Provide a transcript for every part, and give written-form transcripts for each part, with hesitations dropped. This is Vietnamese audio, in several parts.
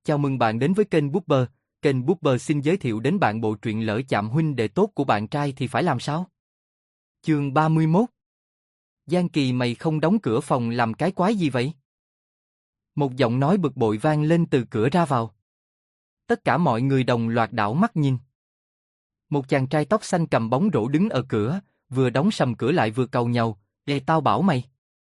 Chào mừng bạn đến với kênh Booper. Kênh Booper xin giới thiệu đến bạn bộ truyện Lỡ chạm huynh đệ tốt của bạn trai thì phải làm sao? Chương 31. Giang Kỳ, mày không đóng cửa phòng làm cái quái gì vậy? Một giọng nói bực bội vang lên từ cửa ra vào. Tất cả mọi người đồng loạt đảo mắt nhìn. Một chàng trai tóc xanh cầm bóng rổ đứng ở cửa, vừa đóng sầm cửa lại vừa càu nhàu. Ê, tao bảo mày.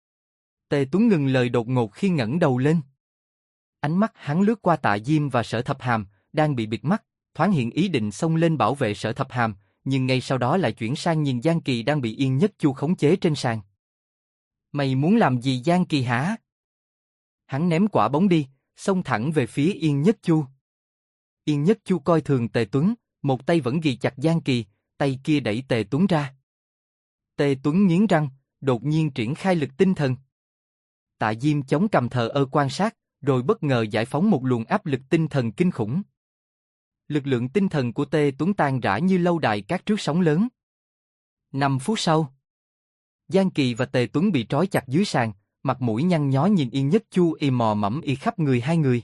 Tề Tuấn ngừng lời đột ngột khi ngẩng đầu lên. Ánh mắt hắn lướt qua Tạ Diêm và Sở Thập Hàm, đang bị bịt mắt, thoáng hiện ý định xông lên bảo vệ Sở Thập Hàm, nhưng ngay sau đó lại chuyển sang nhìn Giang Kỳ đang bị Yên Nhất Chu khống chế trên sàn. Mày muốn làm gì Giang Kỳ hả? Hắn ném quả bóng đi, xông thẳng về phía Yên Nhất Chu. Yên Nhất Chu coi thường Tề Tuấn, một tay vẫn ghì chặt Giang Kỳ, tay kia đẩy Tề Tuấn ra. Tề Tuấn nghiến răng, đột nhiên triển khai lực tinh thần. Tạ Diêm chống cằm thờ ơ quan sát, rồi bất ngờ giải phóng một luồng áp lực tinh thần kinh khủng. Lực lượng tinh thần của Tề Tuấn tan rã như lâu đài cát trước sóng lớn. 5 phút sau, Giang Kỳ và Tề Tuấn bị trói chặt dưới sàn, mặt mũi nhăn nhó nhìn Yên Nhất Chu y mò mẫm y khắp người hai người.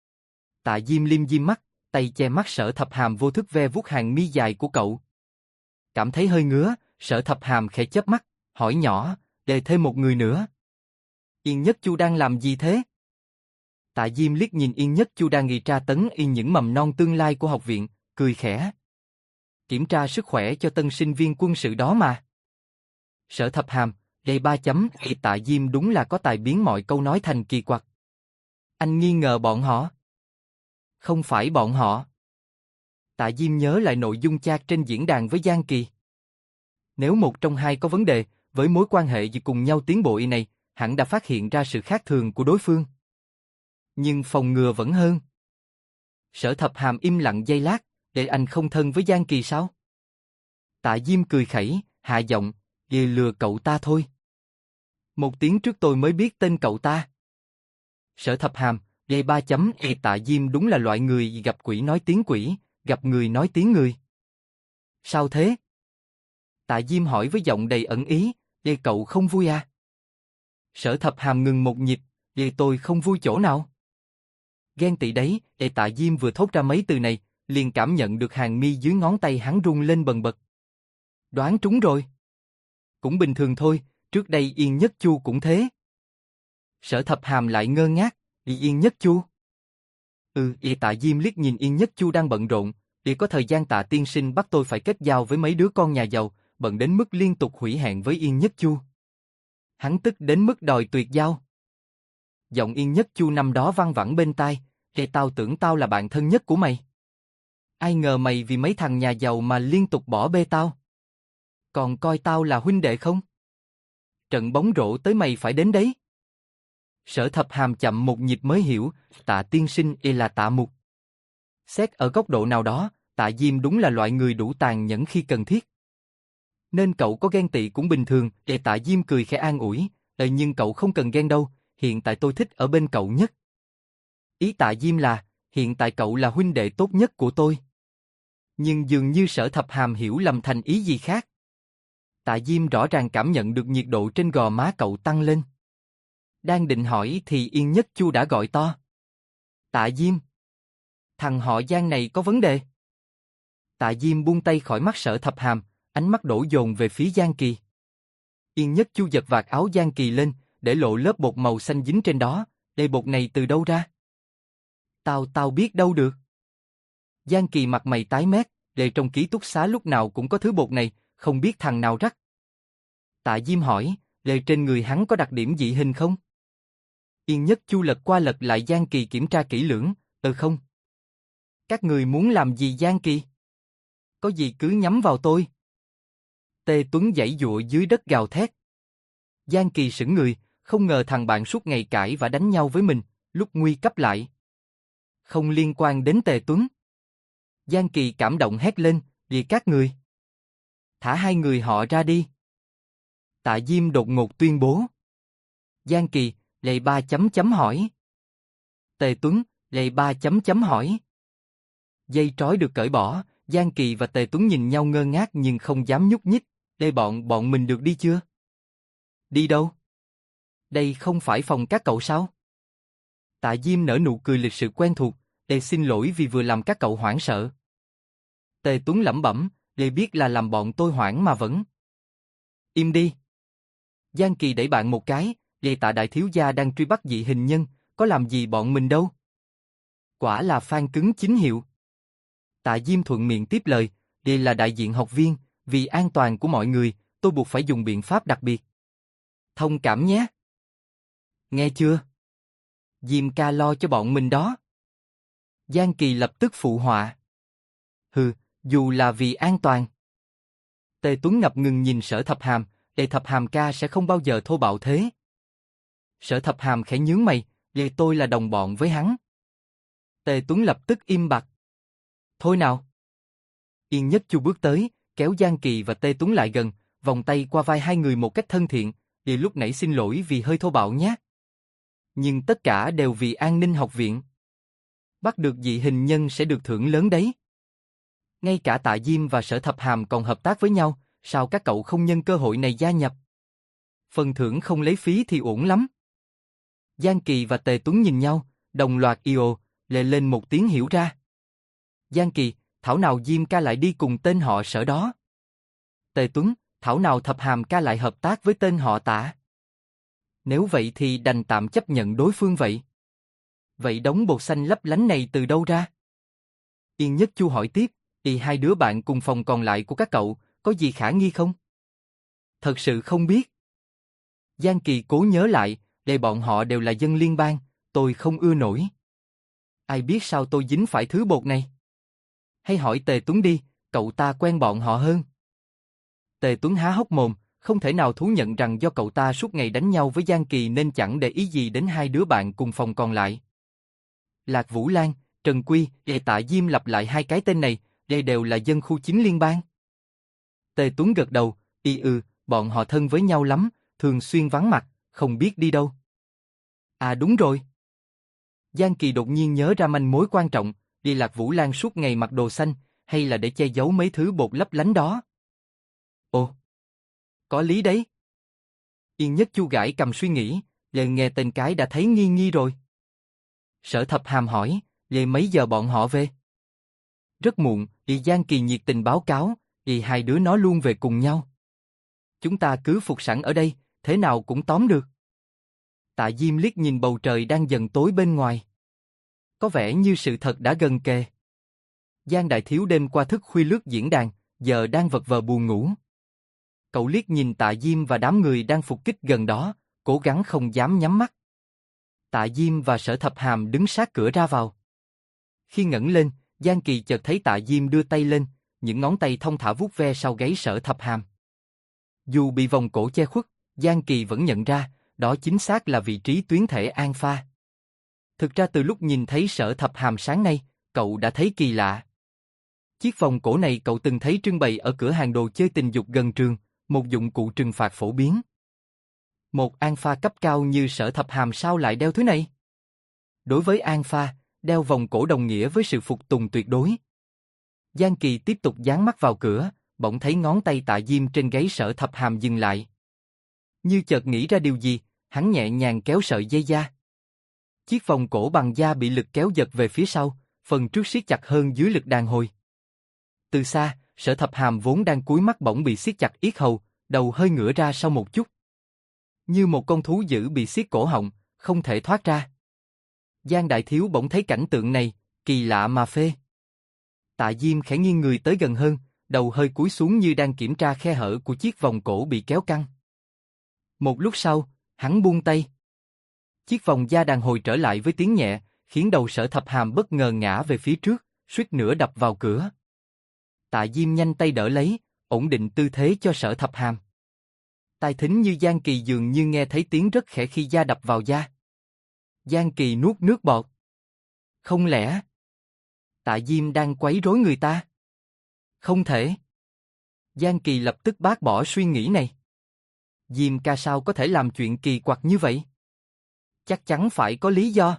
Tạ Diêm liêm diêm mắt, tay che mắt Sở Thập Hàm vô thức ve vuốt hàng mi dài của cậu. Cảm thấy hơi ngứa, Sở Thập Hàm khẽ chớp mắt, hỏi nhỏ, đề thêm một người nữa. Yên Nhất Chu đang làm gì thế? Tạ Diêm liếc nhìn Yên Nhất Chu đang ghi tra tấn y những mầm non tương lai của học viện, cười khẽ. Kiểm tra sức khỏe cho tân sinh viên quân sự đó mà. Sở Thập Hàm, đây 3 chấm, Tạ Diêm đúng là có tài biến mọi câu nói thành kỳ quặc. Anh nghi ngờ bọn họ? Không phải bọn họ. Tạ Diêm nhớ lại nội dung chat trên diễn đàn với Giang Kỳ. Nếu một trong hai có vấn đề, với mối quan hệ gì cùng nhau tiến bộ này, hẳn đã phát hiện ra sự khác thường của đối phương. Nhưng phòng ngừa vẫn hơn. Sở Thập Hàm im lặng giây lát, để anh không thân với Giang Kỳ sao? Tạ Diêm cười khẩy, hạ giọng, "Ghê lừa cậu ta thôi. Một tiếng trước tôi mới biết tên cậu ta." Sở Thập Hàm, "Ghê 3 chấm, Tạ Diêm đúng là loại người gặp quỷ nói tiếng quỷ, gặp người nói tiếng người." Sao thế? Tạ Diêm hỏi với giọng đầy ẩn ý, "Ghê cậu không vui à?" Sở Thập Hàm ngừng một nhịp, "Ghê tôi không vui chỗ nào?" Ghen tị đấy, Tạ Diêm vừa thốt ra mấy từ này, liền cảm nhận được hàng mi dưới ngón tay hắn rung lên bần bật. Đoán trúng rồi. Cũng bình thường thôi, trước đây Yên Nhất Chu cũng thế. Sở Thập Hàm lại ngơ ngác, Yên Nhất Chu? Tạ Diêm liếc nhìn Yên Nhất Chu đang bận rộn, có thời gian Tạ tiên sinh bắt tôi phải kết giao với mấy đứa con nhà giàu, bận đến mức liên tục hủy hẹn với Yên Nhất Chu. Hắn tức đến mức đòi tuyệt giao. Giọng Yên Nhất Chu năm đó văng vẳng bên tai, tao tưởng tao là bạn thân nhất của mày. Ai ngờ mày vì mấy thằng nhà giàu mà liên tục bỏ bê tao. Còn coi tao là huynh đệ không? Trận bóng rổ tới mày phải đến đấy. Sở Thập Hàm chậm một nhịp mới hiểu, Tạ tiên sinh là Tạ Mục. Xét ở góc độ nào đó, Tạ Diêm đúng là loại người đủ tàn nhẫn khi cần thiết. Nên cậu có ghen tị cũng bình thường, Tạ Diêm cười khẽ an ủi, nhưng cậu không cần ghen đâu, hiện tại tôi thích ở bên cậu nhất. Ý Tạ Diêm là, hiện tại cậu là huynh đệ tốt nhất của tôi. Nhưng dường như Sở Thập Hàm hiểu lầm thành ý gì khác. Tạ Diêm rõ ràng cảm nhận được nhiệt độ trên gò má cậu tăng lên. Đang định hỏi thì Yên Nhất Chu đã gọi to. Tạ Diêm! Thằng họ Giang này có vấn đề. Tạ Diêm buông tay khỏi mắt Sở Thập Hàm, ánh mắt đổ dồn về phía Giang Kỳ. Yên Nhất Chu giật vạt áo Giang Kỳ lên, để lộ lớp bột màu xanh dính trên đó, đây bột này từ đâu ra? Tao biết đâu được. Giang Kỳ mặt mày tái mét, trong ký túc xá lúc nào cũng có thứ bột này, không biết thằng nào rắc. Tạ Diêm hỏi, trên người hắn có đặc điểm dị hình không? Yên Nhất Chu lật qua lật lại Giang Kỳ kiểm tra kỹ lưỡng, không. Các người muốn làm gì Giang Kỳ? Có gì cứ nhắm vào tôi. Tề Tuấn giãy giụa dưới đất gào thét. Giang Kỳ sững người, không ngờ thằng bạn suốt ngày cãi và đánh nhau với mình, lúc nguy cấp lại. Không liên quan đến Tề Tuấn. Giang Kỳ cảm động hét lên, vì các người. Thả hai người họ ra đi. Tạ Diêm đột ngột tuyên bố. Giang Kỳ, lệ 3 chấm chấm hỏi. Tề Tuấn, lệ 3 chấm chấm hỏi. Dây trói được cởi bỏ, Giang Kỳ và Tề Tuấn nhìn nhau ngơ ngác nhưng không dám nhúc nhích. Đây bọn mình được đi chưa? Đi đâu? Đây không phải phòng các cậu sao? Tạ Diêm nở nụ cười lịch sự quen thuộc, Xin lỗi vì vừa làm các cậu hoảng sợ. Tề Tuấn lẩm bẩm, biết là làm bọn tôi hoảng mà vẫn. Im đi. Giang Kỳ đẩy bạn một cái, Tạ đại thiếu gia đang truy bắt dị hình nhân, có làm gì bọn mình đâu. Quả là fan cứng chính hiệu. Tạ Diêm thuận miệng tiếp lời, là đại diện học viên, vì an toàn của mọi người, tôi buộc phải dùng biện pháp đặc biệt. Thông cảm nhé. Nghe chưa? Diêm ca lo cho bọn mình đó. Giang Kỳ lập tức phụ họa. Hừ, dù là vì an toàn. Tề Tuấn ngập ngừng nhìn Sở Thập Hàm, Thập Hàm ca sẽ không bao giờ thô bạo thế. Sở Thập Hàm khẽ nhướng mày, tôi là đồng bọn với hắn. Tề Tuấn lập tức im bặt. Thôi nào. Yên Nhất Chu bước tới, kéo Giang Kỳ và Tề Tuấn lại gần, vòng tay qua vai hai người một cách thân thiện, lúc nãy xin lỗi vì hơi thô bạo nhé. Nhưng tất cả đều vì an ninh học viện. Bắt được dị hình nhân sẽ được thưởng lớn đấy. Ngay cả Tạ Diêm và Sở Thập Hàm còn hợp tác với nhau, sao các cậu không nhân cơ hội này gia nhập? Phần thưởng không lấy phí thì ổn lắm. Giang Kỳ và Tề Tuấn nhìn nhau, đồng loạt ồ, lên một tiếng hiểu ra. Giang Kỳ, thảo nào Diêm ca lại đi cùng tên họ Sở đó? Tề Tuấn, thảo nào Thập Hàm ca lại hợp tác với tên họ Tạ? Nếu vậy thì đành tạm chấp nhận đối phương vậy. Vậy đống bột xanh lấp lánh này từ đâu ra? Yên Nhất Chu hỏi tiếp, hai đứa bạn cùng phòng còn lại của các cậu, có gì khả nghi không? Thật sự không biết. Giang Kỳ cố nhớ lại, bọn họ đều là dân liên bang, tôi không ưa nổi. Ai biết sao tôi dính phải thứ bột này? Hay hỏi Tề Tuấn đi, cậu ta quen bọn họ hơn. Tề Tuấn há hốc mồm, không thể nào thú nhận rằng do cậu ta suốt ngày đánh nhau với Giang Kỳ nên chẳng để ý gì đến hai đứa bạn cùng phòng còn lại. Lạc Vũ Lan, Trần Quy, Tạ Diêm lặp lại hai cái tên này, đều là dân khu 9 liên bang. Tề Tuấn gật đầu, bọn họ thân với nhau lắm, thường xuyên vắng mặt, không biết đi đâu. À đúng rồi. Giang Kỳ đột nhiên nhớ ra manh mối quan trọng, Lạc Vũ Lan suốt ngày mặc đồ xanh, hay là để che giấu mấy thứ bột lấp lánh đó? Ồ, có lý đấy. Yên Nhất Chu gãi cầm suy nghĩ, nghe tên cái đã thấy nghi nghi rồi. Sở Thập Hàm hỏi, mấy giờ bọn họ về? Rất muộn, Giang Kỳ nhiệt tình báo cáo, hai đứa nó luôn về cùng nhau. Chúng ta cứ phục sẵn ở đây, thế nào cũng tóm được. Tạ Diêm liếc nhìn bầu trời đang dần tối bên ngoài. Có vẻ như sự thật đã gần kề. Giang Đại Thiếu đêm qua thức khuya lướt diễn đàn, giờ đang vật vờ buồn ngủ. Cậu liếc nhìn Tạ Diêm và đám người đang phục kích gần đó, cố gắng không dám nhắm mắt. Tạ Diêm và Sở Thập Hàm đứng sát cửa ra vào. Khi ngẩng lên, Giang Kỳ chợt thấy Tạ Diêm đưa tay lên, những ngón tay thong thả vuốt ve sau gáy Sở Thập Hàm. Dù bị vòng cổ che khuất, Giang Kỳ vẫn nhận ra, đó chính xác là vị trí tuyến thể Alpha. Thực ra từ lúc nhìn thấy Sở Thập Hàm sáng nay, cậu đã thấy kỳ lạ. Chiếc vòng cổ này cậu từng thấy trưng bày ở cửa hàng đồ chơi tình dục gần trường, một dụng cụ trừng phạt phổ biến. Một Alpha cấp cao như Sở Thập Hàm sao lại đeo thứ này? Đối với Alpha, đeo vòng cổ đồng nghĩa với sự phục tùng tuyệt đối. Giang Kỳ tiếp tục dán mắt vào cửa, bỗng thấy ngón tay Tạ Diêm trên gáy Sở Thập Hàm dừng lại. Như chợt nghĩ ra điều gì, hắn nhẹ nhàng kéo sợi dây da. Chiếc vòng cổ bằng da bị lực kéo giật về phía sau, phần trước siết chặt hơn dưới lực đàn hồi. Từ xa, Sở Thập Hàm vốn đang cúi mắt bỗng bị siết chặt yết hầu, đầu hơi ngửa ra sau một chút. Như một con thú dữ bị siết cổ họng, không thể thoát ra. Giang Đại Thiếu bỗng thấy cảnh tượng này, kỳ lạ mà phê. Tạ Diêm khẽ nghiêng người tới gần hơn, đầu hơi cúi xuống như đang kiểm tra khe hở của chiếc vòng cổ bị kéo căng. Một lúc sau, hắn buông tay. Chiếc vòng da đàn hồi trở lại với tiếng nhẹ, khiến đầu Sở Thập Hàm bất ngờ ngã về phía trước, suýt nữa đập vào cửa. Tạ Diêm nhanh tay đỡ lấy, ổn định tư thế cho Sở Thập Hàm. Tai thính như Giang Kỳ dường như nghe thấy tiếng rất khẽ khi da đập vào da. Giang Kỳ nuốt nước bọt. Không lẽ Tạ Diêm đang quấy rối người ta? Không thể. Giang Kỳ lập tức bác bỏ suy nghĩ này. Diêm ca sao có thể làm chuyện kỳ quặc như vậy? Chắc chắn phải có lý do.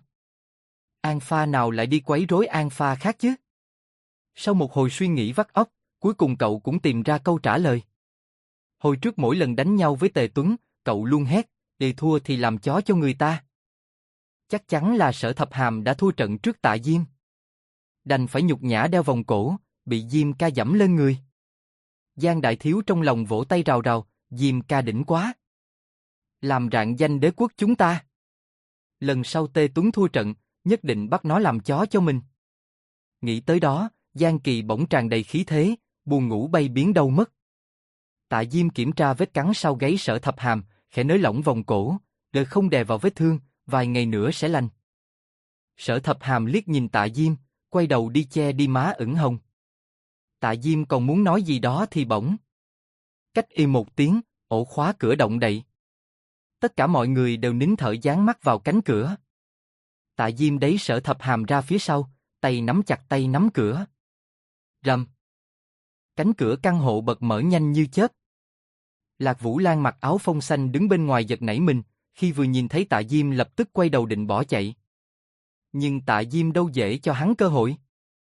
Alpha nào lại đi quấy rối Alpha khác chứ? Sau một hồi suy nghĩ vắt óc, cuối cùng cậu cũng tìm ra câu trả lời. Hồi trước mỗi lần đánh nhau với Tề Tuấn, cậu luôn hét, thua thì làm chó cho người ta. Chắc chắn là Sở Thập Hàm đã thua trận trước Tạ Diêm. đành phải nhục nhã đeo vòng cổ, bị Diêm Ca giẫm lên người. Giang Đại Thiếu trong lòng vỗ tay rào rào, Diêm Ca đỉnh quá. Làm rạng danh đế quốc chúng ta. Lần sau Tê Tuấn thua trận, nhất định bắt nó làm chó cho mình. Nghĩ tới đó, Giang Kỳ bỗng tràn đầy khí thế, buồn ngủ bay biến đâu mất. Tạ Diêm kiểm tra vết cắn sau gáy Sở Thập Hàm, khẽ nới lỏng vòng cổ, để không đè vào vết thương, vài ngày nữa sẽ lành. Sở Thập Hàm liếc nhìn Tạ Diêm, quay đầu đi che đi má ửng hồng. Tạ Diêm còn muốn nói gì đó thì bỗng. Cách y một tiếng, ổ khóa cửa động đậy. Tất cả mọi người đều nín thở dán mắt vào cánh cửa. Tạ Diêm đẩy Sở Thập Hàm ra phía sau, tay nắm chặt tay nắm cửa. Rầm. Cánh cửa căn hộ bật mở nhanh như chớp. Lạc Vũ Lan mặc áo phông xanh đứng bên ngoài giật nảy mình, khi vừa nhìn thấy Tạ Diêm lập tức quay đầu định bỏ chạy. Nhưng Tạ Diêm đâu dễ cho hắn cơ hội.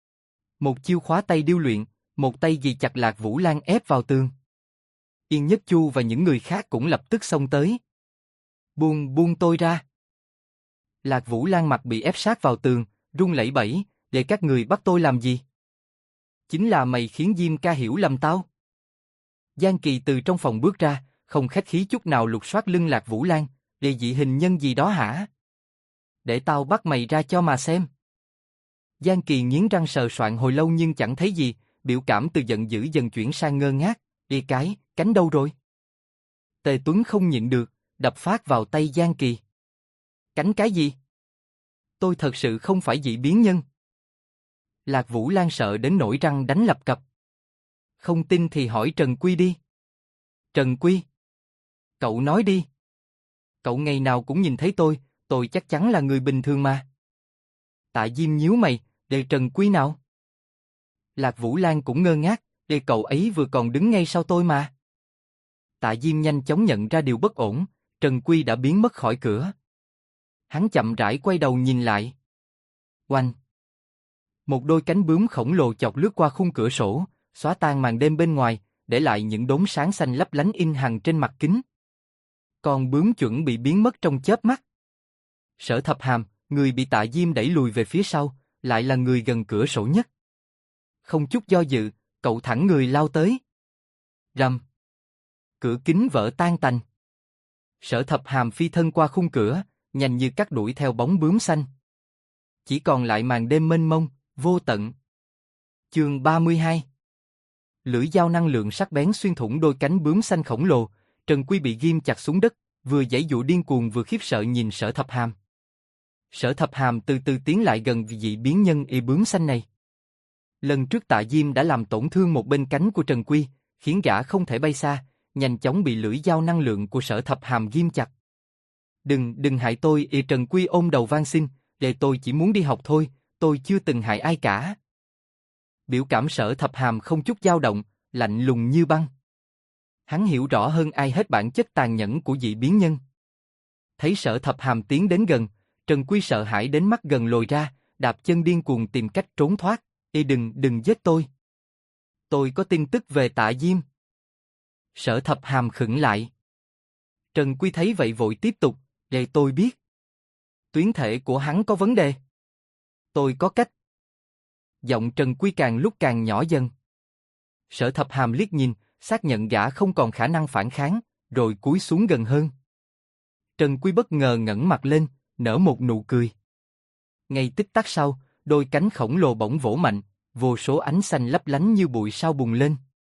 Một chiêu khóa tay điêu luyện, một tay ghì chặt Lạc Vũ Lan ép vào tường. Yên Nhất Chu và những người khác cũng lập tức xông tới. Buông tôi ra. Lạc Vũ Lan mặt bị ép sát vào tường, run lẩy bẩy, để các người bắt tôi làm gì? Chính là mày khiến Diêm Ca hiểu lầm tao. Giang Kỳ từ trong phòng bước ra, không khách khí chút nào lục soát lưng Lạc Vũ Lan, để dị hình nhân gì đó hả? Để tao bắt mày ra cho mà xem. Giang Kỳ nghiến răng sờ soạn hồi lâu nhưng chẳng thấy gì, biểu cảm từ giận dữ dần chuyển sang ngơ ngác, đi cái, cánh đâu rồi? Tề Tuấn không nhịn được, đập phát vào tay Giang Kỳ. Cánh cái gì? Tôi thật sự không phải dị biến nhân. Lạc Vũ Lan sợ đến nỗi răng đánh lập cập. Không tin thì hỏi Trần Quy đi. Trần Quy? Cậu nói đi. Cậu ngày nào cũng nhìn thấy tôi chắc chắn là người bình thường mà. Tạ Diêm nhíu mày, để Trần Quy nào? Lạc Vũ Lan cũng ngơ ngác, để cậu ấy vừa còn đứng ngay sau tôi mà. Tạ Diêm nhanh chóng nhận ra điều bất ổn, Trần Quy đã biến mất khỏi cửa. Hắn chậm rãi quay đầu nhìn lại. Oanh! Một đôi cánh bướm khổng lồ chọc lướt qua khung cửa sổ, xóa tan màn đêm bên ngoài, để lại những đốm sáng xanh lấp lánh in hằn trên mặt kính. Con bướm chuẩn bị biến mất trong chớp mắt. Sở Thập Hàm, người bị Tạ Diêm đẩy lùi về phía sau, lại là người gần cửa sổ nhất. Không chút do dự, cậu thẳng người lao tới. Rầm. Cửa kính vỡ tan tành. Sở Thập Hàm phi thân qua khung cửa, nhanh như cắt đuổi theo bóng bướm xanh. Chỉ còn lại màn đêm mênh mông, vô tận. Chương 32. Lưỡi dao năng lượng sắc bén xuyên thủng đôi cánh bướm xanh khổng lồ, Trần Quy bị ghim chặt xuống đất, vừa giãy giụa điên cuồng vừa khiếp sợ nhìn Sở Thập Hàm. Sở Thập Hàm từ từ tiến lại gần dị biến nhân y bướm xanh này. Lần trước Tạ Diêm đã làm tổn thương một bên cánh của Trần Quy, khiến gã không thể bay xa, nhanh chóng bị lưỡi dao năng lượng của Sở Thập Hàm ghim chặt. Đừng hại tôi, Trần Quy ôm đầu van xin, để tôi chỉ muốn đi học thôi, tôi chưa từng hại ai cả. Biểu cảm Sở Thập Hàm không chút dao động, lạnh lùng như băng. Hắn hiểu rõ hơn ai hết bản chất tàn nhẫn của dị biến nhân. Thấy Sở Thập Hàm tiến đến gần, Trần Quy sợ hãi đến mắt gần lồi ra, đạp chân điên cuồng tìm cách trốn thoát. Đừng giết tôi. Tôi có tin tức về Tạ Diêm. Sở Thập Hàm khựng lại. Trần Quy thấy vậy vội tiếp tục, để tôi biết. Tuyến thể của hắn có vấn đề. Tôi có cách. Giọng Trần Quy càng lúc càng nhỏ dần. Sở Thập Hàm liếc nhìn, xác nhận gã không còn khả năng phản kháng, rồi cúi xuống gần hơn. Trần Quy bất ngờ ngẩng mặt lên, nở một nụ cười. Ngay tích tắc sau, đôi cánh khổng lồ bỗng vỗ mạnh, vô số ánh xanh lấp lánh như bụi sao bùng lên.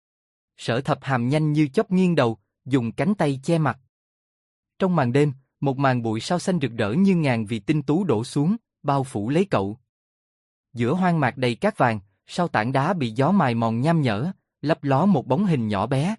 Sở Thập Hàm nhanh như chớp nghiêng đầu, dùng cánh tay che mặt. Trong màn đêm, một màn bụi sao xanh rực rỡ như ngàn vì tinh tú đổ xuống, bao phủ lấy cậu. Giữa hoang mạc đầy cát vàng, sau tảng đá bị gió mài mòn nham nhở, lấp ló một bóng hình nhỏ bé.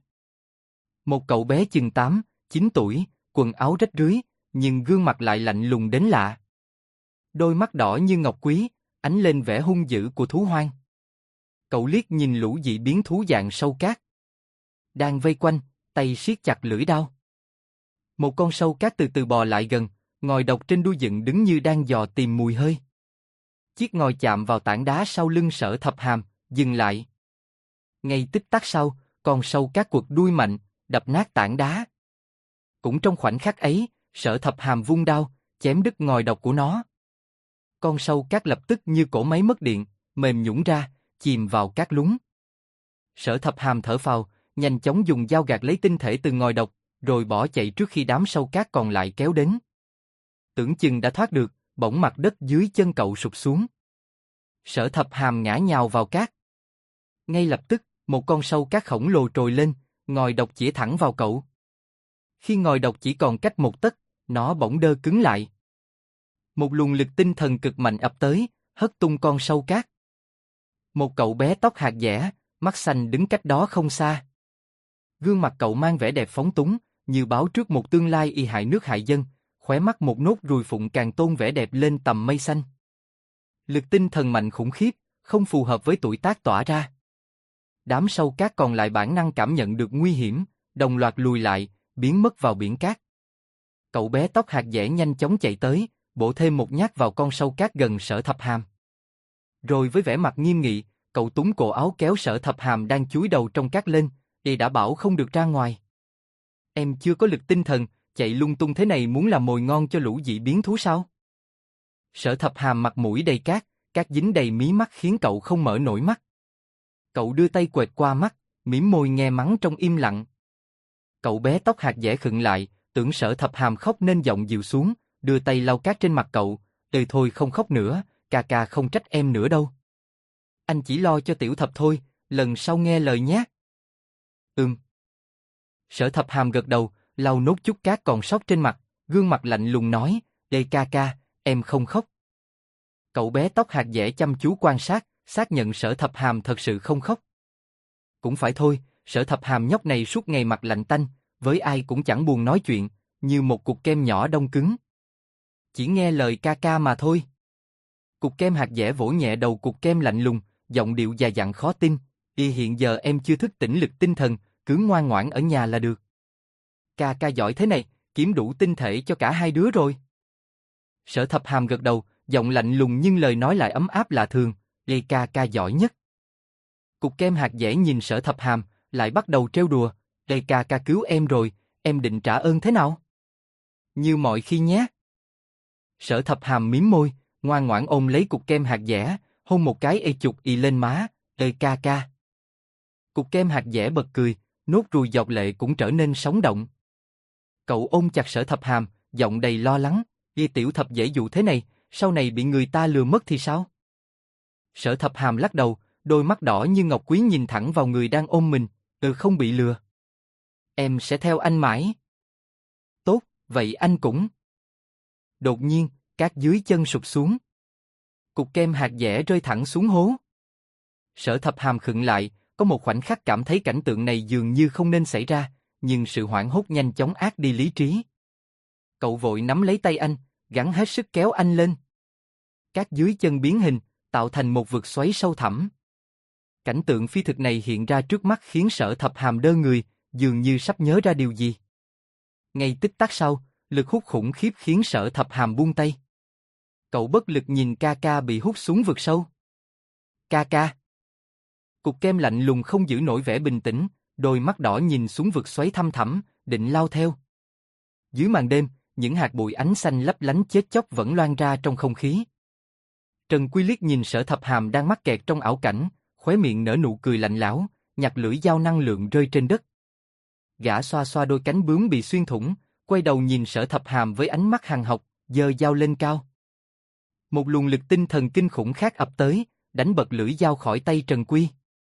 Một cậu bé chừng 8, 9 tuổi, quần áo rách rưới, nhưng gương mặt lại lạnh lùng đến lạ. Đôi mắt đỏ như ngọc quý, ánh lên vẻ hung dữ của thú hoang. Cậu liếc nhìn lũ dị biến thú dạng sâu cát. Đang vây quanh, tay siết chặt lưỡi đao. Một con sâu cát từ từ bò lại gần, ngòi độc trên đuôi dựng đứng như đang dò tìm mùi hơi. Chiếc ngòi chạm vào tảng đá sau lưng Sở Thập Hàm, dừng lại. Ngay tích tắc sau, con sâu cát quật đuôi mạnh, đập nát tảng đá. Cũng trong khoảnh khắc ấy, Sở Thập Hàm vung đao, chém đứt ngòi độc của nó. Con sâu cát lập tức như cỗ máy mất điện, mềm nhũn ra, chìm vào cát lún. Sở Thập Hàm thở phào, nhanh chóng dùng dao gạt lấy tinh thể từ ngòi độc, rồi bỏ chạy trước khi đám sâu cát còn lại kéo đến. Tưởng chừng đã thoát được, bỗng mặt đất dưới chân cậu sụp xuống. Sở Thập Hàm ngã nhào vào cát. Ngay lập tức, một con sâu cát khổng lồ trồi lên, ngòi độc chĩa thẳng vào cậu. Khi ngòi độc chỉ còn cách một tấc, nó bỗng đơ cứng lại. Một luồng lực tinh thần cực mạnh ập tới, hất tung con sâu cát. Một cậu bé tóc hạt dẻ, mắt xanh đứng cách đó không xa. Gương mặt cậu mang vẻ đẹp phóng túng, như báo trước một tương lai y hại nước hại dân, khóe mắt một nốt ruồi phụng càng tôn vẻ đẹp lên tầm mây xanh. Lực tinh thần mạnh khủng khiếp, không phù hợp với tuổi tác tỏa ra. Đám sâu cát còn lại bản năng cảm nhận được nguy hiểm, đồng loạt lùi lại, biến mất vào biển cát. Cậu bé tóc hạt dẻ nhanh chóng chạy tới, bổ thêm một nhát vào con sâu cát gần Sở Thập Hàm. Rồi với vẻ mặt nghiêm nghị, cậu túm cổ áo kéo Sở Thập Hàm đang chúi đầu trong cát lên, y đã bảo không được ra ngoài. Em chưa có lực tinh thần, chạy lung tung thế này muốn làm mồi ngon cho lũ dị biến thú sao? Sở Thập Hàm mặt mũi đầy cát, cát dính đầy mí mắt khiến cậu không mở nổi mắt. Cậu đưa tay quệt qua mắt, mỉm môi nghe mắng trong im lặng. Cậu bé tóc hạt dẻ khựng lại, tưởng Sở Thập Hàm khóc nên giọng dịu xuống, đưa tay lau cát trên mặt cậu. Thôi không khóc nữa, ca ca không trách em nữa đâu. Anh chỉ lo cho Tiểu Thập thôi, lần sau nghe lời nhé. Sở Thập Hàm gật đầu, lau nốt chút cát còn sót trên mặt, gương mặt lạnh lùng nói, ca ca, em không khóc. Cậu bé tóc hạt dẻ chăm chú quan sát, xác nhận Sở Thập Hàm thật sự không khóc. Cũng phải thôi, Sở Thập Hàm nhóc này suốt ngày mặt lạnh tanh, với ai cũng chẳng buồn nói chuyện, như một cục kem nhỏ đông cứng. Chỉ nghe lời ca ca mà thôi. Cục kem hạt dẻ vỗ nhẹ đầu cục kem lạnh lùng, giọng điệu già dặn khó tin, hiện giờ em chưa thức tỉnh lực tinh thần, cứ ngoan ngoãn ở nhà là được. Ca ca giỏi thế này, kiếm đủ tinh thể cho cả hai đứa rồi. Sở Thập Hàm gật đầu, giọng lạnh lùng nhưng lời nói lại ấm áp lạ thường, ca ca giỏi nhất. Cục kem hạt dẻ nhìn Sở Thập Hàm, lại bắt đầu trêu đùa, ca ca cứu em rồi, em định trả ơn thế nào? Như mọi khi nhé. Sở Thập Hàm mím môi, ngoan ngoãn ôm lấy cục kem hạt dẻ, hôn một cái chục lên má, ca ca. Cục kem hạt dẻ bật cười, nốt ruồi giọt lệ cũng trở nên sống động. Cậu ôm chặt Sở Thập Hàm, giọng đầy lo lắng, Tiểu Thập dễ dụ thế này, sau này bị người ta lừa mất thì sao? Sở Thập Hàm lắc đầu, đôi mắt đỏ như ngọc quý nhìn thẳng vào người đang ôm mình, không bị lừa. Em sẽ theo anh mãi. Tốt, vậy anh cũng. Đột nhiên, cát dưới chân sụp xuống. Cục kem hạt dẻ rơi thẳng xuống hố. Sở Thập Hàm khựng lại, có một khoảnh khắc cảm thấy cảnh tượng này dường như không nên xảy ra, nhưng sự hoảng hốt nhanh chóng át đi lý trí. Cậu vội nắm lấy tay anh, gắng hết sức kéo anh lên. Cát dưới chân biến hình, tạo thành một vực xoáy sâu thẳm. Cảnh tượng phi thực này hiện ra trước mắt khiến Sở Thập Hàm đơ người, dường như sắp nhớ ra điều gì. Ngay tích tắc sau, lực hút khủng khiếp khiến Sở Thập Hàm buông tay. Cậu bất lực nhìn ca ca bị hút xuống vực sâu. Ca ca. Cục kem lạnh lùng không giữ nổi vẻ bình tĩnh, đôi mắt đỏ nhìn xuống vực xoáy thăm thẳm, định lao theo. Dưới màn đêm, những hạt bụi ánh xanh lấp lánh chết chóc vẫn loang ra trong không khí. Trần Quy liếc nhìn Sở Thập Hàm đang mắc kẹt trong ảo cảnh, khóe miệng nở nụ cười lạnh lẽo, nhặt lưỡi dao năng lượng rơi trên đất. Gã xoa xoa đôi cánh bướm bị xuyên thủng, quay đầu nhìn Sở Thập Hàm với ánh mắt hằn học, giơ dao lên cao. Một luồng lực tinh thần kinh khủng khác ập tới, đánh bật lưỡi dao khỏi tay Trần Quy.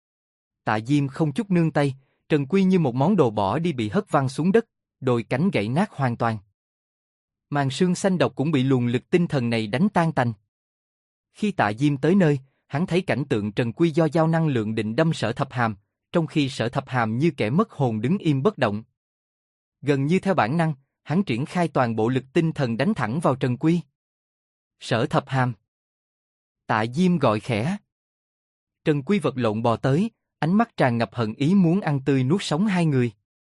Tạ Diêm không chút nương tay, Trần Quy như một món đồ bỏ đi bị hất văng xuống đất, đôi cánh gãy nát hoàn toàn. Màn sương xanh độc cũng bị luồng lực tinh thần này đánh tan tành. Khi Tạ Diêm tới nơi, hắn thấy cảnh tượng Trần Quy do dao năng lượng định đâm Sở Thập Hàm, trong khi Sở Thập Hàm như kẻ mất hồn đứng im bất động. Gần như theo bản năng, hắn triển khai toàn bộ lực tinh thần đánh thẳng vào Trần Quy. Sở Thập Hàm. Tạ Diêm gọi khẽ. Trần Quy vật lộn bò tới, ánh mắt tràn ngập hận ý muốn ăn tươi nuốt sống hai người.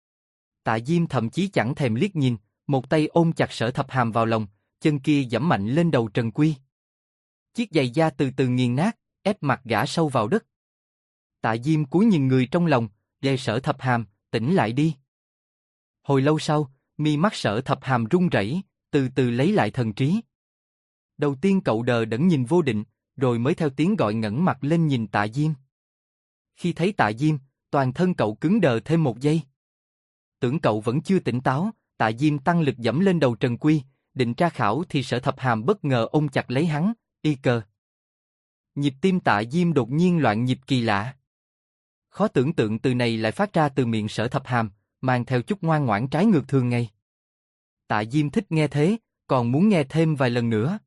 Tạ Diêm thậm chí chẳng thèm liếc nhìn, một tay ôm chặt Sở Thập Hàm vào lòng, chân kia giẫm mạnh lên đầu Trần Quy. Chiếc giày da từ từ nghiền nát, ép mặt gã sâu vào đất. Tạ Diêm cúi nhìn người trong lòng, "Về Sở Thập Hàm, tỉnh lại đi." Hồi lâu sau, mi mắt Sở Thập Hàm run rẩy, từ từ lấy lại thần trí. Đầu tiên cậu đờ đẫn nhìn Vô Định, rồi mới theo tiếng gọi ngẩng mặt lên nhìn Tạ Diêm. Khi thấy Tạ Diêm, toàn thân cậu cứng đờ thêm một giây. Tưởng cậu vẫn chưa tỉnh táo, Tạ Diêm tăng lực giẫm lên đầu Trần Quy, định tra khảo thì Sở Thập Hàm bất ngờ ôm chặt lấy hắn, y cờ. Nhịp tim Tạ Diêm đột nhiên loạn nhịp kỳ lạ. Khó tưởng tượng từ này lại phát ra từ miệng Sở Thập Hàm, mang theo chút ngoan ngoãn trái ngược thường ngày. Tạ Diêm thích nghe thế, còn muốn nghe thêm vài lần nữa.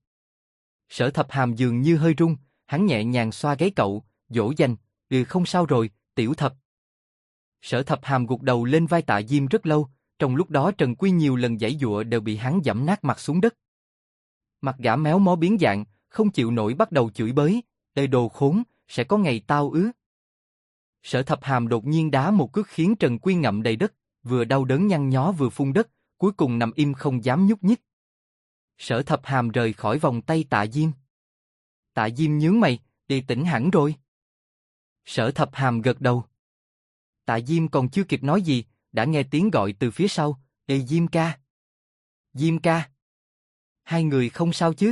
Sở Thập Hàm dường như hơi run, hắn nhẹ nhàng xoa gáy cậu, dỗ dành, không sao rồi, Tiểu Thập. Sở Thập Hàm gục đầu lên vai Tạ Diêm rất lâu, trong lúc đó Trần Quy nhiều lần giãy giụa đều bị hắn giẫm nát mặt xuống đất. Mặt gã méo mó biến dạng, không chịu nổi bắt đầu chửi bới, "Ê đồ khốn, sẽ có ngày tao ứ." Sở Thập Hàm đột nhiên đá một cước khiến Trần Quy ngậm đầy đất, vừa đau đớn nhăn nhó vừa phun đất, cuối cùng nằm im không dám nhúc nhích. Sở Thập Hàm rời khỏi vòng tay Tạ Diêm. Tạ Diêm nhướng mày, "Đi tỉnh hẳn rồi." Sở Thập Hàm gật đầu. Tạ Diêm còn chưa kịp nói gì, đã nghe tiếng gọi từ phía sau, "Ê Diêm ca! Diêm ca! Hai người không sao chứ?"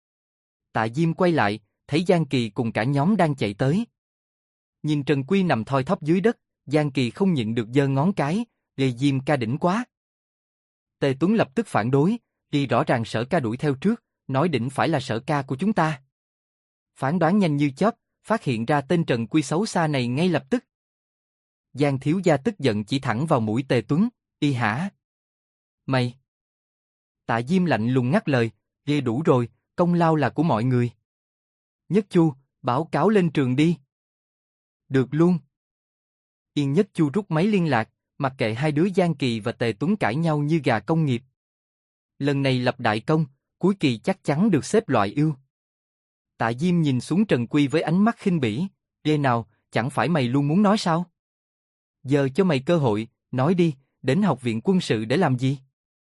Tạ Diêm quay lại, thấy Giang Kỳ cùng cả nhóm đang chạy tới. Nhìn Trần Quy nằm thoi thóp dưới đất, Giang Kỳ không nhịn được giơ ngón cái, "Ê Diêm ca đỉnh quá!" Tề Tuấn lập tức phản đối, "Đi rõ ràng Sở ca đuổi theo trước, nói đỉnh phải là Sở ca của chúng ta." Phán đoán nhanh như chớp, phát hiện ra tên Trần Quy xấu xa này ngay lập tức. Giang thiếu gia tức giận chỉ thẳng vào mũi Tề Tuấn, "Y hả? Mày?" Tạ Diêm lạnh lùng ngắt lời, "Ghê đủ rồi, công lao là của mọi người. Nhất Chu, báo cáo lên trường đi." "Được luôn." Yên Nhất Chu rút máy liên lạc, mặc kệ hai đứa Giang Kỳ và Tề Tuấn cãi nhau như gà công nghiệp. Lần này lập đại công, cuối kỳ chắc chắn được xếp loại ưu. Tạ Diêm nhìn xuống Trần Quy với ánh mắt khinh bỉ, "Ghê nào, chẳng phải mày luôn muốn nói sao? Giờ cho mày cơ hội, nói đi, đến học viện quân sự để làm gì?"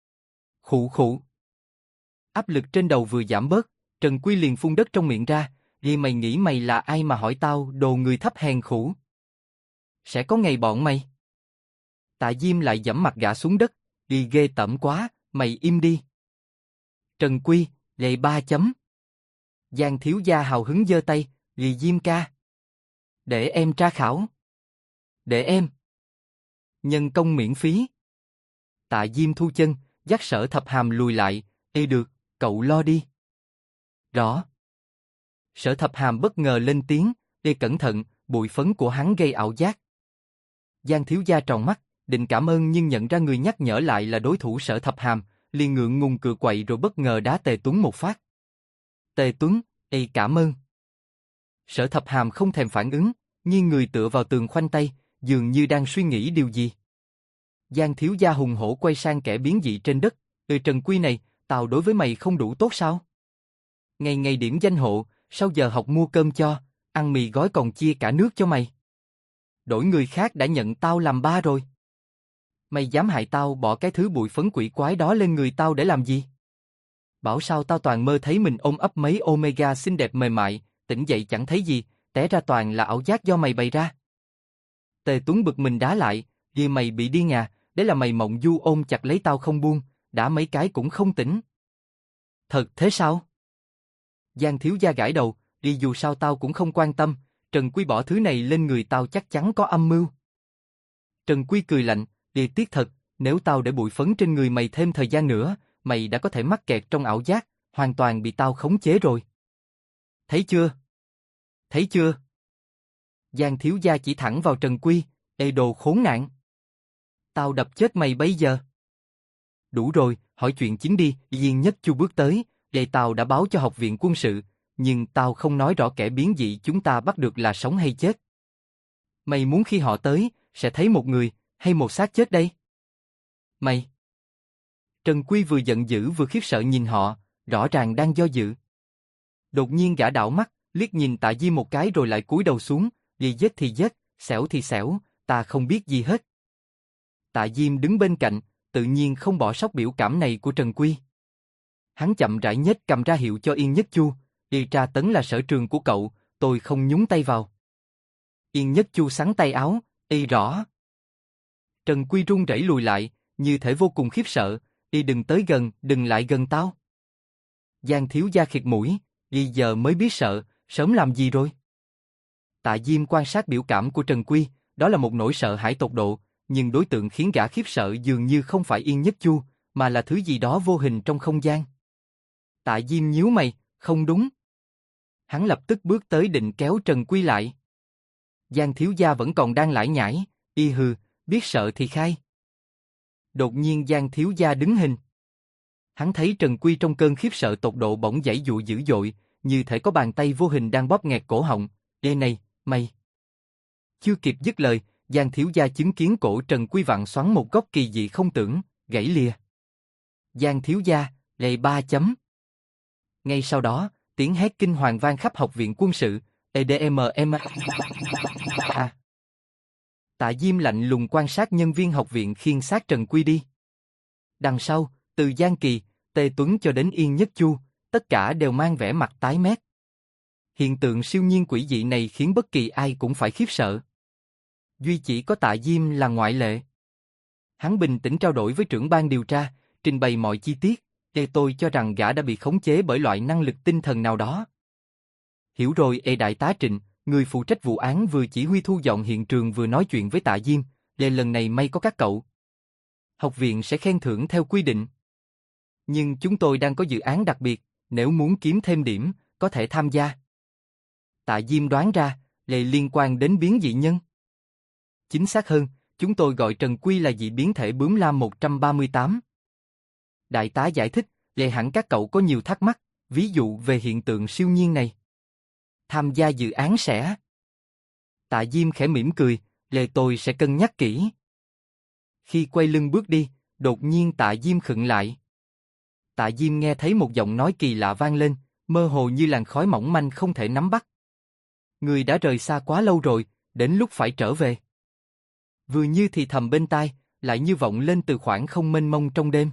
Khụ khụ. Áp lực trên đầu vừa giảm bớt, Trần Quy liền phun đất trong miệng ra, "Ghê mày nghĩ mày là ai mà hỏi tao, đồ người thấp hèn khủ. Sẽ có ngày bọn mày." Tạ Diêm lại giẫm mặt gã xuống đất, "Đi ghê tởm quá, mày im đi." Trần Quy, lệ 3 chấm. Giang thiếu gia hào hứng giơ tay, "Lì Diêm ca. Để em tra khảo. Để em. Nhân công miễn phí." Tạ Diêm thu chân, dắt Sở Thập Hàm lùi lại, "Ê được, cậu lo đi." "Rõ." Sở Thập Hàm bất ngờ lên tiếng, "Ê cẩn thận, bụi phấn của hắn gây ảo giác." Giang thiếu gia tròn mắt, định cảm ơn nhưng nhận ra người nhắc nhở lại là đối thủ Sở Thập Hàm, liền ngượng ngùng cựa quậy rồi bất ngờ đá Tề Tuấn một phát. "Tề Tuấn, ê cảm ơn." Sở Thập Hàm không thèm phản ứng, nghiêng người tựa vào tường khoanh tay, dường như đang suy nghĩ điều gì. Giang thiếu gia hùng hổ quay sang kẻ biến dị trên đất, Trần Quy này, tao đối với mày không đủ tốt sao? Ngày ngày điểm danh hộ, sau giờ học mua cơm cho, ăn mì gói còn chia cả nước cho mày. Đổi người khác đã nhận tao làm ba rồi. Mày dám hại tao bỏ cái thứ bụi phấn quỷ quái đó lên người tao để làm gì? Bảo sao tao toàn mơ thấy mình ôm ấp mấy Omega xinh đẹp mềm mại, tỉnh dậy chẳng thấy gì, té ra toàn là ảo giác do mày bày ra." Tề Tuấn bực mình đá lại, "Vì mày bị điên à, đấy là mày mộng du ôm chặt lấy tao không buông, đã mấy cái cũng không tỉnh." "Thật thế sao?" Giang thiếu gia gãi đầu, "Đi dù sao tao cũng không quan tâm, Trần Quy bỏ thứ này lên người tao chắc chắn có âm mưu." Trần Quy cười lạnh, "Đi tiếc thật, nếu tao để bụi phấn trên người mày thêm thời gian nữa, mày đã có thể mắc kẹt trong ảo giác, hoàn toàn bị tao khống chế rồi. Thấy chưa? Thấy chưa?" Giang thiếu gia chỉ thẳng vào Trần Quy, "Ê đồ khốn nạn. Tao đập chết mày bây giờ." "Đủ rồi, hỏi chuyện chính đi." Diên Nhất Chu bước tới, "Vậy tao đã báo cho học viện quân sự, nhưng tao không nói rõ kẻ biến dị chúng ta bắt được là sống hay chết. Mày muốn khi họ tới, sẽ thấy một người, hay một xác chết đây?" "Mày." Trần Quy vừa giận dữ vừa khiếp sợ nhìn họ, rõ ràng đang do dự. Đột nhiên gã đảo mắt, liếc nhìn Tạ Diêm một cái rồi lại cúi đầu xuống, "Vì giết thì giết, xẻo thì xẻo, ta không biết gì hết." Tạ Diêm đứng bên cạnh, tự nhiên không bỏ sót biểu cảm này của Trần Quy. Hắn chậm rãi nhếch cầm ra hiệu cho Yên Nhất Chu, "Đi tra tấn là sở trường của cậu, tôi không nhúng tay vào." Yên Nhất Chu xắn tay áo, "Y rõ." Trần Quy run rẩy lùi lại, như thể vô cùng khiếp sợ, "Y đừng tới gần, đừng lại gần tao." Giang thiếu gia khịt mũi, "Y giờ mới biết sợ, sớm làm gì rồi? Tạ Diêm quan sát biểu cảm của Trần Quy, đó là một nỗi sợ hãi tột độ, nhưng đối tượng khiến gã khiếp sợ dường như không phải Yên Nhất Chu, mà là thứ gì đó vô hình trong không gian. Tạ Diêm nhíu mày, không đúng. Hắn lập tức bước tới định kéo Trần Quy lại. Giang thiếu gia vẫn còn đang lải nhải, y hừ, biết sợ thì khai. Đột nhiên Giang thiếu gia đứng hình. Hắn thấy Trần Quy trong cơn khiếp sợ tột độ bỗng giãy giụa dữ dội, như thể có bàn tay vô hình đang bóp nghẹt cổ họng. Ê này, mày! Chưa kịp dứt lời, Giang thiếu gia chứng kiến cổ Trần Quy vặn xoắn một góc kỳ dị không tưởng, gãy lìa. Giang thiếu gia, lệ 3 chấm. Ngay sau đó, tiếng hét kinh hoàng vang khắp học viện quân sự, EDMM. Tạ Diêm lạnh lùng quan sát nhân viên học viện khiêng xác Trần Quy đi. Đằng sau, từ Giang Kỳ, Tề Tuấn cho đến Yên Nhất Chu, tất cả đều mang vẻ mặt tái mét. Hiện tượng siêu nhiên quỷ dị này khiến bất kỳ ai cũng phải khiếp sợ. Duy chỉ có Tạ Diêm là ngoại lệ. Hắn bình tĩnh trao đổi với trưởng ban điều tra, trình bày mọi chi tiết, để tôi cho rằng gã đã bị khống chế bởi loại năng lực tinh thần nào đó. Hiểu rồi, đại tá Trịnh, người phụ trách vụ án vừa chỉ huy thu dọn hiện trường vừa nói chuyện với Tạ Diêm, lần này may có các cậu. Học viện sẽ khen thưởng theo quy định. Nhưng chúng tôi đang có dự án đặc biệt, nếu muốn kiếm thêm điểm, có thể tham gia. Tạ Diêm đoán ra, liên quan đến biến dị nhân. Chính xác hơn, chúng tôi gọi Trần Quy là dị biến thể bướm lam 138. Đại tá giải thích, hẳn các cậu có nhiều thắc mắc, ví dụ về hiện tượng siêu nhiên này. Tham gia dự án sẽ... Tạ Diêm khẽ mỉm cười, tôi sẽ cân nhắc kỹ. Khi quay lưng bước đi, đột nhiên Tạ Diêm khựng lại. Tạ Diêm nghe thấy một giọng nói kỳ lạ vang lên, mơ hồ như làn khói mỏng manh không thể nắm bắt. Người đã rời xa quá lâu rồi, đến lúc phải trở về. Vừa như thì thầm bên tai, lại như vọng lên từ khoảng không mênh mông trong đêm.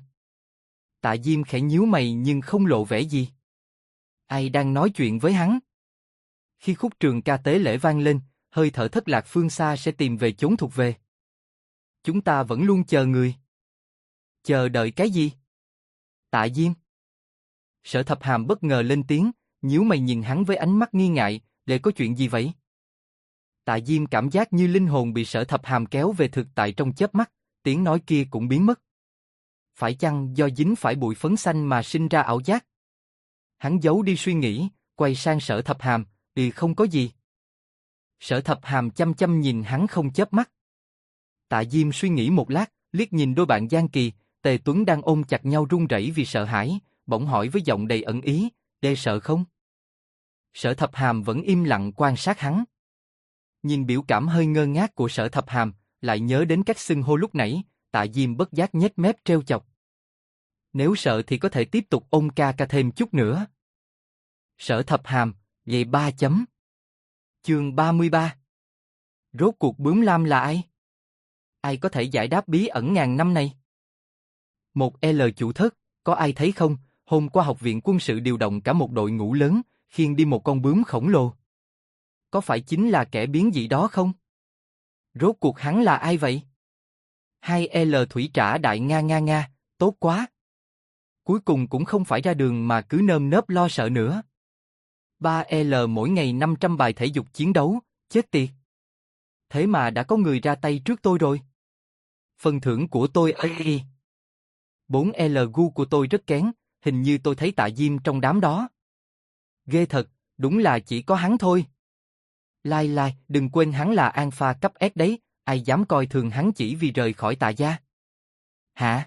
Tạ Diêm khẽ nhíu mày nhưng không lộ vẻ gì. Ai đang nói chuyện với hắn? Khi khúc trường ca tế lễ vang lên, hơi thở thất lạc phương xa sẽ tìm về chốn thuộc về. Chúng ta vẫn luôn chờ người. Chờ đợi cái gì? Tạ Diêm. Sở Thập Hàm bất ngờ lên tiếng, nhíu mày nhìn hắn với ánh mắt nghi ngại, để có chuyện gì vậy? Tạ Diêm cảm giác như linh hồn bị Sở Thập Hàm kéo về thực tại trong chớp mắt, tiếng nói kia cũng biến mất. Phải chăng do dính phải bụi phấn xanh mà sinh ra ảo giác? Hắn giấu đi suy nghĩ, quay sang Sở Thập Hàm, không có gì. Sở Thập Hàm chăm chăm nhìn hắn không chớp mắt. Tạ Diêm suy nghĩ một lát, liếc nhìn đôi bạn Giang Kỳ, Tề Tuấn đang ôm chặt nhau run rẩy vì sợ hãi, bỗng hỏi với giọng đầy ẩn ý, sợ không? Sở Thập Hàm vẫn im lặng quan sát hắn. Nhìn biểu cảm hơi ngơ ngác của Sở Thập Hàm, lại nhớ đến cách xưng hô lúc nãy, Tạ Diêm bất giác nhếch mép trêu chọc. Nếu sợ thì có thể tiếp tục ôm ca thêm chút nữa. Sở Thập Hàm, vậy 3 chấm. Chương 33. Rốt cuộc bướm lam là ai? Ai có thể giải đáp bí ẩn ngàn năm này? Một L chủ thất, có ai thấy không, hôm qua học viện quân sự điều động cả một đội ngũ lớn, khiêng đi một con bướm khổng lồ. Có phải chính là kẻ biến dị đó không? Rốt cuộc hắn là ai vậy? 2L thủy trả đại nga, tốt quá. Cuối cùng cũng không phải ra đường mà cứ nơm nớp lo sợ nữa. 3L mỗi ngày 500 bài thể dục chiến đấu, chết tiệt. Thế mà đã có người ra tay trước tôi rồi. Phần thưởng của tôi ấy. 4L gu của tôi rất kén, hình như tôi thấy Tạ Diêm trong đám đó. Ghê thật, đúng là chỉ có hắn thôi. Lai, đừng quên hắn là alpha cấp S đấy, ai dám coi thường hắn chỉ vì rời khỏi Tạ gia. Hả?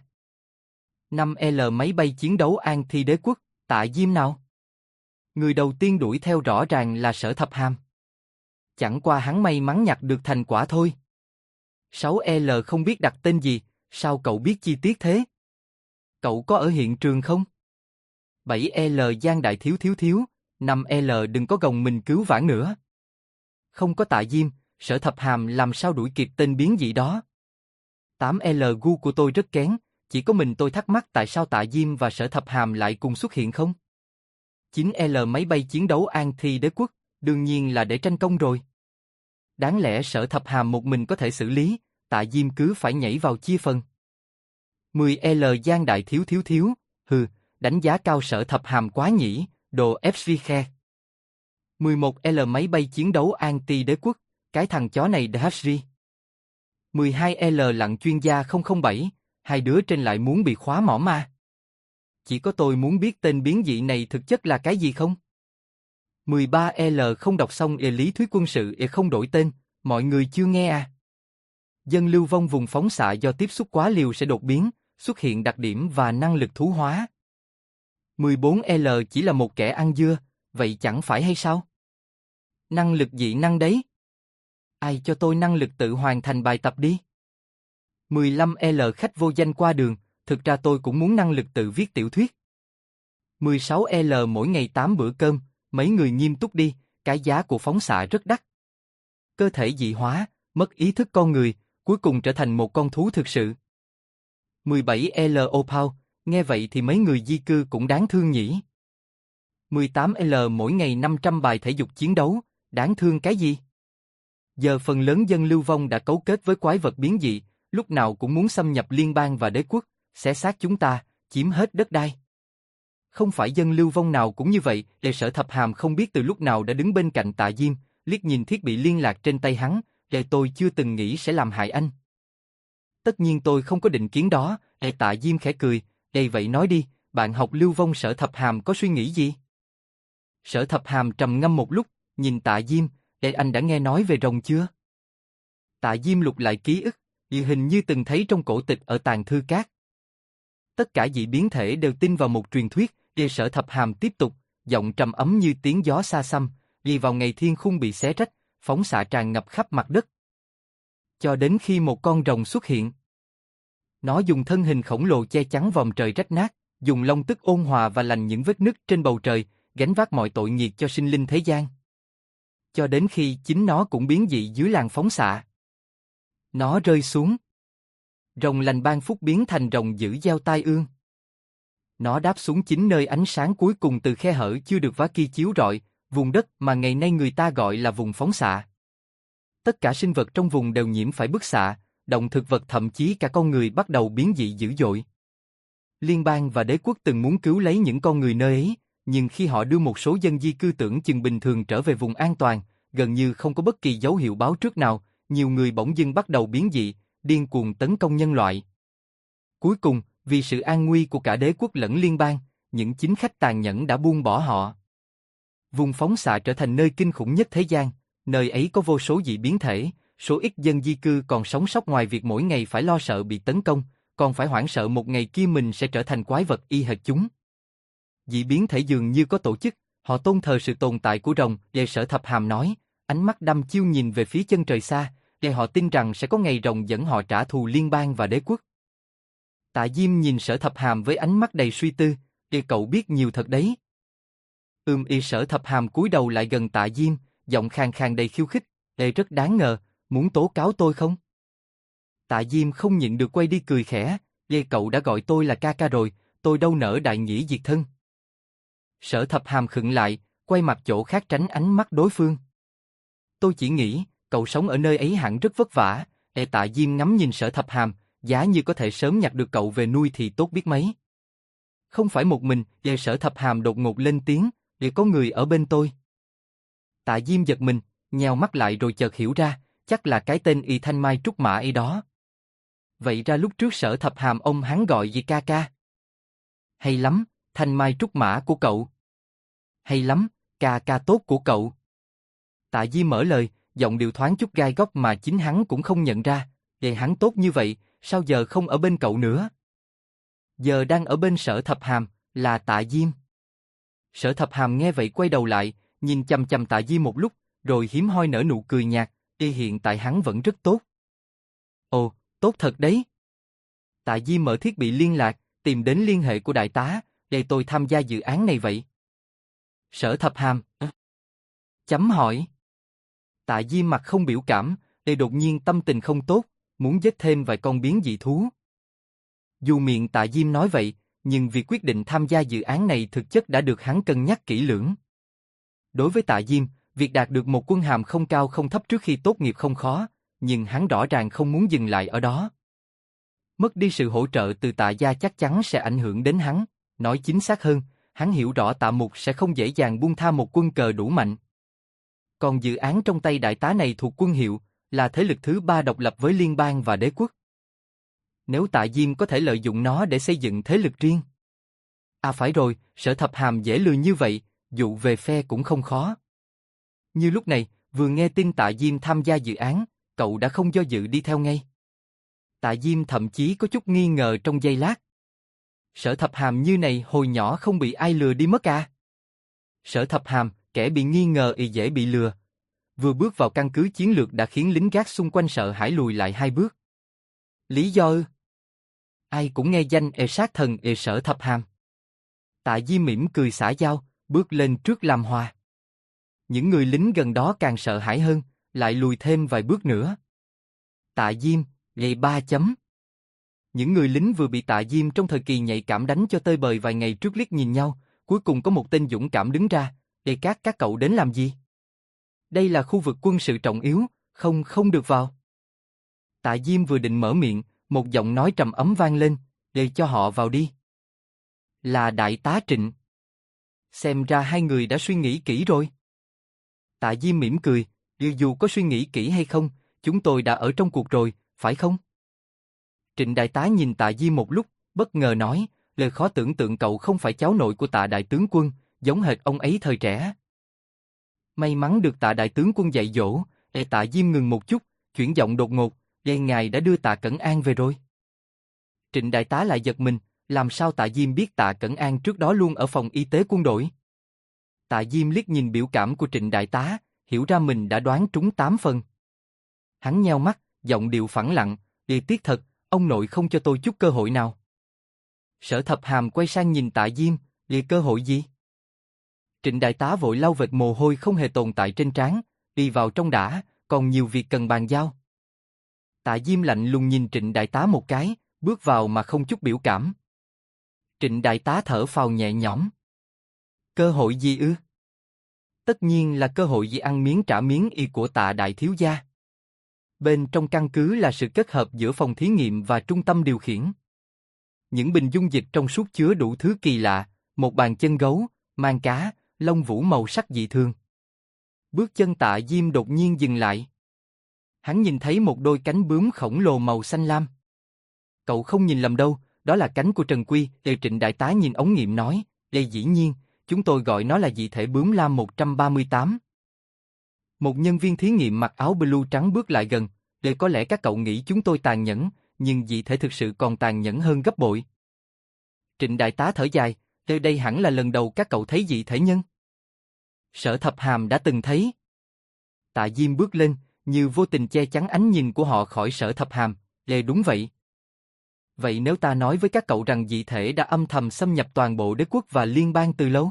5L máy bay chiến đấu An Thi Đế Quốc, Tạ Diêm nào? Người đầu tiên đuổi theo rõ ràng là Sở Thập Hàm. Chẳng qua hắn may mắn nhặt được thành quả thôi. 6L không biết đặt tên gì, sao cậu biết chi tiết thế? Cậu có ở hiện trường không? 7L Giang đại thiếu, 5L đừng có gồng mình cứu vãn nữa. Không có Tạ Diêm, Sở Thập Hàm làm sao đuổi kịp tên biến dị đó? 8L gu của tôi rất kén, chỉ có mình tôi thắc mắc tại sao Tạ Diêm và Sở Thập Hàm lại cùng xuất hiện không? 9L máy bay chiến đấu An Thi Đế Quốc, đương nhiên là để tranh công rồi. Đáng lẽ Sở Thập Hàm một mình có thể xử lý, Tạ Diêm cứ phải nhảy vào chia phần. 10L Giang đại thiếu, đánh giá cao Sở Thập Hàm quá nhỉ, đồ FC khe. 11L máy bay chiến đấu anti-đế quốc, cái thằng chó này DHG. 12L lặn chuyên gia 007, hai đứa trên lại muốn bị khóa mỏ ma. Chỉ có tôi muốn biết tên biến dị này thực chất là cái gì không? 13L không đọc xong lý thuyết quân sự không đổi tên, mọi người chưa nghe à? Dân lưu vong vùng phóng xạ do tiếp xúc quá liều sẽ đột biến, xuất hiện đặc điểm và năng lực thú hóa. 14L chỉ là một kẻ ăn dưa, vậy chẳng phải hay sao? Năng lực dị năng đấy. Ai cho tôi năng lực tự hoàn thành bài tập đi? 15L khách vô danh qua đường, thực ra tôi cũng muốn năng lực tự viết tiểu thuyết. 16L mỗi ngày 8 bữa cơm, mấy người nghiêm túc đi, cái giá của phóng xạ rất đắt. Cơ thể dị hóa, mất ý thức con người, cuối cùng trở thành một con thú thực sự. 17L Opal, nghe vậy thì mấy người di cư cũng đáng thương nhỉ. 18L mỗi ngày 500 bài thể dục chiến đấu, đáng thương cái gì? Giờ phần lớn dân lưu vong đã cấu kết với quái vật biến dị, lúc nào cũng muốn xâm nhập liên bang và đế quốc, xé xác chúng ta, chiếm hết đất đai. Không phải dân lưu vong nào cũng như vậy, để Sở Thập Hàm không biết từ lúc nào đã đứng bên cạnh Tạ Diêm, liếc nhìn thiết bị liên lạc trên tay hắn, để tôi chưa từng nghĩ sẽ làm hại anh. Tất nhiên tôi không có định kiến đó, Tạ Diêm khẽ cười, vậy nói đi, bạn học lưu vong Sở Thập Hàm có suy nghĩ gì? Sở Thập Hàm trầm ngâm một lúc, nhìn Tạ Diêm, anh đã nghe nói về rồng chưa? Tạ Diêm lục lại ký ức, hình như từng thấy trong cổ tịch ở tàng thư các. Tất cả dị biến thể đều tin vào một truyền thuyết, Sở Thập Hàm tiếp tục, giọng trầm ấm như tiếng gió xa xăm, vào ngày thiên khung bị xé rách, phóng xạ tràn ngập khắp mặt đất. Cho đến khi một con rồng xuất hiện. Nó dùng thân hình khổng lồ che chắn vòm trời rách nát, dùng long tức ôn hòa và lành những vết nứt trên bầu trời, gánh vác mọi tội nghiệp cho sinh linh thế gian. Cho đến khi chính nó cũng biến dị dưới làn phóng xạ. Nó rơi xuống. Rồng lành ban phúc biến thành rồng dữ gieo tai ương. Nó đáp xuống chính nơi ánh sáng cuối cùng từ khe hở chưa được vá kia chiếu rọi, vùng đất mà ngày nay người ta gọi là vùng phóng xạ. Tất cả sinh vật trong vùng đều nhiễm phải bức xạ, động thực vật thậm chí cả con người bắt đầu biến dị dữ dội. Liên bang và đế quốc từng muốn cứu lấy những con người nơi ấy, nhưng khi họ đưa một số dân di cư tưởng chừng bình thường trở về vùng an toàn, gần như không có bất kỳ dấu hiệu báo trước nào, nhiều người bỗng dưng bắt đầu biến dị, điên cuồng tấn công nhân loại. Cuối cùng, vì sự an nguy của cả đế quốc lẫn liên bang, những chính khách tàn nhẫn đã buông bỏ họ. Vùng phóng xạ trở thành nơi kinh khủng nhất thế gian, nơi ấy có vô số dị biến thể, số ít dân di cư còn sống sót ngoài việc mỗi ngày phải lo sợ bị tấn công, còn phải hoảng sợ một ngày kia mình sẽ trở thành quái vật y hệt chúng. Dị biến thể dường như có tổ chức, họ tôn thờ sự tồn tại của rồng, Sở Thập Hàm nói, ánh mắt đăm chiêu nhìn về phía chân trời xa, để họ tin rằng sẽ có ngày rồng dẫn họ trả thù liên bang và đế quốc. Tạ Diêm nhìn Sở Thập Hàm với ánh mắt đầy suy tư, cậu biết nhiều thật đấy. Sở Thập Hàm cúi đầu lại gần Tạ Diêm, giọng khàn khàn đầy khiêu khích, rất đáng ngờ, muốn tố cáo tôi không? Tạ Diêm không nhịn được quay đi cười khẽ, cậu đã gọi tôi là ca ca rồi, tôi đâu nỡ đại nghĩa diệt thân. Sở Thập Hàm khựng lại, quay mặt chỗ khác tránh ánh mắt đối phương. Tôi chỉ nghĩ, cậu sống ở nơi ấy hẳn rất vất vả, Tạ Diêm ngắm nhìn Sở Thập Hàm, giá như có thể sớm nhặt được cậu về nuôi thì tốt biết mấy. Không phải một mình, Sở Thập Hàm đột ngột lên tiếng, có người ở bên tôi. Tạ Diêm giật mình, nheo mắt lại rồi chợt hiểu ra, chắc là cái tên Y Thanh Mai Trúc Mã ấy đó. Vậy ra lúc trước Sở Thập Hàm ông hắn gọi gì ca ca? Hay lắm, Thanh Mai Trúc Mã của cậu. Hay lắm, ca ca tốt của cậu. Tạ Diêm mở lời, giọng điệu thoáng chút gai góc mà chính hắn cũng không nhận ra, hắn tốt như vậy, sao giờ không ở bên cậu nữa? Giờ đang ở bên Sở Thập Hàm, là Tạ Diêm. Sở Thập Hàm nghe vậy quay đầu lại, nhìn chằm chằm Tạ Diêm một lúc, rồi hiếm hoi nở nụ cười nhạt, hiện tại hắn vẫn rất tốt. Ồ, tốt thật đấy. Tạ Diêm mở thiết bị liên lạc, tìm đến liên hệ của đại tá, để tôi tham gia dự án này vậy. Sở Thập Hàm. Chấm hỏi. Tạ Diêm mặt không biểu cảm, đột nhiên tâm tình không tốt, muốn giết thêm vài con biến dị thú. Dù miệng Tạ Diêm nói vậy, nhưng việc quyết định tham gia dự án này thực chất đã được hắn cân nhắc kỹ lưỡng. Đối với Tạ Diêm, việc đạt được một quân hàm không cao không thấp trước khi tốt nghiệp không khó, nhưng hắn rõ ràng không muốn dừng lại ở đó. Mất đi sự hỗ trợ từ Tạ gia chắc chắn sẽ ảnh hưởng đến hắn, nói chính xác hơn, hắn hiểu rõ Tạ Mục sẽ không dễ dàng buông tha một quân cờ đủ mạnh. Còn dự án trong tay đại tá này thuộc quân hiệu, là thế lực thứ 3 độc lập với liên bang và đế quốc. Nếu Tạ Diêm có thể lợi dụng nó để xây dựng thế lực riêng. À phải rồi, Sở Thập Hàm dễ lừa như vậy, dụ về phe cũng không khó. Như lúc này, vừa nghe tin Tạ Diêm tham gia dự án, cậu đã không do dự đi theo ngay. Tạ Diêm thậm chí có chút nghi ngờ trong giây lát. Sở Thập Hàm như này hồi nhỏ không bị ai lừa đi mất à? Sở Thập Hàm, kẻ bị nghi ngờ y dễ bị lừa. Vừa bước vào căn cứ chiến lược đã khiến lính gác xung quanh sợ hãi lùi lại 2 bước. Lý do ư? Ai cũng nghe danh sát thần Sở Thập Hàm. Tạ Diêm mỉm cười xã giao, bước lên trước làm hòa. Những người lính gần đó càng sợ hãi hơn, lại lùi thêm vài bước nữa. Tạ Diêm, gậy 3 chấm. Những người lính vừa bị Tạ Diêm trong thời kỳ nhạy cảm đánh cho tơi bời vài ngày trước liếc nhìn nhau, cuối cùng có một tên dũng cảm đứng ra, các cậu đến làm gì? Đây là khu vực quân sự trọng yếu, không được vào. Tạ Diêm vừa định mở miệng, một giọng nói trầm ấm vang lên, để cho họ vào đi. Là đại tá Trịnh. Xem ra hai người đã suy nghĩ kỹ rồi. Tạ Diêm mỉm cười, dù có suy nghĩ kỹ hay không, chúng tôi đã ở trong cuộc rồi, phải không? Trịnh đại tá nhìn Tạ Diêm một lúc, bất ngờ nói, lời khó tưởng tượng cậu không phải cháu nội của Tạ đại tướng quân, giống hệt ông ấy thời trẻ. May mắn được Tạ đại tướng quân dạy dỗ, Tạ Diêm ngừng một chút, chuyển giọng đột ngột, ngài đã đưa Tạ Cẩn An về rồi. Trịnh đại tá lại giật mình, làm sao Tạ Diêm biết Tạ Cẩn An trước đó luôn ở phòng y tế quân đội? Tạ Diêm liếc nhìn biểu cảm của Trịnh đại tá, hiểu ra mình đã đoán trúng 8 phần. Hắn nheo mắt, giọng điệu phẳng lặng, tiếc thật, ông nội không cho tôi chút cơ hội nào. Sở Thập Hàm quay sang nhìn Tạ Diêm, cơ hội gì? Trịnh đại tá vội lau vệt mồ hôi không hề tồn tại trên trán, đi vào trong đã, còn nhiều việc cần bàn giao. Tạ Diêm lạnh lùng nhìn Trịnh đại tá một cái, bước vào mà không chút biểu cảm. Trịnh đại tá thở phào nhẹ nhõm. Cơ hội gì ư? Tất nhiên là cơ hội gì ăn miếng trả miếng y của Tạ đại thiếu gia. Bên trong căn cứ là sự kết hợp giữa phòng thí nghiệm và trung tâm điều khiển. Những bình dung dịch trong suốt chứa đủ thứ kỳ lạ, một bàn chân gấu, mang cá, lông vũ màu sắc dị thường. Bước chân Tạ Diêm đột nhiên dừng lại. Hắn nhìn thấy một đôi cánh bướm khổng lồ màu xanh lam. Cậu không nhìn lầm đâu, đó là cánh của Trần Quy. Trịnh đại tá nhìn ống nghiệm nói, dĩ nhiên, chúng tôi gọi nó là dị thể bướm lam 138. Một nhân viên thí nghiệm mặc áo blue trắng bước lại gần, có lẽ các cậu nghĩ chúng tôi tàn nhẫn, nhưng dị thể thực sự còn tàn nhẫn hơn gấp bội. Trịnh đại tá thở dài, đây hẳn là lần đầu các cậu thấy dị thể nhân. Sở Thập Hàm đã từng thấy. Tạ Diêm bước lên, như vô tình che chắn ánh nhìn của họ khỏi Sở Thập Hàm, đúng vậy. Vậy nếu ta nói với các cậu rằng dị thể đã âm thầm xâm nhập toàn bộ đế quốc và liên bang từ lâu?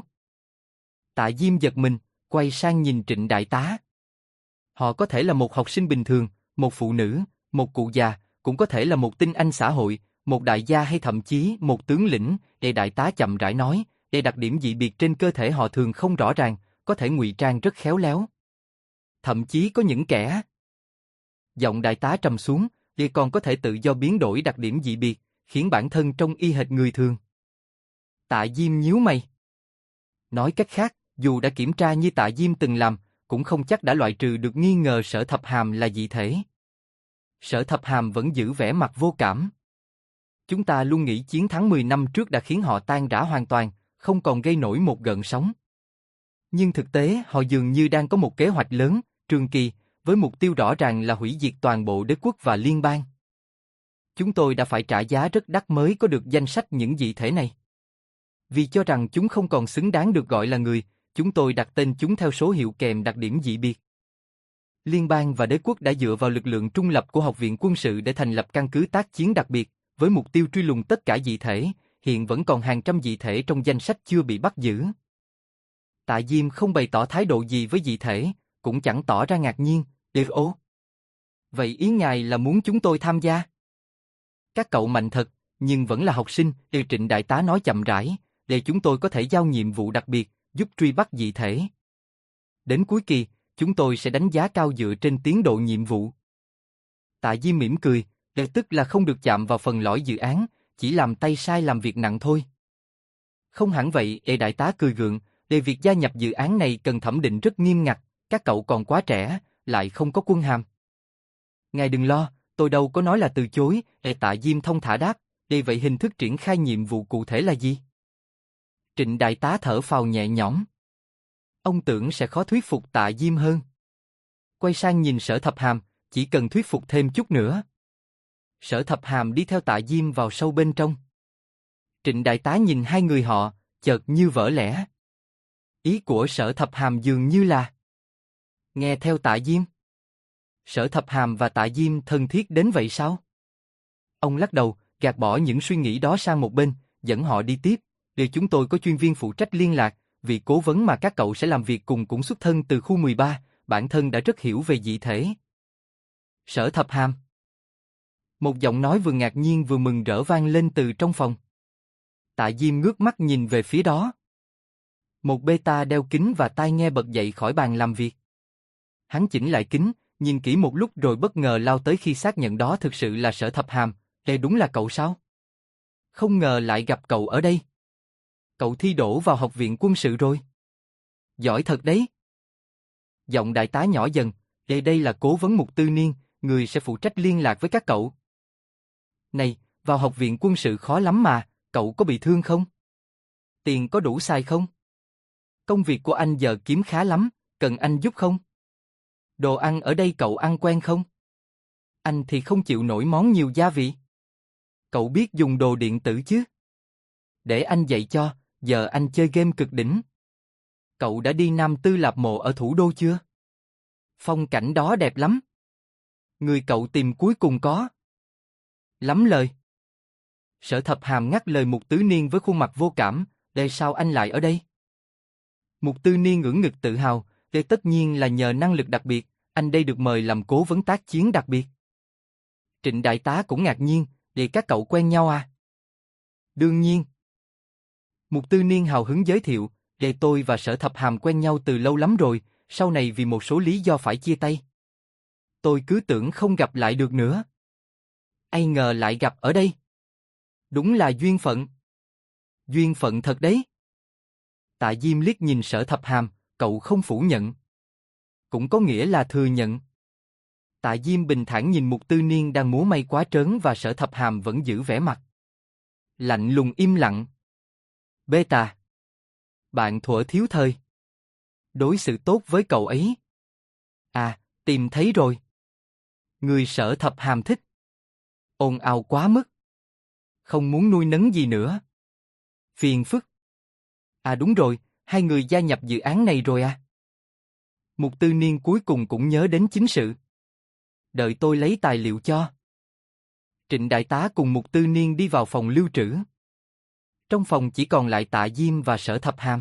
Tạ Diêm giật mình, quay sang nhìn Trịnh đại tá. Họ có thể là một học sinh bình thường, một phụ nữ, một cụ già, cũng có thể là một tinh anh xã hội, một đại gia hay thậm chí một tướng lĩnh. Đại tá chậm rãi nói, đặc điểm dị biệt trên cơ thể họ thường không rõ ràng, có thể ngụy trang rất khéo léo. Thậm chí có những kẻ. Giọng đại tá trầm xuống, còn có thể tự do biến đổi đặc điểm dị biệt, khiến bản thân trông y hệt người thường. Tạ Diêm nhíu mày. Nói cách khác, dù đã kiểm tra như Tạ Diêm từng làm, cũng không chắc đã loại trừ được nghi ngờ Sở Thập Hàm là dị thể. Sở Thập Hàm vẫn giữ vẻ mặt vô cảm. Chúng ta luôn nghĩ chiến thắng 10 năm trước đã khiến họ tan rã hoàn toàn, không còn gây nổi một gợn sóng. Nhưng thực tế họ dường như đang có một kế hoạch lớn, trường kỳ, với mục tiêu rõ ràng là hủy diệt toàn bộ đế quốc và liên bang. Chúng tôi đã phải trả giá rất đắt mới có được danh sách những dị thể này. Vì cho rằng chúng không còn xứng đáng được gọi là người, chúng tôi đặt tên chúng theo số hiệu kèm đặc điểm dị biệt. Liên bang và đế quốc đã dựa vào lực lượng trung lập của Học viện Quân sự để thành lập căn cứ tác chiến đặc biệt, với mục tiêu truy lùng tất cả dị thể, hiện vẫn còn hàng trăm dị thể trong danh sách chưa bị bắt giữ. Tạ Diêm không bày tỏ thái độ gì với dị thể, cũng chẳng tỏ ra ngạc nhiên, vậy ý ngài là muốn chúng tôi tham gia? Các cậu mạnh thật, nhưng vẫn là học sinh, Trịnh đại tá nói chậm rãi, để chúng tôi có thể giao nhiệm vụ đặc biệt, giúp truy bắt dị thể. Đến cuối kỳ, chúng tôi sẽ đánh giá cao dựa trên tiến độ nhiệm vụ. Tạ Diêm mỉm cười, tức là không được chạm vào phần lõi dự án, chỉ làm tay sai làm việc nặng thôi. Không hẳn vậy, đại tá cười gượng, việc gia nhập dự án này cần thẩm định rất nghiêm ngặt, Các cậu còn quá trẻ, lại không có quân hàm. Ngài đừng lo, tôi đâu có nói là từ chối, Tạ Diêm thông thả đáp, vậy hình thức triển khai nhiệm vụ cụ thể là gì? Trịnh đại tá thở phào nhẹ nhõm. Ông tưởng sẽ khó thuyết phục Tạ Diêm hơn. Quay sang nhìn Sở Thập Hàm, chỉ cần thuyết phục thêm chút nữa. Sở Thập Hàm đi theo Tạ Diêm vào sâu bên trong. Trịnh đại tá nhìn hai người họ, chợt như vỡ lẽ. Ý của Sở Thập Hàm dường như là nghe theo Tạ Diêm. Sở Thập Hàm và Tạ Diêm thân thiết đến vậy sao? Ông lắc đầu, gạt bỏ những suy nghĩ đó sang một bên, dẫn họ đi tiếp. Để chúng tôi có chuyên viên phụ trách liên lạc, vị cố vấn mà các cậu sẽ làm việc cùng cũng xuất thân từ khu 13, bản thân đã rất hiểu về dị thể. Sở Thập Hàm. Một giọng nói vừa ngạc nhiên vừa mừng rỡ vang lên từ trong phòng. Tạ Diêm ngước mắt nhìn về phía đó. Một beta đeo kính và tai nghe bật dậy khỏi bàn làm việc. Hắn chỉnh lại kính, nhìn kỹ một lúc rồi bất ngờ lao tới khi xác nhận đó thực sự là Sở Thập Hàm. Đúng là cậu sao? Không ngờ lại gặp cậu ở đây. Cậu thi đỗ vào học viện quân sự rồi. Giỏi thật đấy. Giọng đại tá nhỏ dần, đây là cố vấn Mục Tư Niên, người sẽ phụ trách liên lạc với các cậu. Này, vào học viện quân sự khó lắm mà, cậu có bị thương không? Tiền có đủ xài không? Công việc của anh giờ kiếm khá lắm, cần anh giúp không? Đồ ăn ở đây cậu ăn quen không? Anh thì không chịu nổi món nhiều gia vị. Cậu biết dùng đồ điện tử chứ? Để anh dạy cho, giờ anh chơi game cực đỉnh. Cậu đã đi Nam Tư Lạp Mộ ở thủ đô chưa? Phong cảnh đó đẹp lắm. Người cậu tìm cuối cùng có lắm lời. Sở Thập Hàm ngắt lời Mục Tứ Niên với khuôn mặt vô cảm, sao anh lại ở đây? Mục Tư Niên ưỡn ngực tự hào, tất nhiên là nhờ năng lực đặc biệt, anh đây được mời làm cố vấn tác chiến đặc biệt. Trịnh đại tá cũng ngạc nhiên, các cậu quen nhau à? Đương nhiên. Mục Tư Niên hào hứng giới thiệu, tôi và Sở Thập Hàm quen nhau từ lâu lắm rồi, sau này vì một số lý do phải chia tay. Tôi cứ tưởng không gặp lại được nữa. Ai ngờ lại gặp ở đây. Đúng là duyên phận. Duyên phận thật đấy. Tạ Diêm liếc nhìn Sở Thập Hàm, cậu không phủ nhận. Cũng có nghĩa là thừa nhận. Tạ Diêm bình thản nhìn Mục Tư Niên đang múa may quá trớn và Sở Thập Hàm vẫn giữ vẻ mặt lạnh lùng im lặng. Beta. Bạn thuở thiếu thời. Đối xử tốt với cậu ấy. À, tìm thấy rồi. Người Sở Thập Hàm thích. Ồn ào quá mức. Không muốn nuôi nấng gì nữa. Phiền phức. À đúng rồi, hai người gia nhập dự án này rồi à? Mục Tư Niên cuối cùng cũng nhớ đến chính sự. Đợi tôi lấy tài liệu cho. Trịnh đại tá cùng Mục Tư Niên đi vào phòng lưu trữ. Trong phòng chỉ còn lại Tạ Diêm và Sở Thập Hàm.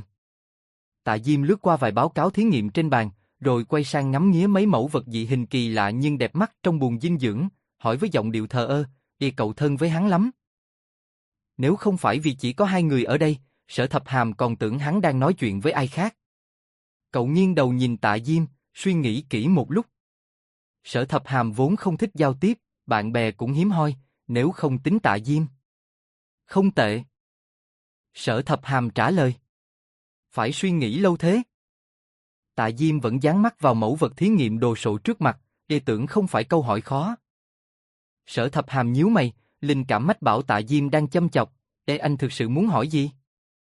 Tạ Diêm lướt qua vài báo cáo thí nghiệm trên bàn, rồi quay sang ngắm nghía mấy mẫu vật dị hình kỳ lạ nhưng đẹp mắt trong buồng dinh dưỡng, hỏi với giọng điệu thờ ơ, cậu thân với hắn lắm. Nếu không phải vì chỉ có hai người ở đây, Sở Thập Hàm còn tưởng hắn đang nói chuyện với ai khác. Cậu nghiêng đầu nhìn Tạ Diêm, suy nghĩ kỹ một lúc. Sở Thập Hàm vốn không thích giao tiếp, bạn bè cũng hiếm hoi, nếu không tính Tạ Diêm. Không tệ. Sở Thập Hàm trả lời. Phải suy nghĩ lâu thế. Tạ Diêm vẫn dán mắt vào mẫu vật thí nghiệm đồ sộ trước mặt, tưởng không phải câu hỏi khó. Sở Thập Hàm nhíu mày, linh cảm mách bảo Tạ Diêm đang châm chọc, anh thực sự muốn hỏi gì?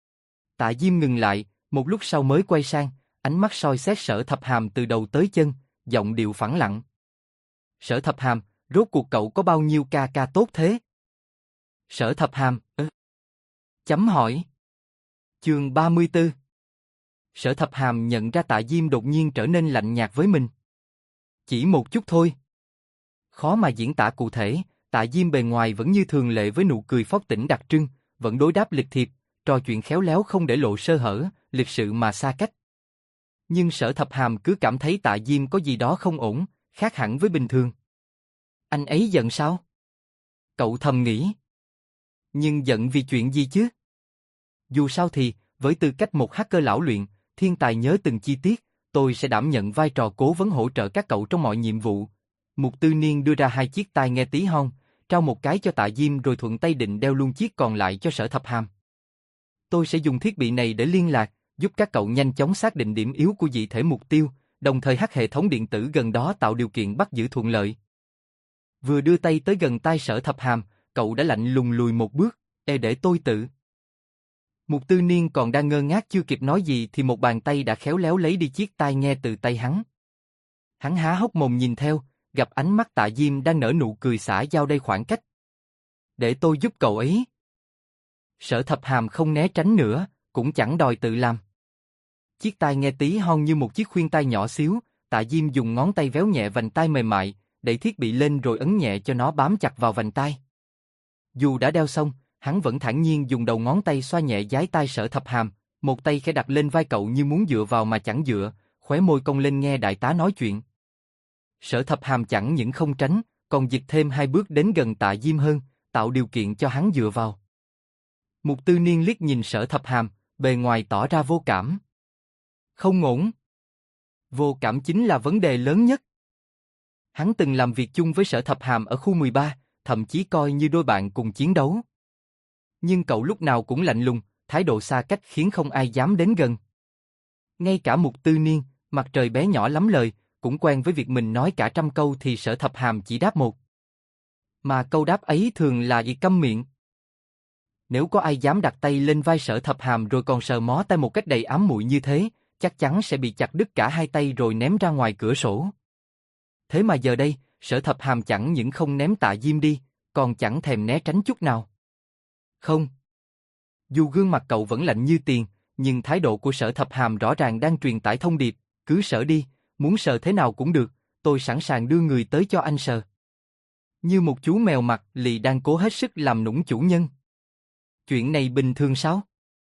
Tạ Diêm ngừng lại, một lúc sau mới quay sang, ánh mắt soi xét Sở Thập Hàm từ đầu tới chân, giọng điệu phẳng lặng. Sở Thập Hàm, rốt cuộc cậu có bao nhiêu ca tốt thế? Sở Thập Hàm, chấm hỏi. Chương 34. Sở Thập Hàm nhận ra Tạ Diêm đột nhiên trở nên lạnh nhạt với mình. Chỉ một chút thôi. Khó mà diễn tả cụ thể, Tạ Diêm bề ngoài vẫn như thường lệ với nụ cười phóc tỉnh đặc trưng, vẫn đối đáp lịch thiệp, trò chuyện khéo léo không để lộ sơ hở, lịch sự mà xa cách. Nhưng Sở Thập Hàm cứ cảm thấy Tạ Diêm có gì đó không ổn, khác hẳn với bình thường. Anh ấy giận sao? Cậu thầm nghĩ. Nhưng giận vì chuyện gì chứ? Dù sao thì, với tư cách một hacker lão luyện, thiên tài nhớ từng chi tiết, tôi sẽ đảm nhận vai trò cố vấn hỗ trợ các cậu trong mọi nhiệm vụ. Mục Tư Niên đưa ra hai chiếc tai nghe tí hon, trao một cái cho Tạ Diêm rồi thuận tay định đeo luôn chiếc còn lại cho Sở Thập Hàm. Tôi sẽ dùng thiết bị này để liên lạc, giúp các cậu nhanh chóng xác định điểm yếu của dị thể mục tiêu, đồng thời hack hệ thống điện tử gần đó tạo điều kiện bắt giữ thuận lợi. Vừa đưa tay tới gần tai Sở Thập Hàm, cậu đã lạnh lùng lùi một bước, để tôi tự. Mục Tư Niên còn đang ngơ ngác chưa kịp nói gì thì một bàn tay đã khéo léo lấy đi chiếc tai nghe từ tay hắn. Hắn há hốc mồm nhìn theo, gặp ánh mắt Tạ Diêm đang nở nụ cười xả giao đây khoảng cách. Để tôi giúp cậu ấy. Sở Thập Hàm không né tránh nữa, cũng chẳng đòi tự làm. Chiếc tai nghe tí hon như một chiếc khuyên tai nhỏ xíu, Tạ Diêm dùng ngón tay véo nhẹ vành tai mềm mại, đẩy thiết bị lên rồi ấn nhẹ cho nó bám chặt vào vành tai. Dù đã đeo xong, hắn vẫn thản nhiên dùng đầu ngón tay xoa nhẹ dái tai Sở Thập Hàm, một tay khẽ đặt lên vai cậu như muốn dựa vào mà chẳng dựa, khóe môi cong lên nghe đại tá nói chuyện. Sở Thập Hàm chẳng những không tránh, còn dịch thêm 2 bước đến gần Tạ Diêm hơn, tạo điều kiện cho hắn dựa vào. Mục Tư Niên liếc nhìn Sở Thập Hàm, bề ngoài tỏ ra vô cảm. Không ổn. Vô cảm chính là vấn đề lớn nhất. Hắn từng làm việc chung với Sở Thập Hàm ở khu 13, thậm chí coi như đôi bạn cùng chiến đấu. Nhưng cậu lúc nào cũng lạnh lùng, thái độ xa cách khiến không ai dám đến gần. Ngay cả Mục Tư Niên, mặt trời bé nhỏ lắm lời, cũng quen với việc mình nói cả trăm câu thì Sở Thập Hàm chỉ đáp một. Mà câu đáp ấy thường là câm miệng. Nếu có ai dám đặt tay lên vai Sở Thập Hàm rồi còn sờ mó tay một cách đầy ám muội như thế, chắc chắn sẽ bị chặt đứt cả hai tay rồi ném ra ngoài cửa sổ. Thế mà giờ đây, Sở Thập Hàm chẳng những không ném Tạ Diêm đi, còn chẳng thèm né tránh chút nào. Không. Dù gương mặt cậu vẫn lạnh như tiền, nhưng thái độ của Sở Thập Hàm rõ ràng đang truyền tải thông điệp, cứ sờ đi, muốn sờ thế nào cũng được, tôi sẵn sàng đưa người tới cho anh sờ. Như một chú mèo mặt lì đang cố hết sức làm nũng chủ nhân. Chuyện này bình thường sao?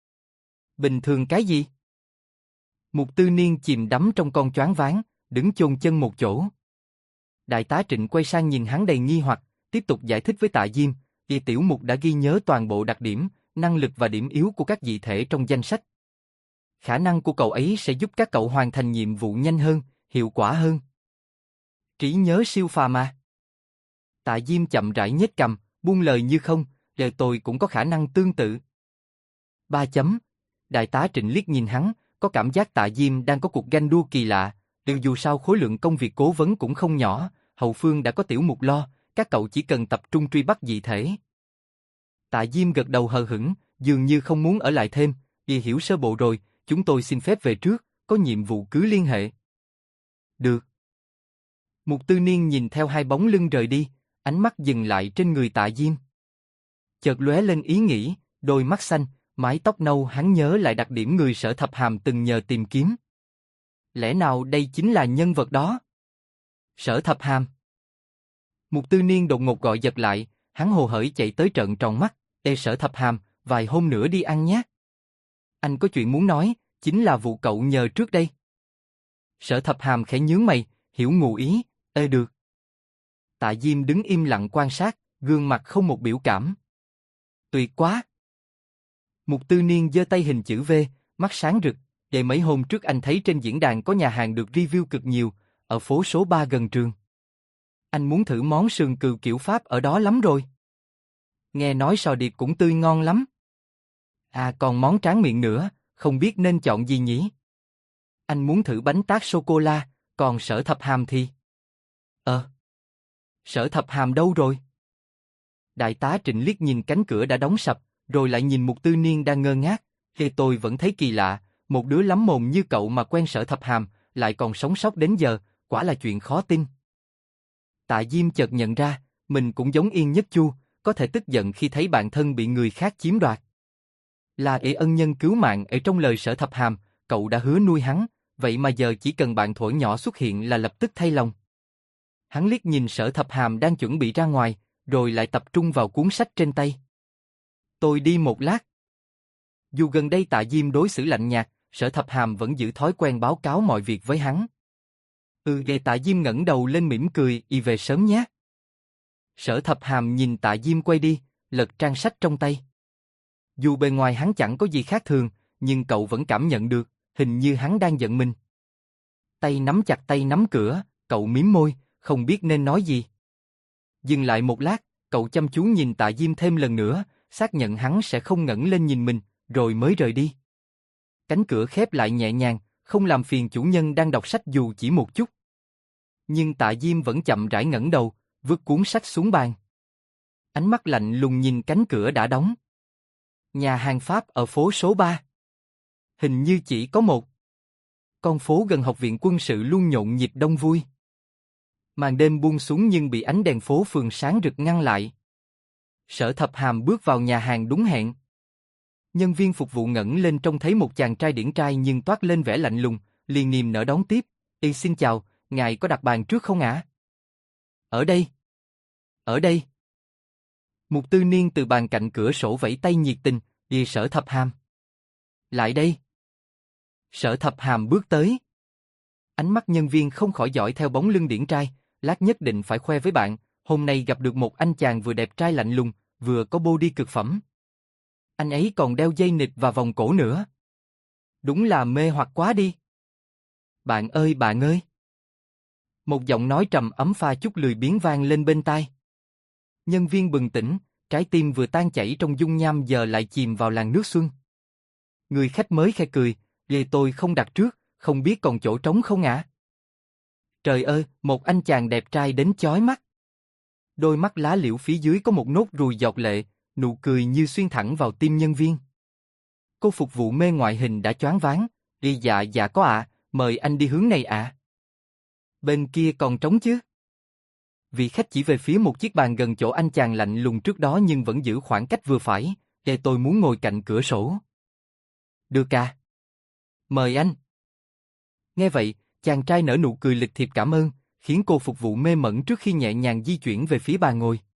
Bình thường cái gì? Mục Tư Niên chìm đắm trong con choáng váng, đứng chôn chân một chỗ. Đại tá Trịnh quay sang nhìn hắn đầy nghi hoặc, tiếp tục giải thích với Tạ Diêm, tiểu mục đã ghi nhớ toàn bộ đặc điểm, năng lực và điểm yếu của các dị thể trong danh sách. Khả năng của cậu ấy sẽ giúp các cậu hoàn thành nhiệm vụ nhanh hơn, hiệu quả hơn. Trí nhớ siêu phàm à? Tạ Diêm chậm rãi nhếch cằm, buông lời như không, giờ tôi cũng có khả năng tương tự. 3 chấm. Đại tá Trịnh liếc nhìn hắn, có cảm giác Tạ Diêm đang có cuộc ganh đua kỳ lạ, dù sao khối lượng công việc cố vấn cũng không nhỏ, hậu phương đã có tiểu mục lo, các cậu chỉ cần tập trung truy bắt dị thể. Tạ Diêm gật đầu hờ hững, dường như không muốn ở lại thêm, vì hiểu sơ bộ rồi, chúng tôi xin phép về trước, có nhiệm vụ cứ liên hệ. Được. Mục Tư Niên nhìn theo hai bóng lưng rời đi, ánh mắt dừng lại trên người Tạ Diêm. Chợt lóe lên ý nghĩ, đôi mắt xanh, mái tóc nâu hắn nhớ lại đặc điểm người Sở Thập Hàm từng nhờ tìm kiếm. Lẽ nào đây chính là nhân vật đó? Sở Thập Hàm. Mục Tư Niên đột ngột gọi giật lại, hắn hồ hởi chạy tới trợn tròn mắt, Sở Thập Hàm, vài hôm nữa đi ăn nhé. Anh có chuyện muốn nói, chính là vụ cậu nhờ trước đây. Sở Thập Hàm khẽ nhướng mày, hiểu ngụ ý, được. Tạ Diêm đứng im lặng quan sát, gương mặt không một biểu cảm. Tuyệt quá. Mục Tư Niên giơ tay hình chữ V, mắt sáng rực, mấy hôm trước anh thấy trên diễn đàn có nhà hàng được review cực nhiều, ở phố số 3 gần trường. Anh muốn thử món sườn cừu kiểu Pháp ở đó lắm rồi. Nghe nói sò điệp cũng tươi ngon lắm. À còn món tráng miệng nữa, không biết nên chọn gì nhỉ? Anh muốn thử bánh tart sô-cô-la, còn Sở Thập Hàm thì... Sở Thập Hàm đâu rồi? Đại tá Trịnh liếc nhìn cánh cửa đã đóng sập, rồi lại nhìn Mục Tư Niên đang ngơ ngác. Tôi vẫn thấy kỳ lạ, một đứa lắm mồm như cậu mà quen Sở Thập Hàm, lại còn sống sót đến giờ, quả là chuyện khó tin. Tạ Diêm chợt nhận ra, mình cũng giống Yên Nhất Chu, có thể tức giận khi thấy bạn thân bị người khác chiếm đoạt. Là ân nhân cứu mạng ở trong lời Sở Thập Hàm, cậu đã hứa nuôi hắn, vậy mà giờ chỉ cần bạn thổi nhỏ xuất hiện là lập tức thay lòng. Hắn liếc nhìn Sở Thập Hàm đang chuẩn bị ra ngoài, rồi lại tập trung vào cuốn sách trên tay. Tôi đi một lát. Dù gần đây Tạ Diêm đối xử lạnh nhạt, Sở Thập Hàm vẫn giữ thói quen báo cáo mọi việc với hắn. Tạ Diêm ngẩng đầu lên mỉm cười, về sớm nhé. Sở Thập Hàm nhìn Tạ Diêm quay đi, lật trang sách trong tay. Dù bề ngoài hắn chẳng có gì khác thường, nhưng cậu vẫn cảm nhận được, hình như hắn đang giận mình. Tay nắm chặt tay nắm cửa, cậu mím môi, không biết nên nói gì. Dừng lại một lát, cậu chăm chú nhìn Tạ Diêm thêm lần nữa, xác nhận hắn sẽ không ngẩng lên nhìn mình, rồi mới rời đi. Cánh cửa khép lại nhẹ nhàng, không làm phiền chủ nhân đang đọc sách dù chỉ một chút. Nhưng Tạ Diêm vẫn chậm rãi ngẩng đầu, vứt cuốn sách xuống bàn. Ánh mắt lạnh lùng nhìn cánh cửa đã đóng. Nhà hàng Pháp ở phố số 3. Hình như chỉ có một. Con phố gần học viện quân sự luôn nhộn nhịp đông vui. Màn đêm buông xuống nhưng bị ánh đèn phố phường sáng rực ngăn lại. Sở Thập Hàm bước vào nhà hàng đúng hẹn. Nhân viên phục vụ ngẩng lên trông thấy một chàng trai điển trai nhưng toát lên vẻ lạnh lùng, liền niềm nở đón tiếp. Xin chào, ngài có đặt bàn trước không ạ? Ở đây. Ở đây. Mục Tư Niên từ bàn cạnh cửa sổ vẫy tay nhiệt tình, Sở Thập Hàm. Lại đây. Sở Thập Hàm bước tới. Ánh mắt nhân viên không khỏi dõi theo bóng lưng điển trai, lát nhất định phải khoe với bạn, hôm nay gặp được một anh chàng vừa đẹp trai lạnh lùng, vừa có body cực phẩm. Anh ấy còn đeo dây nịt và vòng cổ nữa. Đúng là mê hoặc quá đi. Bạn ơi bạn ơi. Một giọng nói trầm ấm pha chút lười biếng vang lên bên tai. Nhân viên bừng tỉnh, trái tim vừa tan chảy trong dung nham giờ lại chìm vào làn nước xuân. Người khách mới khẽ cười, tôi không đặt trước, không biết còn chỗ trống không ạ? Trời ơi, một anh chàng đẹp trai đến chói mắt. Đôi mắt lá liễu phía dưới có một nốt ruồi giọt lệ, nụ cười như xuyên thẳng vào tim nhân viên. Cô phục vụ mê ngoại hình đã choáng váng, dạ có ạ, mời anh đi hướng này ạ. Bên kia còn trống chứ? Vị khách chỉ về phía một chiếc bàn gần chỗ anh chàng lạnh lùng trước đó nhưng vẫn giữ khoảng cách vừa phải, tôi muốn ngồi cạnh cửa sổ. Được à? Mời anh. Nghe vậy, chàng trai nở nụ cười lịch thiệp cảm ơn, khiến cô phục vụ mê mẩn trước khi nhẹ nhàng di chuyển về phía bàn ngồi.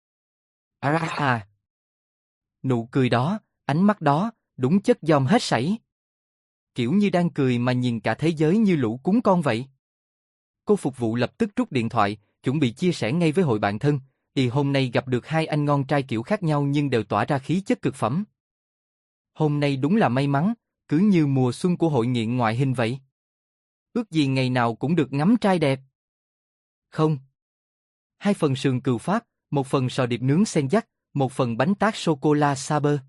Nụ cười đó, ánh mắt đó, đúng chất dòm hết sảy. Kiểu như đang cười mà nhìn cả thế giới như lũ cún con vậy. Cô phục vụ lập tức rút điện thoại, chuẩn bị chia sẻ ngay với hội bạn thân, hôm nay gặp được hai anh ngon trai kiểu khác nhau nhưng đều tỏa ra khí chất cực phẩm. Hôm nay đúng là may mắn, cứ như mùa xuân của hội nghiện ngoại hình vậy. Ước gì ngày nào cũng được ngắm trai đẹp. Không. 2 phần sườn cừu Pháp, 1 phần sò điệp nướng sen dắt, 1 phần bánh tart sô-cô-la Saber.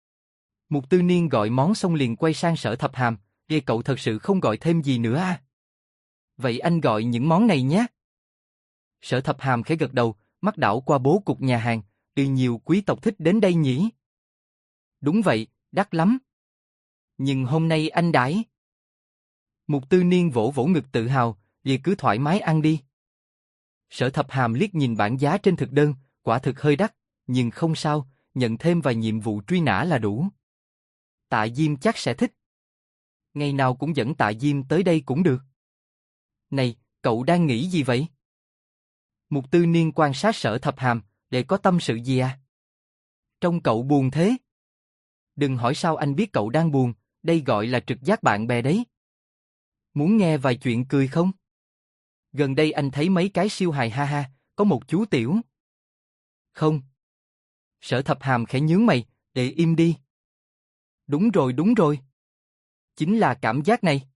Mục Tư Niên gọi món xong liền quay sang Sở Thập Hàm, cậu thật sự không gọi thêm gì nữa à? Vậy anh gọi những món này nhé. Sở Thập Hàm khẽ gật đầu, mắt đảo qua bố cục nhà hàng, nhiều quý tộc thích đến đây nhỉ? Đúng vậy, đắt lắm. Nhưng hôm nay anh đãi. Mục Tư Niên vỗ vỗ ngực tự hào, cứ thoải mái ăn đi. Sở Thập Hàm liếc nhìn bảng giá trên thực đơn, quả thực hơi đắt, nhưng không sao, nhận thêm vài nhiệm vụ truy nã là đủ. Tạ Diêm chắc sẽ thích. Ngày nào cũng dẫn Tạ Diêm tới đây cũng được. Này, cậu đang nghĩ gì vậy? Mục Tư Niên quan sát Sở Thập Hàm, để có tâm sự gì à? Trông cậu buồn thế. Đừng hỏi sao anh biết cậu đang buồn, đây gọi là trực giác bạn bè đấy. Muốn nghe vài chuyện cười không? Gần đây anh thấy mấy cái siêu hài ha ha, có một chú tiểu. Không. Sở Thập Hàm khẽ nhướng mày, im đi. Đúng rồi. Chính là cảm giác này.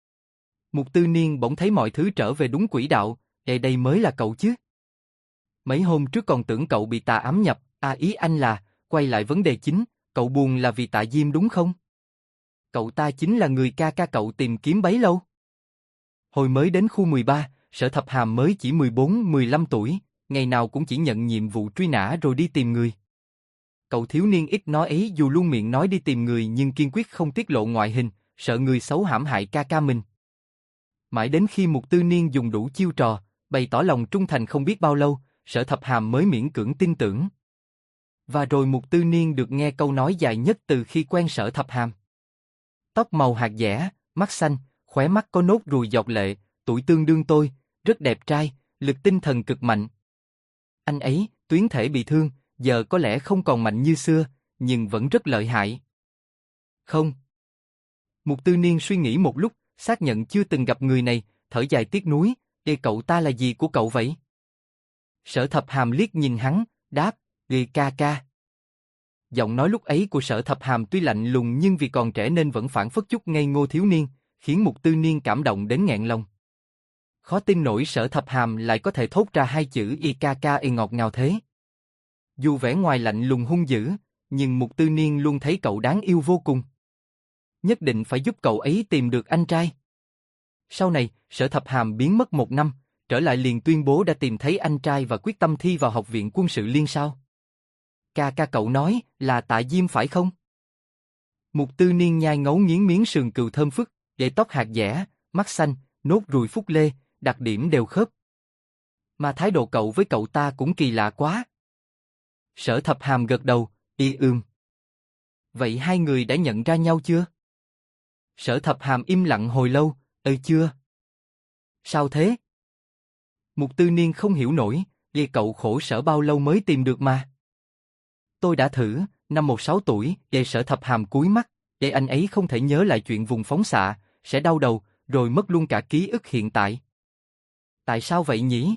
Mục Tư Niên bỗng thấy mọi thứ trở về đúng quỹ đạo, đây mới là cậu chứ. Mấy hôm trước còn tưởng cậu bị tà ám nhập, ý anh là, quay lại vấn đề chính, cậu buồn là vì Tạ Diêm đúng không? Cậu ta chính là người ca ca cậu tìm kiếm bấy lâu. Hồi mới đến khu 13, Sở Thập Hàm mới chỉ 14-15 tuổi, ngày nào cũng chỉ nhận nhiệm vụ truy nã rồi đi tìm người. Cậu thiếu niên ít nói ấy dù luôn miệng nói đi tìm người nhưng kiên quyết không tiết lộ ngoại hình, sợ người xấu hãm hại ca ca mình. Mãi đến khi Mục Tư Niên dùng đủ chiêu trò, bày tỏ lòng trung thành không biết bao lâu, Sở Thập Hàm mới miễn cưỡng tin tưởng. Và rồi Mục Tư Niên được nghe câu nói dài nhất từ khi quen Sở Thập Hàm. Tóc màu hạt dẻ, mắt xanh, khóe mắt có nốt ruồi giọt lệ, tuổi tương đương tôi, rất đẹp trai, lực tinh thần cực mạnh. Anh ấy, tuyến thể bị thương, giờ có lẽ không còn mạnh như xưa, nhưng vẫn rất lợi hại. Không. Mục Tư Niên suy nghĩ một lúc, xác nhận chưa từng gặp người này, thở dài tiếc nuối, cậu ta là gì của cậu vậy? Sở Thập Hàm liếc nhìn hắn, đáp, ca ca. Giọng nói lúc ấy của Sở Thập Hàm tuy lạnh lùng nhưng vì còn trẻ nên vẫn phảng phất chút ngây ngô thiếu niên, khiến Mục Tư Niên cảm động đến nghẹn lòng. Khó tin nổi Sở Thập Hàm lại có thể thốt ra hai chữ ca ngọt ngào thế. Dù vẻ ngoài lạnh lùng hung dữ, nhưng Mục Tư Niên luôn thấy cậu đáng yêu vô cùng. Nhất định phải giúp cậu ấy tìm được anh trai. Sau này, Sở Thập Hàm biến mất 1 năm, trở lại liền tuyên bố đã tìm thấy anh trai và quyết tâm thi vào học viện quân sự liên sao. Ca ca cậu nói là Tạ Diêm phải không? Mục Tư Niên nhai ngấu nghiến miếng sườn cừu thơm phức, để tóc hạt dẻ, mắt xanh, nốt ruồi phúc lê, đặc điểm đều khớp. Mà thái độ cậu với cậu ta cũng kỳ lạ quá. Sở Thập Hàm gật đầu, Vậy hai người đã nhận ra nhau chưa? Sở Thập Hàm im lặng hồi lâu, chưa. Sao thế? Mục Tư Niên không hiểu nổi, cậu khổ sở bao lâu mới tìm được mà. Tôi đã thử, năm 16 tuổi, Sở Thập Hàm cúi mắt, anh ấy không thể nhớ lại chuyện vùng phóng xạ, sẽ đau đầu, rồi mất luôn cả ký ức hiện tại. Tại sao vậy nhỉ?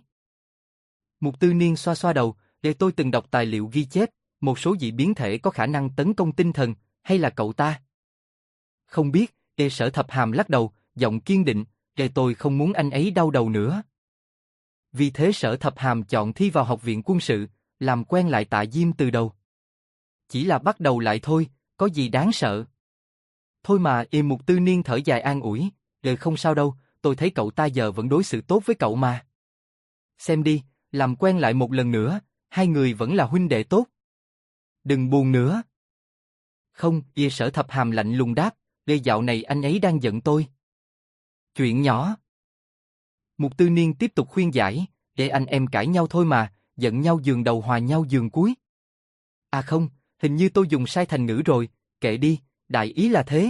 Mục Tư Niên xoa xoa đầu, tôi từng đọc tài liệu ghi chép, một số dị biến thể có khả năng tấn công tinh thần, hay là cậu ta? Không biết, Sở Thập Hàm lắc đầu, giọng kiên định, tôi không muốn anh ấy đau đầu nữa. Vì thế Sở Thập Hàm chọn thi vào học viện quân sự, làm quen lại Tạ Diêm từ đầu. Chỉ là bắt đầu lại thôi, có gì đáng sợ. Thôi mà, Mục Tư Niên thở dài an ủi, không sao đâu, tôi thấy cậu ta giờ vẫn đối xử tốt với cậu mà. Xem đi, làm quen lại một lần nữa, hai người vẫn là huynh đệ tốt. Đừng buồn nữa. Không, Sở Thập Hàm lạnh lùng đáp, dạo này anh ấy đang giận tôi. Chuyện nhỏ. Mục Tư Niên tiếp tục khuyên giải, anh em cãi nhau thôi mà, giận nhau giường đầu hòa nhau giường cuối. À không, hình như tôi dùng sai thành ngữ rồi, kệ đi, đại ý là thế.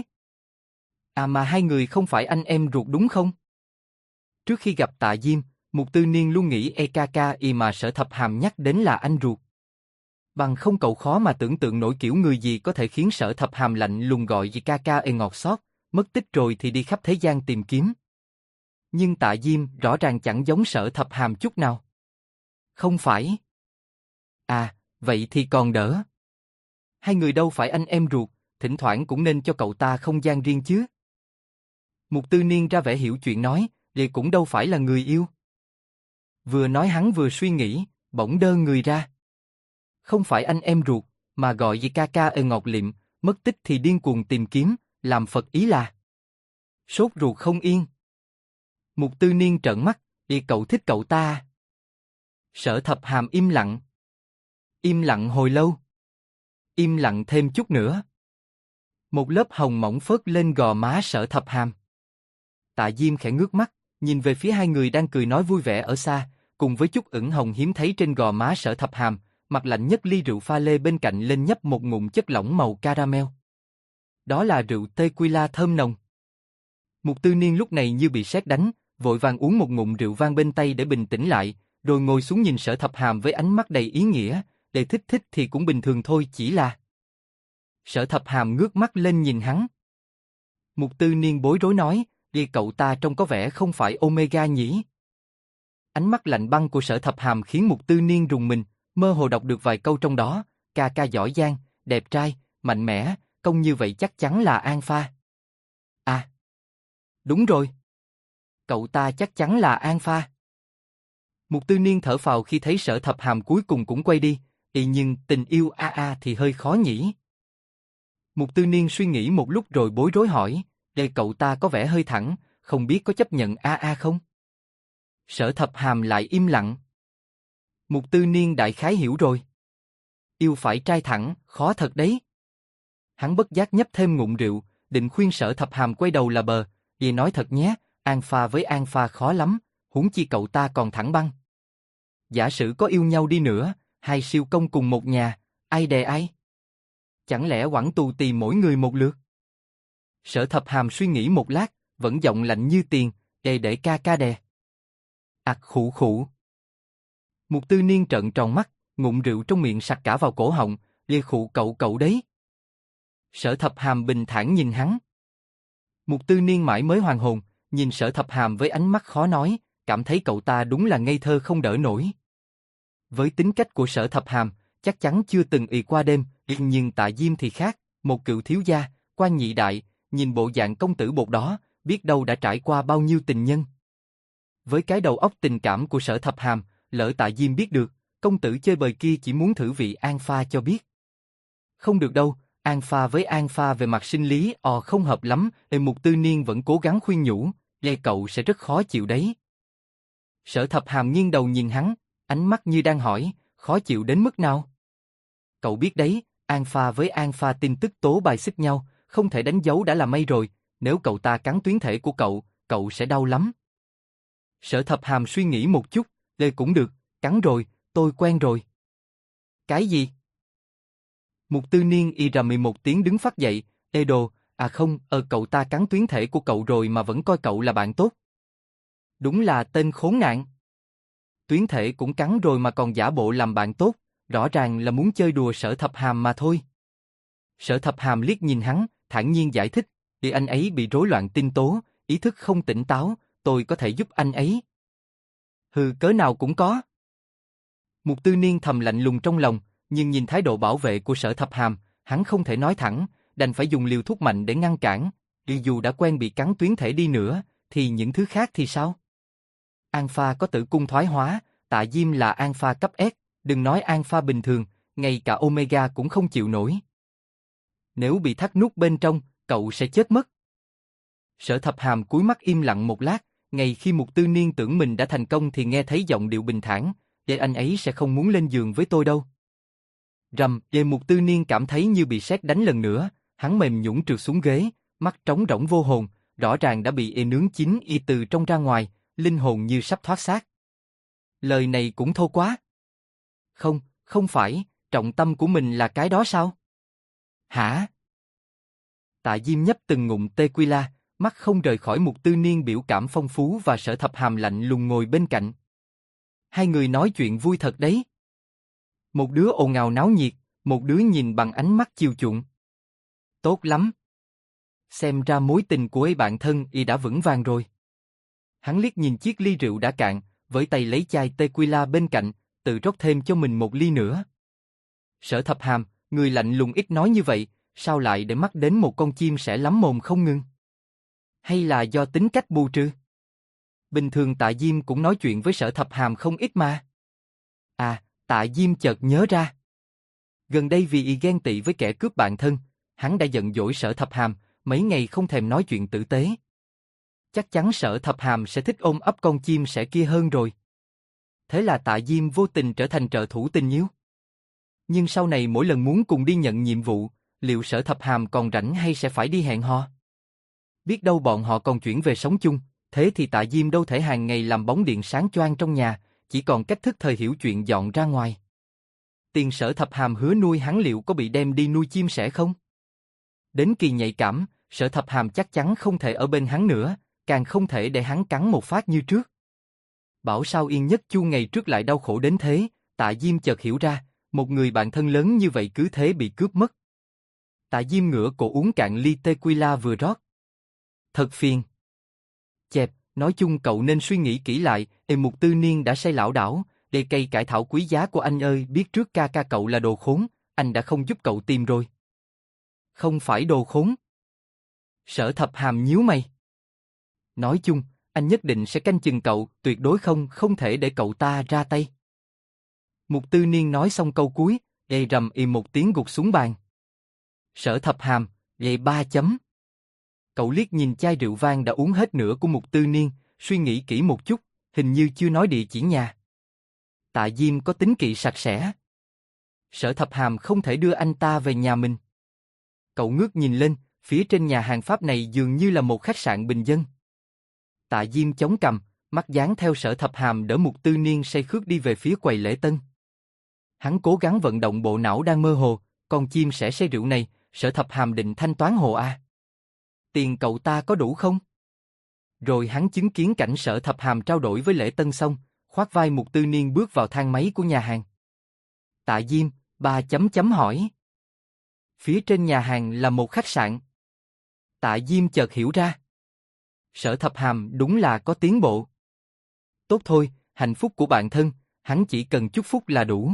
À mà hai người không phải anh em ruột đúng không? Trước khi gặp Tạ Diêm, Mục Tư Niên luôn nghĩ EKKI mà Sở Thập Hàm nhắc đến là anh ruột. Bằng không cậu khó mà tưởng tượng nổi kiểu người gì có thể khiến Sở Thập Hàm lạnh lùng gọi gì KKE ngọt xót, mất tích rồi thì đi khắp thế gian tìm kiếm. Nhưng Tạ Diêm rõ ràng chẳng giống Sở Thập Hàm chút nào. Không phải. À, vậy thì còn đỡ. Hai người đâu phải anh em ruột, thỉnh thoảng cũng nên cho cậu ta không gian riêng chứ. Mục Tư Niên ra vẻ hiểu chuyện nói, vậy cũng đâu phải là người yêu. Vừa nói hắn vừa suy nghĩ, bỗng đơ người ra. Không phải anh em ruột, mà gọi gì KKE ngọt liệm, mất tích thì điên cuồng tìm kiếm, làm Phật ý là. Sốt ruột không yên. Mục Tư Niên trợn mắt, cậu thích cậu ta à? Sở Thập Hàm im lặng. Im lặng hồi lâu. Im lặng thêm chút nữa. Một lớp hồng mỏng phớt lên gò má Sở Thập Hàm. Tạ Diêm khẽ ngước mắt, nhìn về phía hai người đang cười nói vui vẻ ở xa, cùng với chút ửng hồng hiếm thấy trên gò má Sở Thập Hàm, mặt lạnh nhất ly rượu pha lê bên cạnh lên nhấp một ngụm chất lỏng màu caramel. Đó là rượu tequila thơm nồng. Mục Tư Niên lúc này như bị sét đánh, vội vàng uống một ngụm rượu vang bên tay để bình tĩnh lại, rồi ngồi xuống nhìn Sở Thập Hàm với ánh mắt đầy ý nghĩa, để thích thì cũng bình thường thôi, chỉ là. Sở Thập Hàm ngước mắt lên nhìn hắn. Mục Tư Niên bối rối nói, cậu ta trông có vẻ không phải Omega nhỉ? Ánh mắt lạnh băng của Sở Thập Hàm khiến Mục Tư Niên rùng mình, mơ hồ đọc được vài câu trong đó, ca giỏi giang, đẹp trai, mạnh mẽ, công như vậy chắc chắn là An Pha. À, đúng rồi. Cậu ta chắc chắn là An Pha. Mục Tư Niên thở phào khi thấy Sở Thập Hàm cuối cùng cũng quay đi, nhưng tình yêu thì hơi khó nhỉ. Mục Tư Niên suy nghĩ một lúc rồi bối rối hỏi, cậu ta có vẻ hơi thẳng, không biết có chấp nhận không? Sở Thập Hàm lại im lặng. Mục Tư Niên đại khái hiểu rồi. Yêu phải trai thẳng, khó thật đấy. Hắn bất giác nhấp thêm ngụm rượu, định khuyên Sở Thập Hàm quay đầu là bờ, nói thật nhé, An Pha với An Pha khó lắm, huống chi cậu ta còn thẳng băng. Giả sử có yêu nhau đi nữa, hai siêu công cùng một nhà, ai đè ai? Chẳng lẽ oẳn tù tì mỗi người một lượt? Sở Thập Hàm suy nghĩ một lát, vẫn giọng lạnh như tiền, để ca đè. Khụ khụ. Mục Tư Niên trợn tròn mắt, ngụm rượu trong miệng sặc cả vào cổ họng, khụ cậu đấy. Sở Thập Hàm bình thản nhìn hắn. Mục Tư Niên mãi mới hoàn hồn, nhìn Sở Thập Hàm với ánh mắt khó nói, cảm thấy cậu ta đúng là ngây thơ không đỡ nổi. Với tính cách của Sở Thập Hàm, chắc chắn chưa từng qua đêm, nhưng Tạ Diêm thì khác, một cựu thiếu gia, quan nhị đại, nhìn bộ dạng công tử bột đó, biết đâu đã trải qua bao nhiêu tình nhân. Với cái đầu óc tình cảm của Sở Thập Hàm, lỡ Tạ Diêm biết được, công tử chơi bời kia chỉ muốn thử vị An Pha cho biết. Không được đâu, An Pha với An Pha về mặt sinh lý không hợp lắm, Mục Tư Niên vẫn cố gắng khuyên nhủ, cậu sẽ rất khó chịu đấy. Sở Thập Hàm nghiêng đầu nhìn hắn, ánh mắt như đang hỏi, khó chịu đến mức nào? Cậu biết đấy, Alpha với Alpha tin tức tố bài xích nhau, không thể đánh dấu đã là may rồi, nếu cậu ta cắn tuyến thể của cậu sẽ đau lắm. Sở Thập Hàm suy nghĩ một chút, cũng được, cắn rồi, tôi quen rồi. Cái gì? Mục Tư Niên y rầm một tiếng đứng phắt dậy, đồ, không, cậu ta cắn tuyến thể của cậu rồi mà vẫn coi cậu là bạn tốt. Đúng là tên khốn nạn. Tuyến thể cũng cắn rồi mà còn giả bộ làm bạn tốt, rõ ràng là muốn chơi đùa Sở Thập Hàm mà thôi. Sở Thập Hàm liếc nhìn hắn, thản nhiên giải thích, anh ấy bị rối loạn tinh tố, ý thức không tỉnh táo, tôi có thể giúp anh ấy. Hừ, cớ nào cũng có. Mục Tư Niên thầm lạnh lùng trong lòng, nhưng nhìn thái độ bảo vệ của Sở Thập Hàm, hắn không thể nói thẳng, đành phải dùng liều thuốc mạnh để ngăn cản. Dù đã quen bị cắn tuyến thể đi nữa, thì những thứ khác thì sao? Alpha có tử cung thoái hóa, Tạ Diêm là Alpha cấp S, đừng nói Alpha bình thường, ngay cả Omega cũng không chịu nổi. Nếu bị thắt nút bên trong, cậu sẽ chết mất. Sở Thập Hàm cúi mắt im lặng một lát, ngay khi Mục Tư Niên tưởng mình đã thành công thì nghe thấy giọng điệu bình thản, anh ấy sẽ không muốn lên giường với tôi đâu. Rầm, Mục Tư Niên cảm thấy như bị sét đánh lần nữa, hắn mềm nhũn trượt xuống ghế, mắt trống rỗng vô hồn, rõ ràng đã bị nướng chín từ trong ra ngoài, linh hồn như sắp thoát xác. Lời này cũng thô quá. Không, không phải, trọng tâm của mình là cái đó sao? Hả? Tạ Diêm nhấp từng ngụm tequila, mắt không rời khỏi Mục Tư Niên biểu cảm phong phú và Sở Thập Hàm lạnh lùng ngồi bên cạnh. Hai người nói chuyện vui thật đấy. Một đứa ồn ào náo nhiệt, một đứa nhìn bằng ánh mắt chiều chuộng. Tốt lắm. Xem ra mối tình của bạn thân đã vững vàng rồi. Hắn liếc nhìn chiếc ly rượu đã cạn, với tay lấy chai tequila bên cạnh, tự rót thêm cho mình một ly nữa. Sở Thập Hàm, người lạnh lùng ít nói như vậy, sao lại để mắt đến một con chim sẻ lắm mồm không ngừng? Hay là do tính cách bù trừ? Bình thường Tạ Diêm cũng nói chuyện với Sở Thập Hàm không ít mà. Tạ Diêm chợt nhớ ra. Gần đây vì ghen tị với kẻ cướp bạn thân, hắn đã giận dỗi Sở Thập Hàm, mấy ngày không thèm nói chuyện tử tế. Chắc chắn Sở Thập Hàm sẽ thích ôm ấp con chim sẻ kia hơn rồi. Thế là Tạ Diêm vô tình trở thành trợ thủ tình yêu. Nhưng sau này mỗi lần muốn cùng đi nhận nhiệm vụ, liệu Sở Thập Hàm còn rảnh hay sẽ phải đi hẹn hò? Biết đâu bọn họ còn chuyển về sống chung, thế thì Tạ Diêm đâu thể hàng ngày làm bóng điện sáng choang trong nhà, chỉ còn cách thức thời hiểu chuyện dọn ra ngoài. Tiền Sở Thập Hàm hứa nuôi hắn liệu có bị đem đi nuôi chim sẻ không? Đến kỳ nhạy cảm, Sở Thập Hàm chắc chắn không thể ở bên hắn nữa, càng không thể để hắn cắn một phát như trước. Bảo sao Yên Nhất Chu ngày trước lại đau khổ đến thế, Tạ Diêm chợt hiểu ra, một người bạn thân lớn như vậy cứ thế bị cướp mất. Tạ Diêm ngửa cổ uống cạn ly tequila vừa rót. Thật phiền. Chẹp, nói chung cậu nên suy nghĩ kỹ lại, Mục Tư Niên đã say lão đảo, cây cải thảo quý giá của anh ơi, biết trước ca cậu là đồ khốn, anh đã không giúp cậu tìm rồi. Không phải đồ khốn. Sở Thập Hàm nhíu mày. Nói chung, anh nhất định sẽ canh chừng cậu, tuyệt đối không thể để cậu ta ra tay. Mục Tư Niên nói xong câu cuối, rầm một tiếng gục xuống bàn. Sở Thập Hàm, 3 chấm. Cậu liếc nhìn chai rượu vang đã uống hết nửa của Mục Tư Niên, suy nghĩ kỹ một chút, hình như chưa nói địa chỉ nhà. Tạ Diêm có tính kỵ sạch sẽ. Sở Thập Hàm không thể đưa anh ta về nhà mình. Cậu ngước nhìn lên, phía trên nhà hàng Pháp này dường như là một khách sạn bình dân. Tạ Diêm chống cằm, mắt dán theo Sở Thập Hàm đỡ Mục Tư Niên say khướt đi về phía quầy lễ tân. Hắn cố gắng vận động bộ não đang mơ hồ, con chim sẻ say rượu này, Sở Thập Hàm định thanh toán hộ à? Tiền cậu ta có đủ không? Rồi hắn chứng kiến cảnh Sở Thập Hàm trao đổi với lễ tân xong, khoác vai Mục Tư Niên bước vào thang máy của nhà hàng. Tạ Diêm, 3 chấm hỏi. Phía trên nhà hàng là một khách sạn. Tạ Diêm chợt hiểu ra. Sở Thập Hàm đúng là có tiến bộ. Tốt thôi, hạnh phúc của bạn thân, hắn chỉ cần chúc phúc là đủ.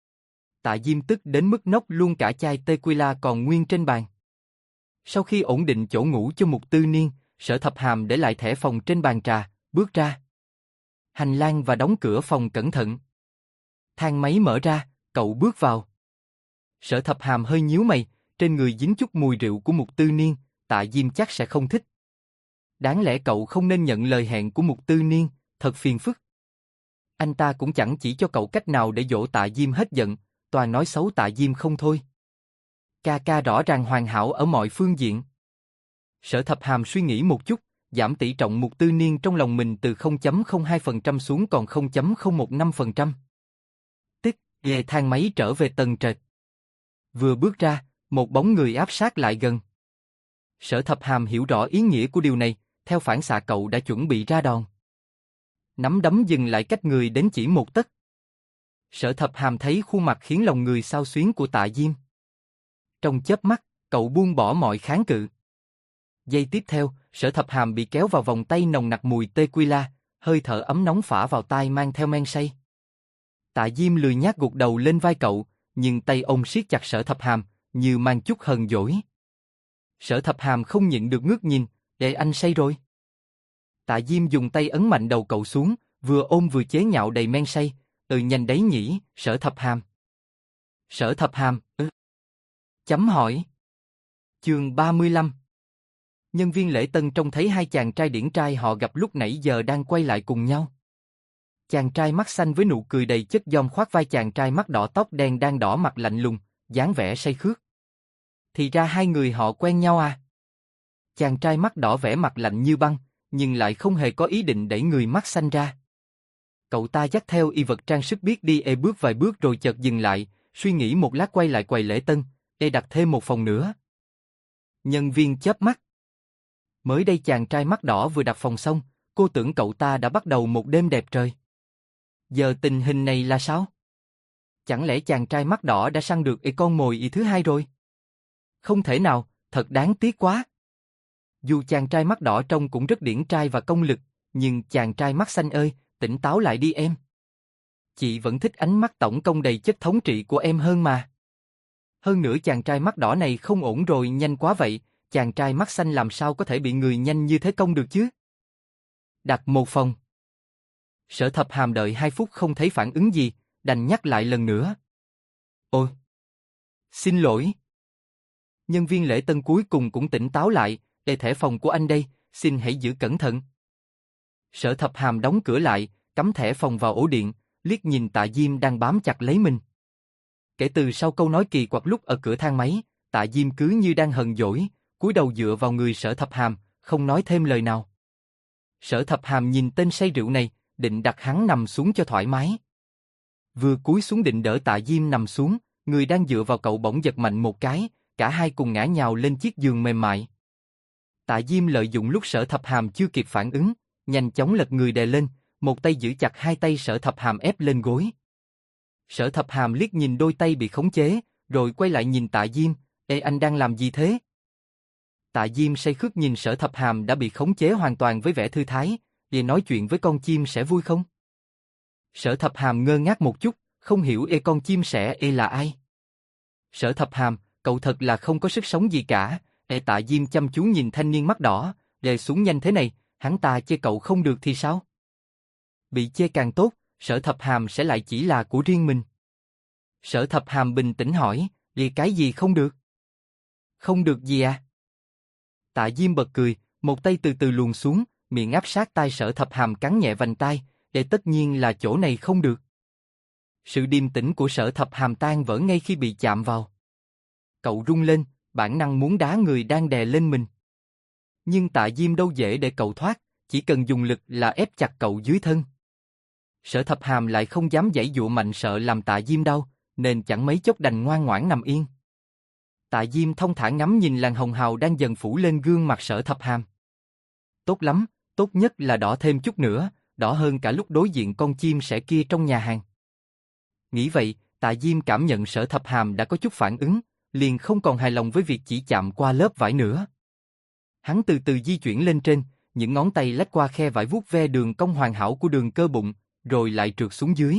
Tạ Diêm tức đến mức nốc luôn cả chai tequila còn nguyên trên bàn. Sau khi ổn định chỗ ngủ cho Mục Tư Niên, Sở Thập Hàm để lại thẻ phòng trên bàn trà, bước ra. Hành lang và đóng cửa phòng cẩn thận. Thang máy mở ra, cậu bước vào. Sở Thập Hàm hơi nhíu mày, trên người dính chút mùi rượu của Mục Tư Niên, Tạ Diêm chắc sẽ không thích. Đáng lẽ cậu không nên nhận lời hẹn của Mục Tư Niên, thật phiền phức. Anh ta cũng chẳng chỉ cho cậu cách nào để dỗ Tạ Diêm hết giận, toàn nói xấu Tạ Diêm không thôi. Ca ca rõ ràng hoàn hảo ở mọi phương diện. Sở Thập Hàm suy nghĩ một chút, giảm tỷ trọng Mục Tư Niên trong lòng mình từ 0.02% xuống còn 0.015%. Tích, ghê thang máy trở về tầng trệt. Vừa bước ra, một bóng người áp sát lại gần. Sở Thập Hàm hiểu rõ ý nghĩa của điều này, theo phản xạ cậu đã chuẩn bị ra đòn. Nắm đấm dừng lại cách người đến chỉ một tấc. Sở Thập Hàm thấy khuôn mặt khiến lòng người xao xuyến của Tạ Diêm. Trong chớp mắt, cậu buông bỏ mọi kháng cự. Giây tiếp theo, Sở Thập Hàm bị kéo vào vòng tay nồng nặc mùi tequila, hơi thở ấm nóng phả vào tai mang theo men say. Tạ Diêm lười nhác gục đầu lên vai cậu, nhưng tay ông siết chặt Sở Thập Hàm, như mang chút hờn dỗi. Sở Thập Hàm không nhịn được ngước nhìn, để anh say rồi. Tạ Diêm dùng tay ấn mạnh đầu cậu xuống, vừa ôm vừa chế nhạo đầy men say, nhanh đấy nhỉ, Sở Thập Hàm. Sở Thập Hàm, Chấm hỏi. Chương 35. Nhân viên lễ tân trông thấy hai chàng trai điển trai họ gặp lúc nãy giờ đang quay lại cùng nhau. Chàng trai mắt xanh với nụ cười đầy chất giòn khoác vai chàng trai mắt đỏ tóc đen đang đỏ mặt lạnh lùng, dáng vẻ say khước. Thì ra hai người họ quen nhau à? Chàng trai mắt đỏ vẻ mặt lạnh như băng, nhưng lại không hề có ý định đẩy người mắt xanh ra. Cậu ta dắt theo y vật trang sức biết đi bước vài bước rồi chợt dừng lại, suy nghĩ một lát quay lại quầy lễ tân, đặt thêm một phòng nữa. Nhân viên chớp mắt. Mới đây chàng trai mắt đỏ vừa đặt phòng xong, cô tưởng cậu ta đã bắt đầu một đêm đẹp trời. Giờ tình hình này là sao? Chẳng lẽ chàng trai mắt đỏ đã săn được con mồi thứ hai rồi? Không thể nào, thật đáng tiếc quá. Dù chàng trai mắt đỏ trông cũng rất điển trai và công lực, nhưng chàng trai mắt xanh ơi, tỉnh táo lại đi em. Chị vẫn thích ánh mắt tổng công đầy chất thống trị của em hơn mà. Hơn nữa chàng trai mắt đỏ này không ổn rồi, nhanh quá vậy, chàng trai mắt xanh làm sao có thể bị người nhanh như thế công được chứ? Đặt một phòng. Sở Thập Hàm đợi 2 phút không thấy phản ứng gì, đành nhắc lại lần nữa. Ôi! Xin lỗi. Nhân viên lễ tân cuối cùng cũng tỉnh táo lại, thẻ phòng của anh đây, xin hãy giữ cẩn thận. Sở Thập Hàm đóng cửa lại, cắm thẻ phòng vào ổ điện, liếc nhìn Tạ Diêm đang bám chặt lấy mình. Kể từ sau câu nói kỳ quặc lúc ở cửa thang máy, Tạ Diêm cứ như đang hờn dỗi, cúi đầu dựa vào người Sở Thập Hàm, không nói thêm lời nào. Sở Thập Hàm nhìn tên say rượu này, định đặt hắn nằm xuống cho thoải mái. Vừa cúi xuống định đỡ Tạ Diêm nằm xuống, người đang dựa vào cậu bỗng giật mạnh một cái, cả hai cùng ngã nhào lên chiếc giường mềm mại. Tạ Diêm lợi dụng lúc Sở Thập Hàm chưa kịp phản ứng, nhanh chóng lật người đè lên, một tay giữ chặt hai tay Sở Thập Hàm ép lên gối. Sở Thập Hàm liếc nhìn đôi tay bị khống chế, rồi quay lại nhìn Tạ Diêm, anh đang làm gì thế? Tạ Diêm say khước nhìn Sở Thập Hàm đã bị khống chế hoàn toàn với vẻ thư thái, nói chuyện với con chim sẻ vui không? Sở Thập Hàm ngơ ngác một chút, không hiểu con chim sẻ là ai. Sở Thập Hàm, cậu thật là không có sức sống gì cả. Tạ Diêm chăm chú nhìn thanh niên mắt đỏ, đè xuống nhanh thế này, hắn ta chê cậu không được thì sao? Bị chê càng tốt, Sở Thập Hàm sẽ lại chỉ là của riêng mình. Sở Thập Hàm bình tĩnh hỏi, cái gì không được? Không được gì à? Tạ Diêm bật cười, một tay từ từ luồn xuống, miệng áp sát tai Sở Thập Hàm cắn nhẹ vành tai, tất nhiên là chỗ này không được. Sự điềm tĩnh của Sở Thập Hàm tan vỡ ngay khi bị chạm vào. Cậu rung lên, bản năng muốn đá người đang đè lên mình. Nhưng Tạ Diêm đâu dễ để cậu thoát, chỉ cần dùng lực là ép chặt cậu dưới thân. Sở Thập Hàm lại không dám giãy giụa mạnh sợ làm Tạ Diêm đau, nên chẳng mấy chốc đành ngoan ngoãn nằm yên. Tạ Diêm thông thả ngắm nhìn làn hồng hào đang dần phủ lên gương mặt Sở Thập Hàm. Tốt lắm, tốt nhất là đỏ thêm chút nữa, đỏ hơn cả lúc đối diện con chim sẻ kia trong nhà hàng. Nghĩ vậy, Tạ Diêm cảm nhận Sở Thập Hàm đã có chút phản ứng, liền không còn hài lòng với việc chỉ chạm qua lớp vải nữa. Hắn từ từ di chuyển lên trên, những ngón tay lách qua khe vải vuốt ve đường cong hoàn hảo của đường cơ bụng, rồi lại trượt xuống dưới.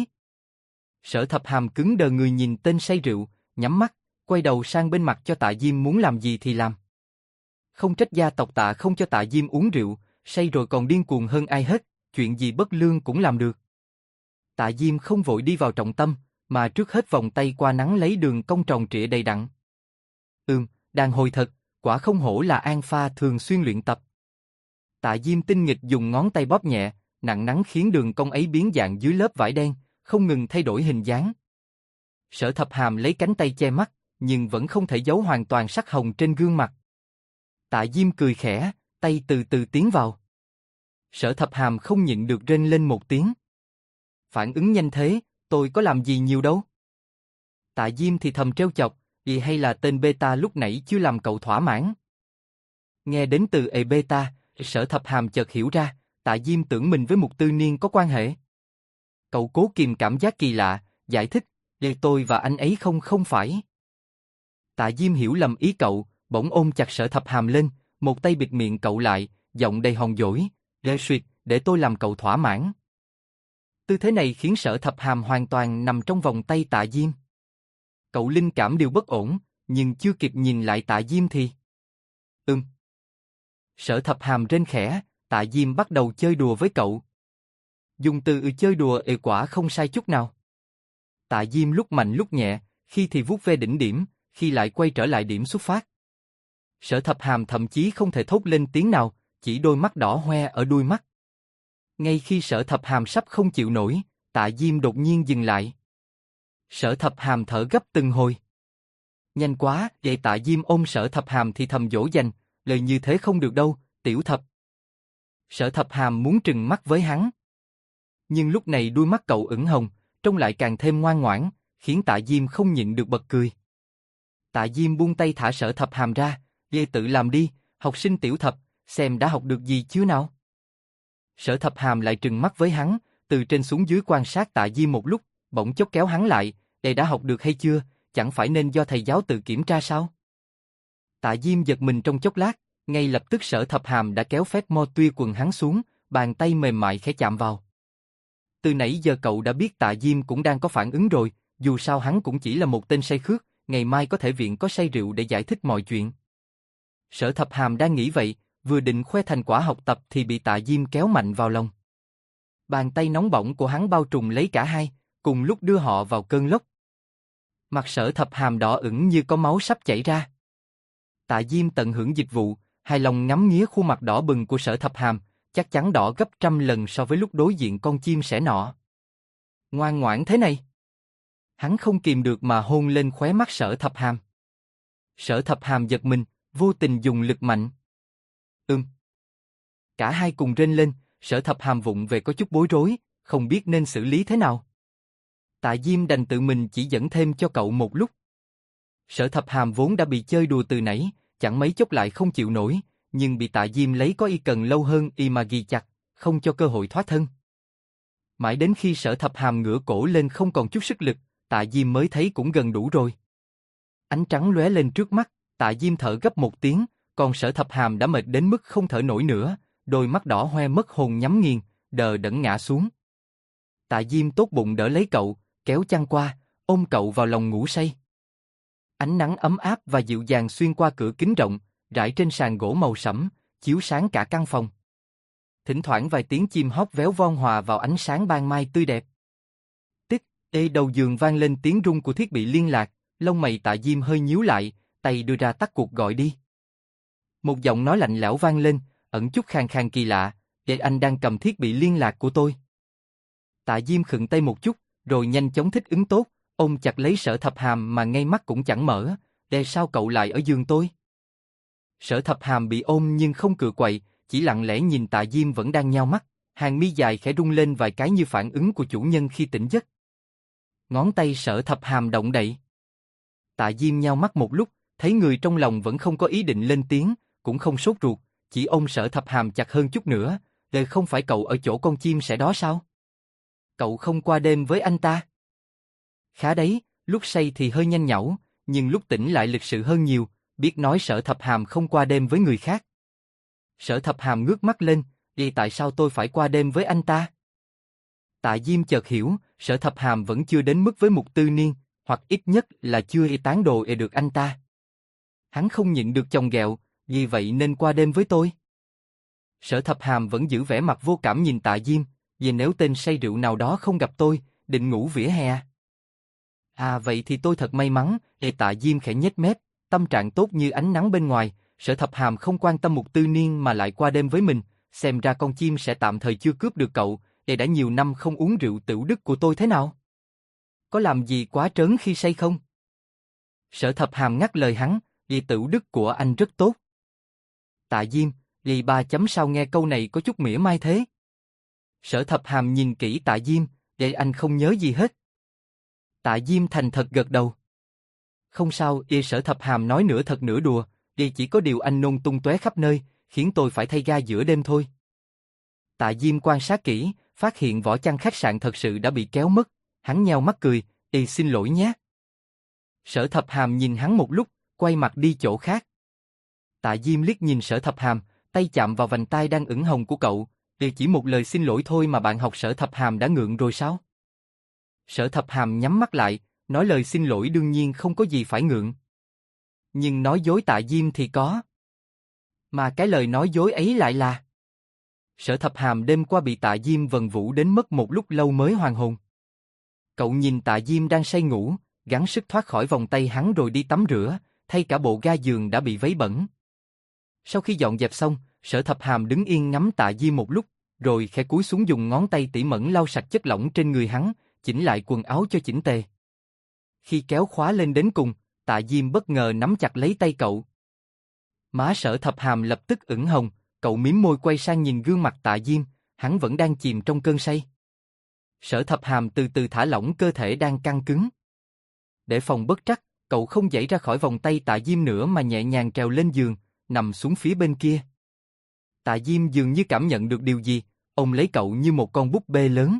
Sở Thập Hàm cứng đờ người nhìn tên say rượu, nhắm mắt, quay đầu sang bên mặt cho Tạ Diêm muốn làm gì thì làm. Không trách gia tộc Tạ không cho Tạ Diêm uống rượu, say rồi còn điên cuồng hơn ai hết, chuyện gì bất lương cũng làm được. Tạ Diêm không vội đi vào trọng tâm, mà trước hết vòng tay qua nắng lấy đường cong tròn trịa đầy đặn. Đàn hồi thật, quả không hổ là An Pha thường xuyên luyện tập. Tạ Diêm tinh nghịch dùng ngón tay bóp nhẹ, nặng nắn khiến đường cong ấy biến dạng dưới lớp vải đen, không ngừng thay đổi hình dáng. Sở Thập Hàm lấy cánh tay che mắt, nhưng vẫn không thể giấu hoàn toàn sắc hồng trên gương mặt. Tạ Diêm cười khẽ, tay từ từ tiến vào. Sở Thập Hàm không nhịn được rên lên một tiếng. Phản ứng nhanh thế, tôi có làm gì nhiều đâu. Tạ Diêm thì thầm trêu chọc, "Ý hay là tên beta lúc nãy chưa làm cậu thỏa mãn?" Nghe đến từ beta, Sở Thập Hàm chợt hiểu ra, Tạ Diêm tưởng mình với Mục Tư Niên có quan hệ. Cậu cố kìm cảm giác kỳ lạ, giải thích, tôi và anh ấy không phải. Tạ Diêm hiểu lầm ý cậu, bỗng ôm chặt Sở Thập Hàm lên, một tay bịt miệng cậu lại, giọng đầy hòn dỗi, "Suyệt, để tôi làm cậu thỏa mãn." Tư thế này khiến Sở Thập Hàm hoàn toàn nằm trong vòng tay Tạ Diêm. Cậu linh cảm điều bất ổn, nhưng chưa kịp nhìn lại Tạ Diêm thì... Sở Thập Hàm rên khẽ, Tạ Diêm bắt đầu chơi đùa với cậu. Dùng từ chơi đùa quả không sai chút nào. Tạ Diêm lúc mạnh lúc nhẹ, khi thì vuốt ve đỉnh điểm, khi lại quay trở lại điểm xuất phát. Sở Thập Hàm thậm chí không thể thốt lên tiếng nào, chỉ đôi mắt đỏ hoe ở đuôi mắt. Ngay khi Sở Thập Hàm sắp không chịu nổi, Tạ Diêm đột nhiên dừng lại. Sở Thập Hàm thở gấp từng hồi. Nhanh quá, vậy Tạ Diêm ôm Sở Thập Hàm thì thầm dỗ dành, lời như thế không được đâu, tiểu thập. Sở Thập Hàm muốn trừng mắt với hắn. Nhưng lúc này đuôi mắt cậu ửng hồng, trông lại càng thêm ngoan ngoãn, khiến Tạ Diêm không nhịn được bật cười. Tạ Diêm buông tay thả Sở Thập Hàm ra, "Ngươi tự làm đi, học sinh tiểu thập, xem đã học được gì chưa nào?" Sở Thập Hàm lại trừng mắt với hắn, từ trên xuống dưới quan sát Tạ Diêm một lúc, bỗng chốc kéo hắn lại, đã học được hay chưa, chẳng phải nên do thầy giáo tự kiểm tra sao?" Tạ Diêm giật mình trong chốc lát, ngay lập tức Sở Thập Hàm đã kéo phép mo tuya quần hắn xuống, bàn tay mềm mại khẽ chạm vào. Từ nãy giờ cậu đã biết Tạ Diêm cũng đang có phản ứng rồi, dù sao hắn cũng chỉ là một tên say khước, ngày mai có thể viện có say rượu để giải thích mọi chuyện. Sở Thập Hàm đang nghĩ vậy, vừa định khoe thành quả học tập thì bị Tạ Diêm kéo mạnh vào lòng. Bàn tay nóng bỏng của hắn bao trùm lấy cả hai, cùng lúc đưa họ vào cơn lốc. Mặt Sở Thập Hàm đỏ ửng như có máu sắp chảy ra. Tạ Diêm tận hưởng dịch vụ, hài lòng ngắm nghía khuôn mặt đỏ bừng của Sở Thập Hàm, chắc chắn đỏ gấp trăm lần so với lúc đối diện con chim sẻ nọ. Ngoan ngoãn thế này. Hắn không kìm được mà hôn lên khóe mắt Sở Thập Hàm. Sở Thập Hàm giật mình, vô tình dùng lực mạnh. Cả hai cùng rên lên, Sở Thập Hàm vụng về có chút bối rối, không biết nên xử lý thế nào. Tạ Diêm đành tự mình chỉ dẫn thêm cho cậu một lúc. Sở Thập Hàm vốn đã bị chơi đùa từ nãy, chẳng mấy chốc lại không chịu nổi, nhưng bị Tạ Diêm lấy có y cần lâu hơn y mà ghi chặt, không cho cơ hội thoát thân. Mãi đến khi Sở Thập Hàm ngửa cổ lên không còn chút sức lực, Tạ Diêm mới thấy cũng gần đủ rồi. Ánh trắng lóe lên trước mắt, Tạ Diêm thở gấp một tiếng, còn Sở Thập Hàm đã mệt đến mức không thở nổi nữa, đôi mắt đỏ hoe mất hồn nhắm nghiền, đờ đẫn ngã xuống. Tạ Diêm tốt bụng đỡ lấy cậu, kéo chăn qua, ôm cậu vào lòng ngủ say. Ánh nắng ấm áp và dịu dàng xuyên qua cửa kính rộng, rải trên sàn gỗ màu sẫm, chiếu sáng cả căn phòng. Thỉnh thoảng vài tiếng chim hót véo von hòa vào ánh sáng ban mai tươi đẹp. Đầu giường vang lên tiếng rung của thiết bị liên lạc, lông mày Tạ Diêm hơi nhíu lại, tay đưa ra tắt cuộc gọi đi. Một giọng nói lạnh lẽo vang lên, ẩn chút khàn khàn kỳ lạ, anh đang cầm thiết bị liên lạc của tôi." Tạ Diêm khựng tay một chút, rồi nhanh chóng thích ứng tốt, ôm chặt lấy Sở Thập Hàm mà ngay mắt cũng chẳng mở, sao cậu lại ở giường tôi?" Sở Thập Hàm bị ôm nhưng không cựa quậy, chỉ lặng lẽ nhìn Tạ Diêm vẫn đang nheo mắt, hàng mi dài khẽ rung lên vài cái như phản ứng của chủ nhân khi tỉnh giấc. Ngón tay Sở Thập Hàm động đậy. Tạ Diêm nheo mắt một lúc, thấy người trong lòng vẫn không có ý định lên tiếng, cũng không sốt ruột, chỉ ôm Sở Thập Hàm chặt hơn chút nữa, không phải cậu ở chỗ con chim sẻ đó sao? Cậu không qua đêm với anh ta? Khá đấy, lúc say thì hơi nhanh nhảu, nhưng lúc tỉnh lại lịch sự hơn nhiều, biết nói Sở Thập Hàm không qua đêm với người khác. Sở Thập Hàm ngước mắt lên, tại sao tôi phải qua đêm với anh ta? Tạ Diêm chợt hiểu, Sở Thập Hàm vẫn chưa đến mức với Mục Tư Niên, hoặc ít nhất là chưa tán đồ được anh ta. Hắn không nhịn được chồng ghẹo, vì vậy nên qua đêm với tôi. Sở Thập Hàm vẫn giữ vẻ mặt vô cảm nhìn Tạ Diêm, vì nếu tên say rượu nào đó không gặp tôi, định ngủ vỉa hè. Vậy thì tôi thật may mắn, Tạ Diêm khẽ nhếch mép, tâm trạng tốt như ánh nắng bên ngoài, Sở Thập Hàm không quan tâm Mục Tư Niên mà lại qua đêm với mình, xem ra con chim sẽ tạm thời chưa cướp được cậu, để đã nhiều năm không uống rượu tửu đức của tôi thế nào? Có làm gì quá trớn khi say không? Sở Thập Hàm ngắt lời hắn, "Vì tửu đức của anh rất tốt." Tạ Diêm, lì ba chấm sao nghe câu này có chút mỉa mai thế? Sở Thập Hàm nhìn kỹ Tạ Diêm, để anh không nhớ gì hết. Tạ Diêm thành thật gật đầu. Không sao, Sở Thập Hàm nói nửa thật nửa đùa, chỉ có điều anh nôn tung tóe khắp nơi, khiến tôi phải thay ga giữa đêm thôi. Tạ Diêm quan sát kỹ, phát hiện vỏ chăn khách sạn thật sự đã bị kéo mất, hắn nheo mắt cười, xin lỗi nhé. Sở Thập Hàm nhìn hắn một lúc, quay mặt đi chỗ khác. Tạ Diêm liếc nhìn Sở Thập Hàm, tay chạm vào vành tai đang ửng hồng của cậu, chỉ một lời xin lỗi thôi mà bạn học Sở Thập Hàm đã ngượng rồi sao? Sở Thập Hàm nhắm mắt lại, nói lời xin lỗi đương nhiên không có gì phải ngượng. Nhưng nói dối Tạ Diêm thì có. Mà cái lời nói dối ấy lại là... Sở Thập Hàm đêm qua bị Tạ Diêm vần vũ đến mất một lúc lâu mới hoàn hồn. Cậu nhìn Tạ Diêm đang say ngủ, gắng sức thoát khỏi vòng tay hắn rồi đi tắm rửa, thay cả bộ ga giường đã bị vấy bẩn. Sau khi dọn dẹp xong, Sở Thập Hàm đứng yên ngắm Tạ Diêm một lúc, rồi khẽ cúi xuống dùng ngón tay tỉ mẩn lau sạch chất lỏng trên người hắn, chỉnh lại quần áo cho chỉnh tề. Khi kéo khóa lên đến cùng, Tạ Diêm bất ngờ nắm chặt lấy tay cậu. Má Sở Thập Hàm lập tức ửng hồng, cậu mím môi quay sang nhìn gương mặt Tạ Diêm, hắn vẫn đang chìm trong cơn say. Sở Thập Hàm từ từ thả lỏng cơ thể đang căng cứng. Để phòng bất trắc, cậu không giãy ra khỏi vòng tay Tạ Diêm nữa mà nhẹ nhàng trèo lên giường, nằm xuống phía bên kia. Tạ Diêm dường như cảm nhận được điều gì, ôm lấy cậu như một con búp bê lớn.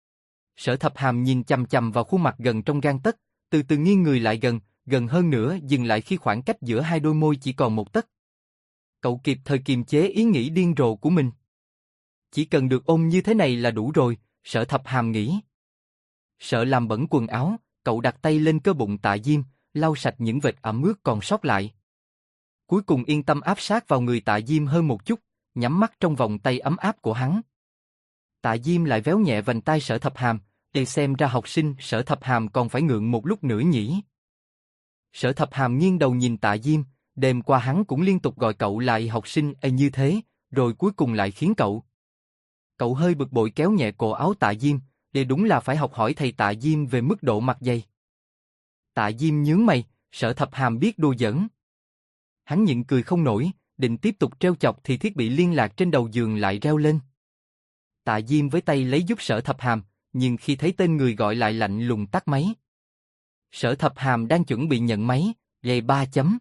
Sở Thập Hàm nhìn chằm chằm vào khuôn mặt gần trong gang tấc, từ từ nghiêng người lại gần hơn nữa, dừng lại khi khoảng cách giữa hai đôi môi chỉ còn một tấc. Cậu kịp thời kiềm chế ý nghĩ điên rồ của mình. Chỉ cần được ôm như thế này là đủ rồi, Sở Thập Hàm nghĩ. Sợ làm bẩn quần áo, cậu đặt tay lên cơ bụng Tạ Diêm, lau sạch những vệt ẩm ướt còn sót lại. Cuối cùng yên tâm áp sát vào người Tạ Diêm hơn một chút, nhắm mắt trong vòng tay ấm áp của hắn. Tạ Diêm lại véo nhẹ vành tai Sở Thập Hàm, để xem ra học sinh Sở Thập Hàm còn phải ngượng một lúc nữa nhỉ. Sở Thập Hàm nghiêng đầu nhìn Tạ Diêm, đêm qua hắn cũng liên tục gọi cậu lại học sinh như thế, rồi cuối cùng lại khiến cậu. Cậu hơi bực bội kéo nhẹ cổ áo Tạ Diêm, để đúng là phải học hỏi thầy Tạ Diêm về mức độ mặt dày. Tạ Diêm nhướng mày, Sở Thập Hàm biết đùa giỡn. Hắn nhịn cười không nổi, định tiếp tục trêu chọc thì thiết bị liên lạc trên đầu giường lại reo lên. Tạ Diêm với tay lấy giúp Sở Thập Hàm, nhưng khi thấy tên người gọi lại lạnh lùng tắt máy. Sở Thập Hàm đang chuẩn bị nhận máy, gầy 3 chấm.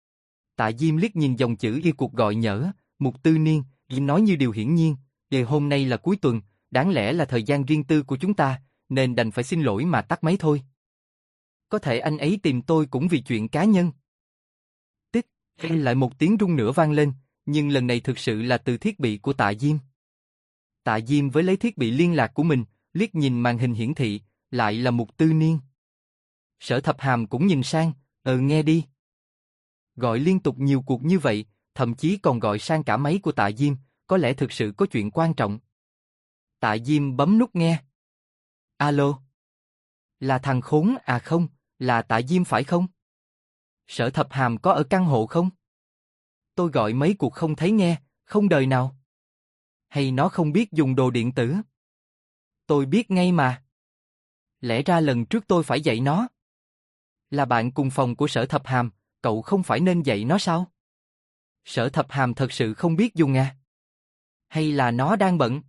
Tạ Diêm liếc nhìn dòng chữ y cuộc gọi nhỡ, Mục Tư Niên, nói như điều hiển nhiên, hôm nay là cuối tuần, đáng lẽ là thời gian riêng tư của chúng ta, nên đành phải xin lỗi mà tắt máy thôi. Có thể anh ấy tìm tôi cũng vì chuyện cá nhân. Tích, lại một tiếng rung nữa vang lên, nhưng lần này thực sự là từ thiết bị của Tạ Diêm. Tạ Diêm với lấy thiết bị liên lạc của mình, liếc nhìn màn hình hiển thị, lại là Mục Tư Niên. Sở Thập Hàm cũng nhìn sang, nghe đi. Gọi liên tục nhiều cuộc như vậy, thậm chí còn gọi sang cả máy của Tạ Diêm, có lẽ thực sự có chuyện quan trọng. Tạ Diêm bấm nút nghe. Alo? Là thằng khốn à? Không, là Tạ Diêm phải không? Sở Thập Hàm có ở căn hộ không? Tôi gọi mấy cuộc không thấy nghe, không đời nào. Hay nó không biết dùng đồ điện tử? Tôi biết ngay mà. Lẽ ra lần trước tôi phải dạy nó. Là bạn cùng phòng của Sở Thập Hàm, cậu không phải nên dạy nó sao? Sở Thập Hàm thật sự không biết dùng à? Hay là nó đang bận?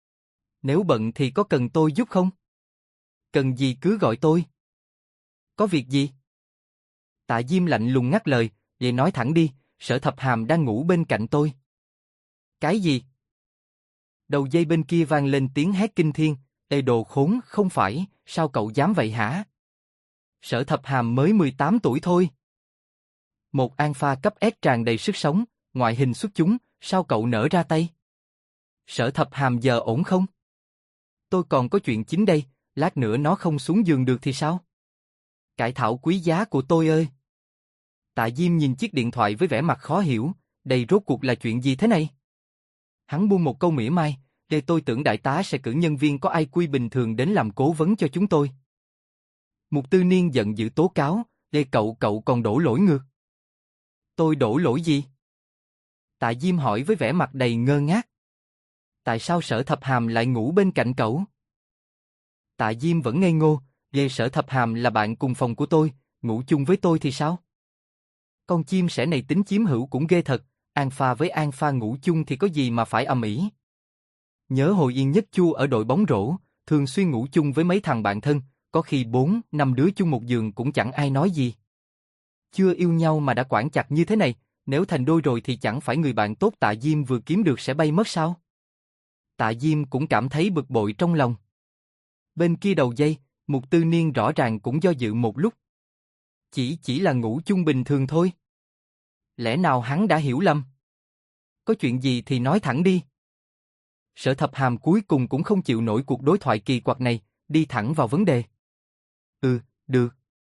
Nếu bận thì có cần tôi giúp không? Cần gì cứ gọi tôi. Có việc gì? Tạ Diêm lạnh lùng ngắt lời, vậy nói thẳng đi, Sở Thập Hàm đang ngủ bên cạnh tôi. Cái gì? Đầu dây bên kia vang lên tiếng hét kinh thiên, ê đồ khốn, không phải, sao cậu dám vậy hả? Sở Thập Hàm mới 18 tuổi thôi. Một alpha cấp S tràn đầy sức sống, ngoại hình xuất chúng, sao cậu nỡ ra tay? Sở Thập Hàm giờ ổn không? Tôi còn có chuyện chính đây, lát nữa nó không xuống giường được thì sao? Cải thảo quý giá của tôi ơi! Tạ Diêm nhìn chiếc điện thoại với vẻ mặt khó hiểu, đây rốt cuộc là chuyện gì thế này? Hắn buông một câu mỉa mai, để tôi tưởng đại tá sẽ cử nhân viên có IQ bình thường đến làm cố vấn cho chúng tôi. Mục Tư Niên giận dữ tố cáo, để cậu còn đổ lỗi ngược. Tôi đổ lỗi gì? Tạ Diêm hỏi với vẻ mặt đầy ngơ ngác. Tại sao Sở Thập Hàm lại ngủ bên cạnh cậu? Tạ Diêm vẫn ngây ngô, về Sở Thập Hàm là bạn cùng phòng của tôi, ngủ chung với tôi thì sao? Con chim sẻ này tính chiếm hữu cũng ghê thật, Alpha với Alpha ngủ chung thì có gì mà phải ầm ĩ. Nhớ hồi Yên Nhất Chu ở đội bóng rổ, thường xuyên ngủ chung với mấy thằng bạn thân, có khi 4, 5 đứa chung một giường cũng chẳng ai nói gì. Chưa yêu nhau mà đã quản chặt như thế này, nếu thành đôi rồi thì chẳng phải người bạn tốt Tạ Diêm vừa kiếm được sẽ bay mất sao? Tạ Diêm cũng cảm thấy bực bội trong lòng. Bên kia đầu dây, Mục Tư Niên rõ ràng cũng do dự một lúc. Chỉ là ngủ chung bình thường thôi. Lẽ nào hắn đã hiểu lầm? Có chuyện gì thì nói thẳng đi. Sở Thập Hàm cuối cùng cũng không chịu nổi cuộc đối thoại kỳ quặc này, đi thẳng vào vấn đề. Được.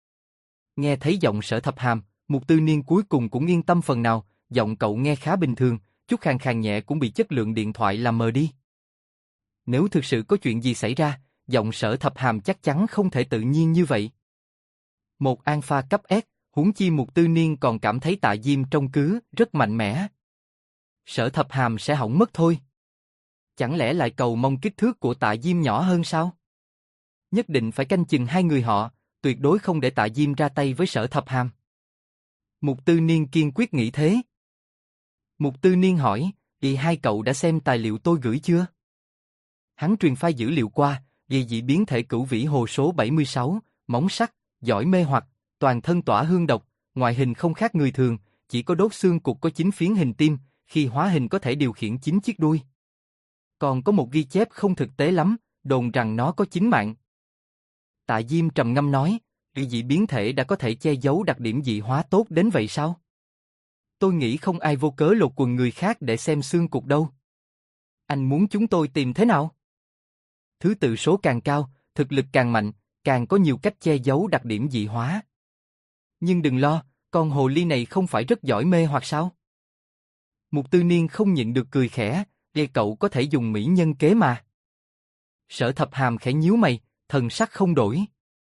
Nghe thấy giọng Sở Thập Hàm, Mục Tư Niên cuối cùng cũng yên tâm phần nào, giọng cậu nghe khá bình thường, chút khàn khàn nhẹ cũng bị chất lượng điện thoại làm mờ đi. Nếu thực sự có chuyện gì xảy ra, giọng Sở Thập Hàm chắc chắn không thể tự nhiên như vậy. Một alpha cấp S, huống chi Mục Tư Niên còn cảm thấy Tạ Diêm trông cứ rất mạnh mẽ. Sở Thập Hàm sẽ hỏng mất thôi. Chẳng lẽ lại cầu mong kích thước của Tạ Diêm nhỏ hơn sao? Nhất định phải canh chừng hai người họ, tuyệt đối không để Tạ Diêm ra tay với Sở Thập Hàm. Mục Tư Niên kiên quyết nghĩ thế. Mục Tư Niên hỏi, hai cậu đã xem tài liệu tôi gửi chưa? Hắn truyền file dữ liệu qua, về dị biến thể cửu vĩ hồ số 76, móng sắc, giỏi mê hoặc, toàn thân tỏa hương độc, ngoại hình không khác người thường, chỉ có đốt xương cụt có 9 phiến hình tim, khi hóa hình có thể điều khiển 9 chiếc đuôi. Còn có một ghi chép không thực tế lắm, đồn rằng nó có 9 mạng. Tạ Diêm trầm ngâm nói, dị biến thể đã có thể che giấu đặc điểm dị hóa tốt đến vậy sao? Tôi nghĩ không ai vô cớ lột quần người khác để xem xương cụt đâu. Anh muốn chúng tôi tìm thế nào? Thứ tự số càng cao, thực lực càng mạnh, càng có nhiều cách che giấu đặc điểm dị hóa. Nhưng đừng lo, con hồ ly này không phải rất giỏi mê hoặc sao? Mục Tư Niên không nhịn được cười khẽ, cậu có thể dùng mỹ nhân kế mà. Sở Thập Hàm khẽ nhíu mày, thần sắc không đổi.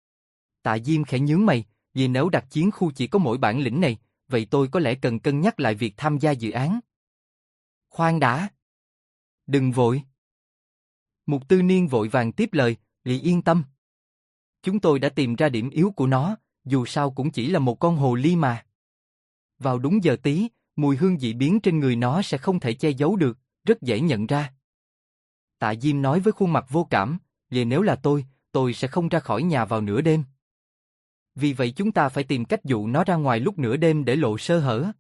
Tạ Diêm khẽ nhướng mày, vì nếu đặc chiến khu chỉ có mỗi bản lĩnh này, vậy tôi có lẽ cần cân nhắc lại việc tham gia dự án. Khoan đã. Đừng vội. Mục Tư Niên vội vàng tiếp lời, yên tâm. Chúng tôi đã tìm ra điểm yếu của nó, dù sao cũng chỉ là một con hồ ly mà. Vào đúng giờ tí, mùi hương dị biến trên người nó sẽ không thể che giấu được, rất dễ nhận ra. Tạ Diêm nói với khuôn mặt vô cảm, vì nếu là tôi sẽ không ra khỏi nhà vào nửa đêm. Vì vậy chúng ta phải tìm cách dụ nó ra ngoài lúc nửa đêm để lộ sơ hở.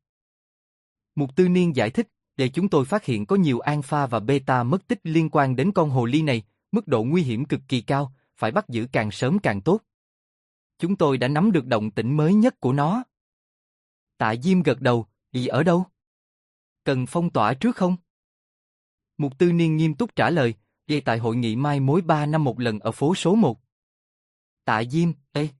Mục Tư Niên giải thích, để chúng tôi phát hiện có nhiều alpha và beta mất tích liên quan đến con hồ ly này, mức độ nguy hiểm cực kỳ cao, phải bắt giữ càng sớm càng tốt. Chúng tôi đã nắm được động tĩnh mới nhất của nó. Tạ Diêm gật đầu, ở đâu? Cần phong tỏa trước không? Mục Tư Niên nghiêm túc trả lời, tại hội nghị mai mối 3 năm một lần ở phố số 1. Tạ Diêm,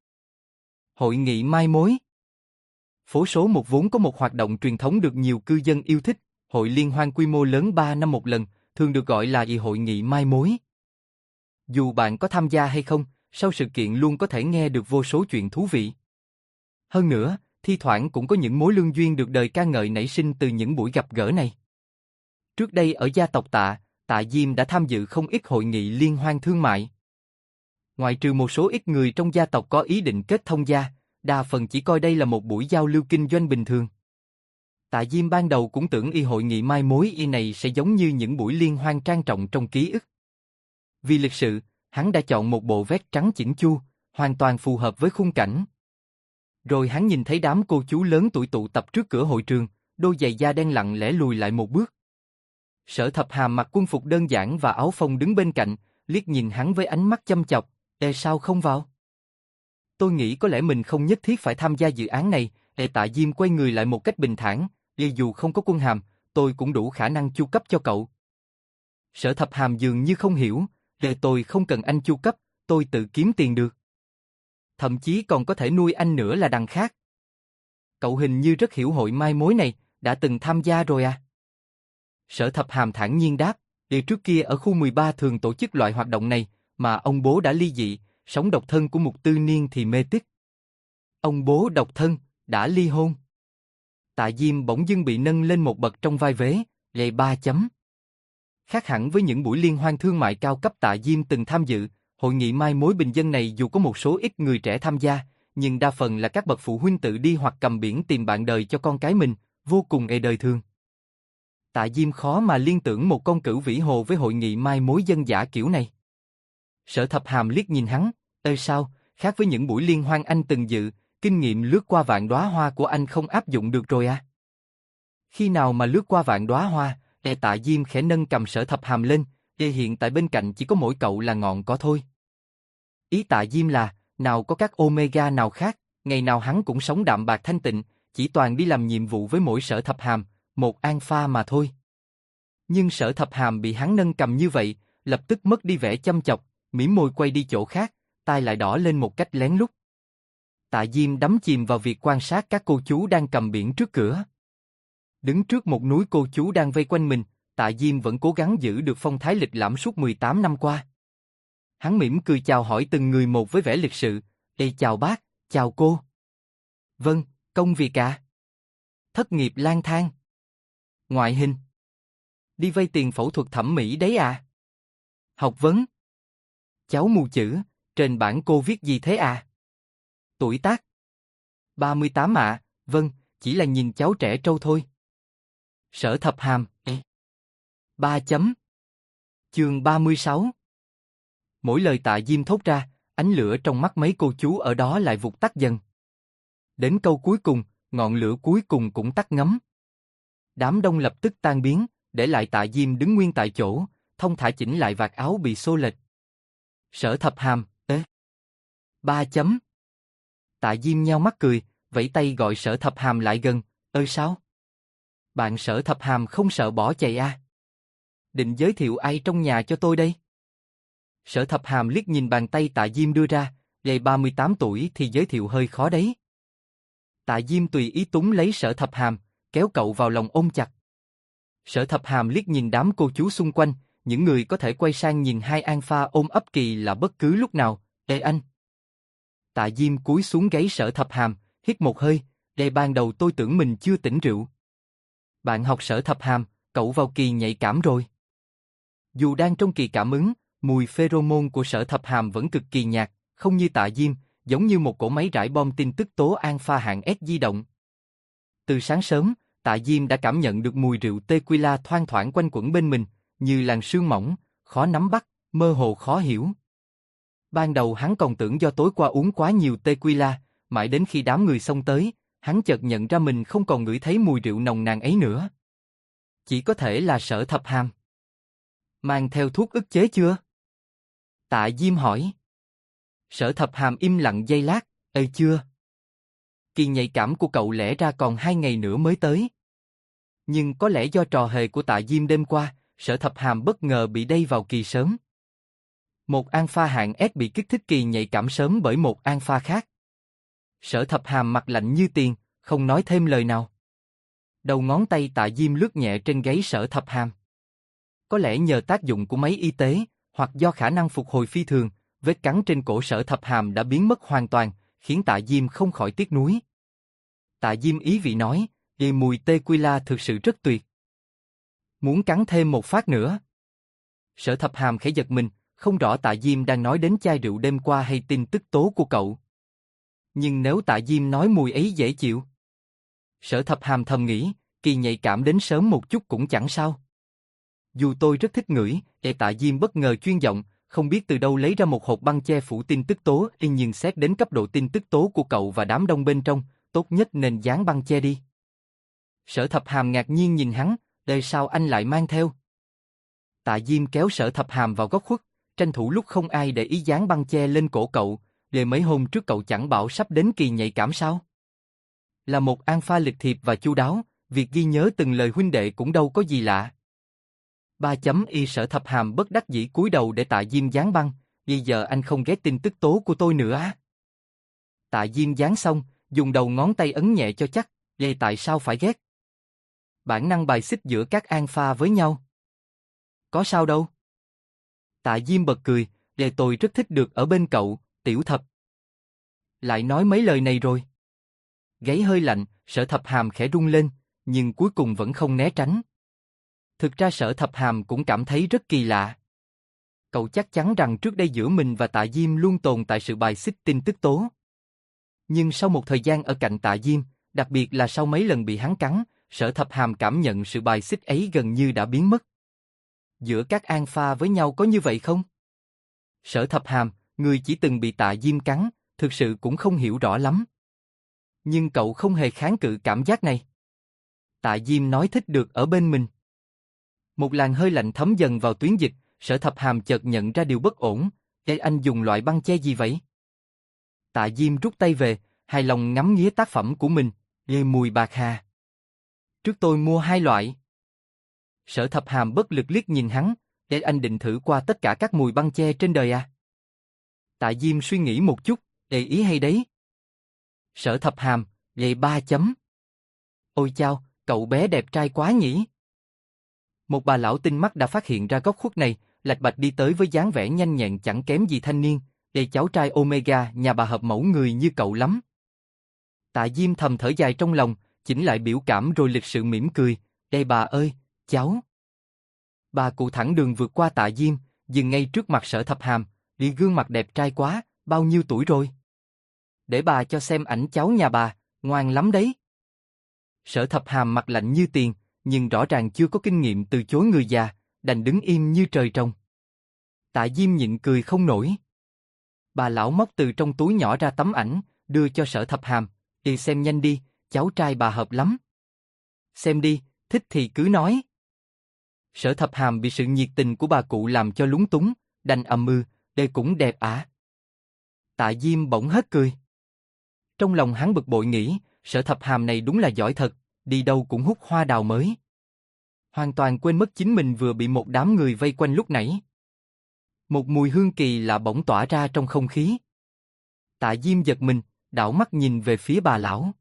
hội nghị mai mối. Phố số 1 vốn có một hoạt động truyền thống được nhiều cư dân yêu thích, hội liên hoan quy mô lớn 3 năm một lần, thường được gọi là hội nghị mai mối. Dù bạn có tham gia hay không, sau sự kiện luôn có thể nghe được vô số chuyện thú vị. Hơn nữa, thi thoảng cũng có những mối lương duyên được đời ca ngợi nảy sinh từ những buổi gặp gỡ này. Trước đây ở gia tộc Tạ Diêm đã tham dự không ít hội nghị liên hoan thương mại. Ngoại trừ một số ít người trong gia tộc có ý định kết thông gia, đa phần chỉ coi đây là một buổi giao lưu kinh doanh bình thường. Tạ Diêm ban đầu cũng tưởng hội nghị mai mối này sẽ giống như những buổi liên hoan trang trọng trong ký ức. Vì lịch sự, hắn đã chọn một bộ vest trắng chỉnh chu, hoàn toàn phù hợp với khung cảnh. Rồi hắn nhìn thấy đám cô chú lớn tuổi tụ tập trước cửa hội trường, đôi giày da đen lặng lẽ lùi lại một bước. Sở Thập Hàm mặc quân phục đơn giản và áo phông đứng bên cạnh, liếc nhìn hắn với ánh mắt chăm chọc, sao không vào? Tôi nghĩ có lẽ mình không nhất thiết phải tham gia dự án này, Tạ Diêm quay người lại một cách bình thản, dù không có quân hàm, tôi cũng đủ khả năng chu cấp cho cậu. Sở Thập Hàm dường như không hiểu, tôi không cần anh chu cấp, tôi tự kiếm tiền được. Thậm chí còn có thể nuôi anh nữa là đằng khác. Cậu hình như rất hiểu hội mai mối này, đã từng tham gia rồi à? Sở Thập Hàm thản nhiên đáp, trước kia ở khu 13 thường tổ chức loại hoạt động này, mà ông bố đã ly dị, sống độc thân của Mục Tư Niên thì mê tít. Ông bố độc thân, đã ly hôn. Tạ Diêm bỗng dưng bị nâng lên một bậc trong vai vế, 3 chấm. Khác hẳn với những buổi liên hoan thương mại cao cấp Tạ Diêm từng tham dự, hội nghị mai mối bình dân này dù có một số ít người trẻ tham gia, nhưng đa phần là các bậc phụ huynh tự đi hoặc cầm biển tìm bạn đời cho con cái mình, vô cùng đời thường. Tạ Diêm khó mà liên tưởng một con cửu vĩ hồ với hội nghị mai mối dân dã kiểu này. Sở Thập Hàm liếc nhìn hắn, sao, khác với những buổi liên hoan anh từng dự, kinh nghiệm lướt qua vạn đóa hoa của anh không áp dụng được rồi à? Khi nào mà lướt qua vạn đóa hoa, Tạ Diêm khẽ nâng cầm Sở Thập Hàm lên, hiện tại bên cạnh chỉ có mỗi cậu là ngọn cỏ thôi. Ý Tạ Diêm là, nào có các Omega nào khác, ngày nào hắn cũng sống đạm bạc thanh tịnh, chỉ toàn đi làm nhiệm vụ với mỗi Sở Thập Hàm, một alpha mà thôi. Nhưng Sở Thập Hàm bị hắn nâng cầm như vậy, lập tức mất đi vẻ chăm chọc, mỉm môi quay đi chỗ khác, tai lại đỏ lên một cách lén lút. Tạ Diêm đắm chìm vào việc quan sát các cô chú đang cầm biển trước cửa. Đứng trước một núi cô chú đang vây quanh mình, Tạ Diêm vẫn cố gắng giữ được phong thái lịch lãm suốt 18 năm qua. Hắn mỉm cười chào hỏi từng người một với vẻ lịch sự, chào bác, chào cô. Vâng, công việc à? Thất nghiệp lang thang. Ngoại hình. Đi vay tiền phẫu thuật thẩm mỹ đấy à? Học vấn. Cháu mù chữ, trên bảng cô viết gì thế à? Tuổi tác. 38 ạ, vâng, chỉ là nhìn cháu trẻ trâu thôi. Sở Thập Hàm. 3 chấm. Chương 36. Mỗi lời Tạ Diêm thốt ra, ánh lửa trong mắt mấy cô chú ở đó lại vụt tắt dần. Đến câu cuối cùng, ngọn lửa cuối cùng cũng tắt ngấm. Đám đông lập tức tan biến, để lại Tạ Diêm đứng nguyên tại chỗ, thông thả chỉnh lại vạt áo bị xô lệch. Sở Thập Hàm, 3 chấm. Tạ Diêm nheo mắt cười, vẫy tay gọi Sở Thập Hàm lại gần, sao? Bạn Sở Thập Hàm không sợ bỏ chạy à? Định giới thiệu ai trong nhà cho tôi đây? Sở Thập Hàm liếc nhìn bàn tay Tạ Diêm đưa ra, gầy 38 tuổi thì giới thiệu hơi khó đấy. Tạ Diêm tùy ý túm lấy Sở Thập Hàm, kéo cậu vào lòng ôm chặt. Sở Thập Hàm liếc nhìn đám cô chú xung quanh, những người có thể quay sang nhìn hai alpha ôm ấp kỳ lạ bất cứ lúc nào. Anh. Tạ Diêm cúi xuống gáy Sở Thập Hàm, hít một hơi, ban đầu tôi tưởng mình chưa tỉnh rượu. Bạn học Sở Thập Hàm, cậu vào kỳ nhạy cảm rồi. Dù đang trong kỳ cảm ứng, mùi pheromone của Sở Thập Hàm vẫn cực kỳ nhạt, không như Tạ Diêm, giống như một cỗ máy rải bom tin tức tố alpha hạng S di động. Từ sáng sớm, Tạ Diêm đã cảm nhận được mùi rượu tequila thoang thoảng quanh quẩn bên mình, như làn sương mỏng, khó nắm bắt, mơ hồ khó hiểu. Ban đầu hắn còn tưởng do tối qua uống quá nhiều tequila, mãi đến khi đám người xông tới, hắn chợt nhận ra mình không còn ngửi thấy mùi rượu nồng nàn ấy nữa. Chỉ có thể là Sở Thập Hàm. Mang theo thuốc ức chế chưa? Tạ Diêm hỏi. Sở Thập Hàm im lặng giây lát, chưa. Kỳ nhạy cảm của cậu lẽ ra còn 2 ngày nữa mới tới. Nhưng có lẽ do trò hề của Tạ Diêm đêm qua, Sở Thập Hàm bất ngờ bị đẩy vào kỳ sớm. Một alpha hạng S bị kích thích kỳ nhạy cảm sớm bởi một alpha khác. Sở Thập Hàm mặt lạnh như tiền, không nói thêm lời nào. Đầu ngón tay Tạ Diêm lướt nhẹ trên gáy Sở Thập Hàm. Có lẽ nhờ tác dụng của máy y tế, hoặc do khả năng phục hồi phi thường, vết cắn trên cổ Sở Thập Hàm đã biến mất hoàn toàn, khiến Tạ Diêm không khỏi tiếc nuối. Tạ Diêm ý vị nói, mùi tequila thực sự rất tuyệt. Muốn cắn thêm một phát nữa? Sở Thập Hàm khẽ giật mình, không rõ Tạ Diêm đang nói đến chai rượu đêm qua hay tin tức tố của cậu. Nhưng nếu Tạ Diêm nói mùi ấy dễ chịu. Sở Thập Hàm thầm nghĩ, kỳ nhạy cảm đến sớm một chút cũng chẳng sao. Dù tôi rất thích ngửi, Tạ Diêm bất ngờ chuyên giọng, không biết từ đâu lấy ra một hộp băng che phủ tin tức tố, nhưng xét đến cấp độ tin tức tố của cậu và đám đông bên trong, tốt nhất nên dán băng che đi. Sở Thập Hàm ngạc nhiên nhìn hắn, sao anh lại mang theo? Tạ Diêm kéo Sở Thập Hàm vào góc khuất, tranh thủ lúc không ai để ý dán băng che lên cổ cậu, mấy hôm trước cậu chẳng bảo sắp đến kỳ nhạy cảm sao? Là một alpha lịch thiệp và chu đáo, việc ghi nhớ từng lời huynh đệ cũng đâu có gì lạ. 3 chấm y Sở Thập Hàm bất đắc dĩ cúi đầu để Tạ Diêm dán băng, bây giờ anh không ghét tin tức tố của tôi nữa á? Tạ Diêm dán xong, dùng đầu ngón tay ấn nhẹ cho chắc, tại sao phải ghét? Bản năng bài xích giữa các alpha với nhau. Có sao đâu. Tạ Diêm bật cười, tôi rất thích được ở bên cậu, Tiểu Thập. Lại nói mấy lời này rồi. Gáy hơi lạnh, Sở Thập Hàm khẽ rung lên, nhưng cuối cùng vẫn không né tránh. Thực ra Sở Thập Hàm cũng cảm thấy rất kỳ lạ. Cậu chắc chắn rằng trước đây giữa mình và Tạ Diêm luôn tồn tại sự bài xích tin tức tố. Nhưng sau một thời gian ở cạnh Tạ Diêm, đặc biệt là sau mấy lần bị hắn cắn, Sở Thập Hàm cảm nhận sự bài xích ấy gần như đã biến mất. Giữa các alpha với nhau có như vậy không? Sở Thập Hàm, người chỉ từng bị Tạ Diêm cắn, thực sự cũng không hiểu rõ lắm. Nhưng cậu không hề kháng cự cảm giác này. Tạ Diêm nói thích được ở bên mình. Một làn hơi lạnh thấm dần vào tuyến dịch, Sở Thập Hàm chợt nhận ra điều bất ổn. Ê, anh dùng loại băng che gì vậy? Tạ Diêm rút tay về, hài lòng ngắm nghía tác phẩm của mình. Ê, mùi bạc hà. Trước tôi mua 2 loại. Sở Thập Hàm bất lực liếc nhìn hắn. Ê, anh định thử qua tất cả các mùi băng che trên đời à? Tạ Diêm suy nghĩ một chút. Ê, ý hay đấy. Sở Thập Hàm, ê 3 chấm. Ôi chao, cậu bé đẹp trai quá nhỉ? Một bà lão tinh mắt đã phát hiện ra góc khuất này, lạch bạch đi tới với dáng vẻ nhanh nhẹn chẳng kém gì thanh niên. Ê, cháu trai Omega, nhà bà hợp mẫu người như cậu lắm. Tạ Diêm thầm thở dài trong lòng, chỉnh lại biểu cảm rồi lịch sự mỉm cười. Ê bà ơi, cháu. Bà cụ thẳng đường vượt qua Tạ Diêm, dừng ngay trước mặt Sở Thập Hàm. Đi, gương mặt đẹp trai quá, bao nhiêu tuổi rồi? Để bà cho xem ảnh cháu nhà bà, ngoan lắm đấy. Sở Thập Hàm mặt lạnh như tiền, nhưng rõ ràng chưa có kinh nghiệm từ chối người già, đành đứng im như trời trồng. Tạ Diêm nhịn cười không nổi. Bà lão móc từ trong túi nhỏ ra tấm ảnh, đưa cho Sở Thập Hàm. Đi xem nhanh đi, cháu trai bà hợp lắm. Xem đi, thích thì cứ nói. Sở Thập Hàm bị sự nhiệt tình của bà cụ làm cho lúng túng, đành ậm ừ, đây cũng đẹp à. Tạ Diêm bỗng hết cười. Trong lòng hắn bực bội nghĩ, Sở Thập Hàm này đúng là giỏi thật, đi đâu cũng hút hoa đào mới. Hoàn toàn quên mất chính mình vừa bị một đám người vây quanh lúc nãy. Một mùi hương kỳ lạ bỗng tỏa ra trong không khí. Tạ Diêm giật mình, đảo mắt nhìn về phía bà lão.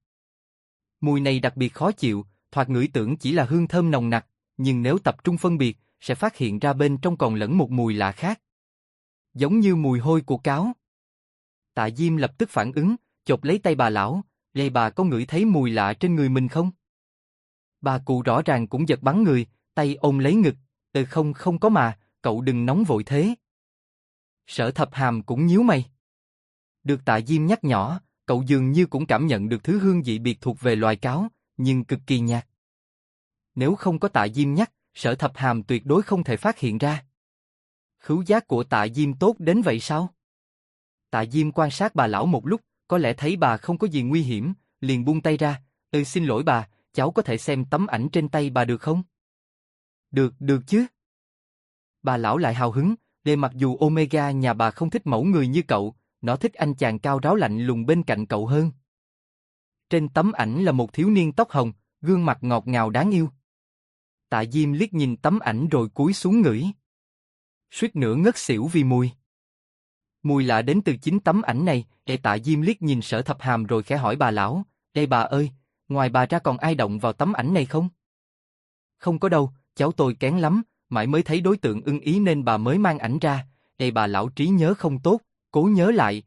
Mùi này đặc biệt khó chịu, thoạt ngửi tưởng chỉ là hương thơm nồng nặc, nhưng nếu tập trung phân biệt, sẽ phát hiện ra bên trong còn lẫn một mùi lạ khác. Giống như mùi hôi của cáo. Tạ Diêm lập tức phản ứng, chộp lấy tay bà lão. Vậy bà có ngửi thấy mùi lạ trên người mình không? Bà cụ rõ ràng cũng giật bắn người, tay ôm lấy ngực. Không có mà, cậu đừng nóng vội thế. Sở Thập Hàm cũng nhíu mày. Được Tạ Diêm nhắc nhở, cậu dường như cũng cảm nhận được thứ hương vị biệt thuộc về loài cáo, nhưng cực kỳ nhạt. Nếu không có Tạ Diêm nhắc, Sở Thập Hàm tuyệt đối không thể phát hiện ra. Khứu giác của Tạ Diêm tốt đến vậy sao? Tạ Diêm quan sát bà lão một lúc, có lẽ thấy bà không có gì nguy hiểm, liền buông tay ra. Xin lỗi bà, cháu có thể xem tấm ảnh trên tay bà được không? Được chứ. Bà lão lại hào hứng, mặc dù Omega nhà bà không thích mẫu người như cậu, nó thích anh chàng cao ráo lạnh lùng bên cạnh cậu hơn. Trên tấm ảnh là một thiếu niên tóc hồng, gương mặt ngọt ngào đáng yêu. Tạ Diêm liếc nhìn tấm ảnh rồi cúi xuống ngửi. Suýt nữa ngất xỉu vì mùi. Mùi lạ đến từ chính tấm ảnh này. Tạ Diêm liếc nhìn Sở Thập Hàm rồi khẽ hỏi bà lão. Bà ơi, ngoài bà ra còn ai động vào tấm ảnh này không? Không có đâu, cháu tôi kén lắm, mãi mới thấy đối tượng ưng ý nên bà mới mang ảnh ra. Bà lão trí nhớ không tốt, cố nhớ lại.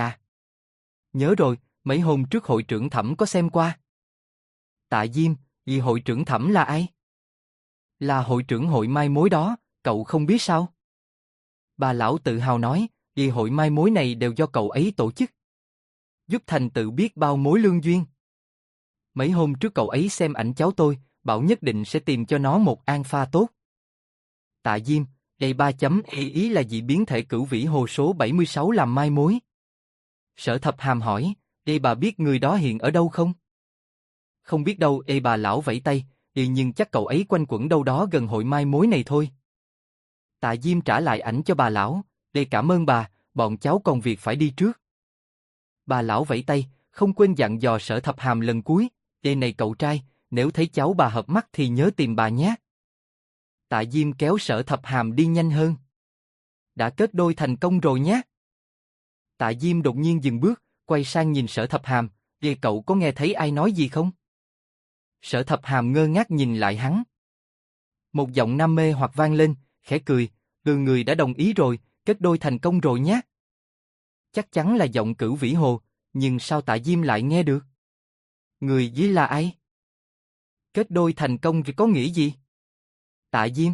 Nhớ rồi, mấy hôm trước hội trưởng Thẩm có xem qua. Tạ Diêm, hội trưởng Thẩm là ai? Là hội trưởng hội mai mối đó, cậu không biết sao? Bà lão tự hào nói, hội mai mối này đều do cậu ấy tổ chức. Giúp thành tựu biết bao mối lương duyên. Mấy hôm trước cậu ấy xem ảnh cháu tôi, bảo nhất định sẽ tìm cho nó một alpha tốt. Tạ Diêm, A3 chấm ý là dị biến thể cửu vĩ hồ số 76 làm mai mối. Sở Thập Hàm hỏi, bà biết người đó hiện ở đâu không? Không biết đâu. Bà lão vẫy tay, nhưng chắc cậu ấy quanh quẩn đâu đó gần hội mai mối này thôi. Tạ Diêm trả lại ảnh cho bà lão, cảm ơn bà, bọn cháu còn việc phải đi trước. Bà lão vẫy tay, không quên dặn dò Sở Thập Hàm lần cuối, này cậu trai, nếu thấy cháu bà hợp mắt thì nhớ tìm bà nhé. Tạ Diêm kéo Sở Thập Hàm đi nhanh hơn. Đã kết đôi thành công rồi nhé. Tạ Diêm đột nhiên dừng bước, quay sang nhìn Sở Thập Hàm, cậu có nghe thấy ai nói gì không? Sở Thập Hàm ngơ ngác nhìn lại hắn. Một giọng nam mê hoặc vang lên, khẽ cười, người đã đồng ý rồi, kết đôi thành công rồi nhé. Chắc chắn là giọng Cửu Vĩ Hồ, nhưng sao Tạ Diêm lại nghe được? Người dưới là ai? Kết đôi thành công thì có nghĩa gì? Tạ Diêm.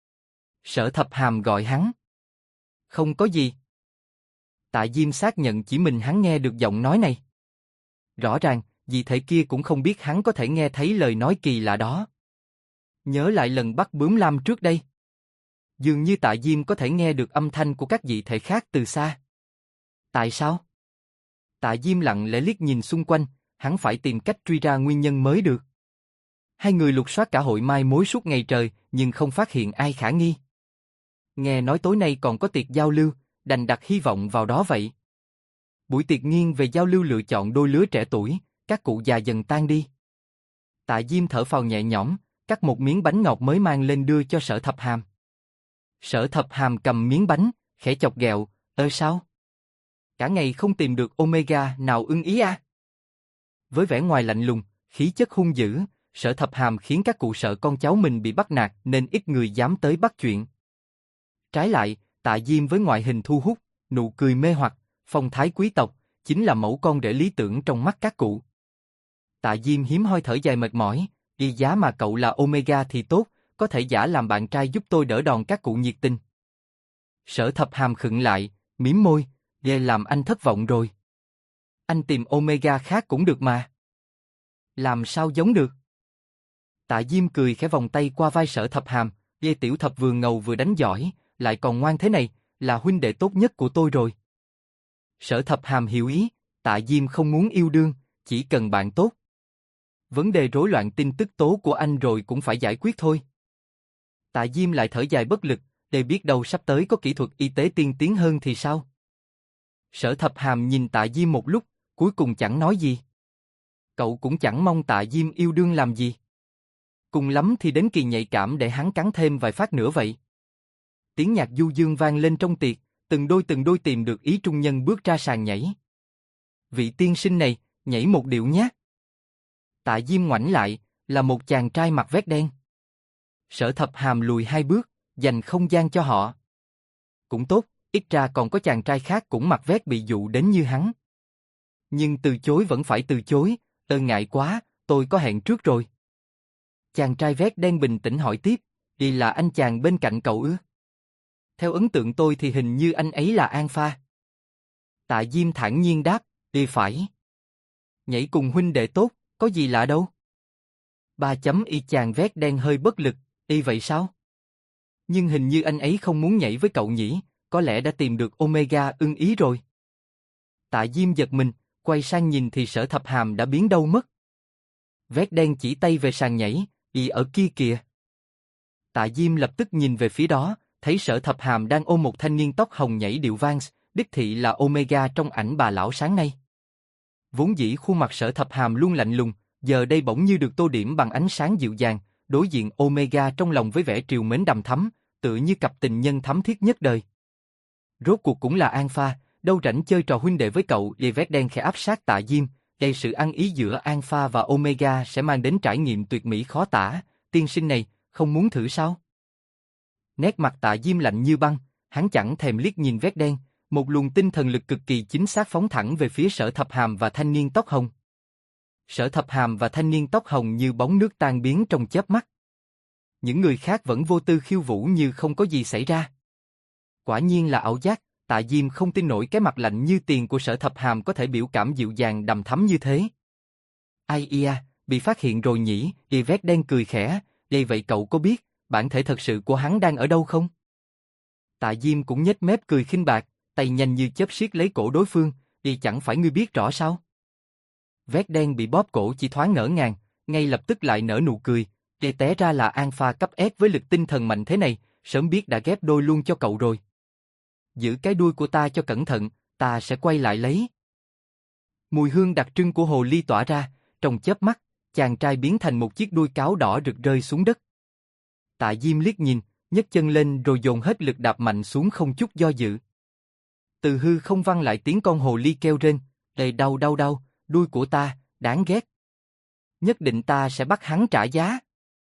Sở Thập Hàm gọi hắn. Không có gì. Tạ Diêm xác nhận chỉ mình hắn nghe được giọng nói này. Rõ ràng, dị thể kia cũng không biết hắn có thể nghe thấy lời nói kỳ lạ đó. Nhớ lại lần bắt bướm lam trước đây. Dường như Tạ Diêm có thể nghe được âm thanh của các dị thể khác từ xa. Tại sao? Tạ Diêm lặng lẽ liếc nhìn xung quanh, hắn phải tìm cách truy ra nguyên nhân mới được. Hai người lục soát cả hội mai mối suốt ngày trời, nhưng không phát hiện ai khả nghi. Nghe nói tối nay còn có tiệc giao lưu, đành đặt hy vọng vào đó vậy. Buổi tiệc nghiêng về giao lưu lựa chọn đôi lứa trẻ tuổi, các cụ già dần tan đi. Tạ Diêm thở phào nhẹ nhõm, cắt một miếng bánh ngọt mới mang lên đưa cho Sở Thập Hàm. Sở Thập Hàm cầm miếng bánh, khẽ chọc ghẹo, sao? Cả ngày không tìm được Omega nào ưng ý à? Với vẻ ngoài lạnh lùng, khí chất hung dữ, Sở Thập Hàm khiến các cụ sợ con cháu mình bị bắt nạt nên ít người dám tới bắt chuyện. Trái lại, Tạ Diêm với ngoại hình thu hút, nụ cười mê hoặc, phong thái quý tộc, chính là mẫu con rể lý tưởng trong mắt các cụ. Tạ Diêm hiếm hoi thở dài mệt mỏi, y giá mà cậu là Omega thì tốt, có thể giả làm bạn trai giúp tôi đỡ đòn các cụ nhiệt tình. Sở Thập Hàm khựng lại, mím môi, ghê làm anh thất vọng rồi. Anh tìm Omega khác cũng được mà. Làm sao giống được? Tạ Diêm cười khẽ vòng tay qua vai Sở Thập Hàm, ghê tiểu thập vừa ngầu vừa đánh giỏi, lại còn ngoan thế này, là huynh đệ tốt nhất của tôi rồi. Sở Thập Hàm hiểu ý, Tạ Diêm không muốn yêu đương, chỉ cần bạn tốt. Vấn đề rối loạn tin tức tố của anh rồi cũng phải giải quyết thôi. Tạ Diêm lại thở dài bất lực, để biết đâu sắp tới có kỹ thuật y tế tiên tiến hơn thì sao? Sở Thập Hàm nhìn Tạ Diêm một lúc, cuối cùng chẳng nói gì. Cậu cũng chẳng mong Tạ Diêm yêu đương làm gì. Cùng lắm thì đến kỳ nhạy cảm để hắn cắn thêm vài phát nữa vậy. Tiếng nhạc du dương vang lên trong tiệc, từng đôi tìm được ý trung nhân bước ra sàn nhảy. Vị tiên sinh này, nhảy một điệu nhé. Tạ Diêm ngoảnh lại, là một chàng trai mặc vest đen. Sở Thập Hàm lùi 2 bước, dành không gian cho họ. Cũng tốt, ít ra còn có chàng trai khác cũng mặc vest bị dụ đến như hắn. Nhưng từ chối vẫn phải từ chối, ngại quá, tôi có hẹn trước rồi. Chàng trai vest đen bình tĩnh hỏi tiếp, thì là anh chàng bên cạnh cậu ư? Theo ấn tượng tôi thì hình như anh ấy là An Pha. Tạ Diêm thản nhiên đáp, thì phải. Nhảy cùng huynh đệ tốt, có gì lạ đâu. Y chàng vest đen hơi bất lực, vậy sao? Nhưng hình như anh ấy không muốn nhảy với cậu nhỉ, có lẽ đã tìm được Omega ưng ý rồi. Tạ Diêm giật mình, quay sang nhìn thì Sở Thập Hàm đã biến đâu mất. Vest đen chỉ tay về sàn nhảy, ở kia kìa. Tạ Diêm lập tức nhìn về phía đó, thấy Sở Thập Hàm đang ôm một thanh niên tóc hồng nhảy điệu Vans, đích thị là Omega trong ảnh bà lão sáng nay. Vốn dĩ khuôn mặt Sở Thập Hàm luôn lạnh lùng, giờ đây bỗng như được tô điểm bằng ánh sáng dịu dàng, đối diện Omega trong lòng với vẻ trìu mến đằm thắm, tựa như cặp tình nhân thắm thiết nhất đời. Rốt cuộc cũng là An Pha, đâu rảnh chơi trò huynh đệ với cậu. Vest đen khẽ áp sát Tạ Diêm, gây sự ăn ý giữa An Pha và Omega sẽ mang đến trải nghiệm tuyệt mỹ khó tả. Tiên sinh này, không muốn thử sao? Nét mặt Tạ Diêm lạnh như băng, hắn chẳng thèm liếc nhìn vest đen, một luồng tinh thần lực cực kỳ chính xác phóng thẳng về phía Sở Thập Hàm và thanh niên tóc hồng. Sở Thập Hàm và thanh niên tóc hồng như bóng nước tan biến trong chớp mắt. Những người khác vẫn vô tư khiêu vũ như không có gì xảy ra. Quả nhiên là ảo giác, Tạ Diêm không tin nổi cái mặt lạnh như tiền của Sở Thập Hàm có thể biểu cảm dịu dàng đằm thắm như thế. Ai ia, bị phát hiện rồi nhỉ? Vest đen cười khẽ, vậy cậu có biết bản thể thật sự của hắn đang ở đâu không? Tạ Diêm cũng nhếch mép cười khinh bạc, tay nhanh như chớp siết lấy cổ đối phương, chẳng phải ngươi biết rõ sao? Vest đen bị bóp cổ chỉ thoáng ngỡ ngàng, ngay lập tức lại nở nụ cười, té ra là An Pha cấp S với lực tinh thần mạnh thế này, sớm biết đã ghép đôi luôn cho cậu rồi. Giữ cái đuôi của ta cho cẩn thận, ta sẽ quay lại lấy. Mùi hương đặc trưng của hồ ly tỏa ra, trong chớp mắt, chàng trai biến thành một chiếc đuôi cáo đỏ rực rơi xuống đất. Tạ Diêm liếc nhìn, nhấc chân lên rồi dồn hết lực đạp mạnh xuống không chút do dự. Từ hư không vang lại tiếng con hồ ly kêu rên, đau, đuôi của ta, đáng ghét. Nhất định ta sẽ bắt hắn trả giá.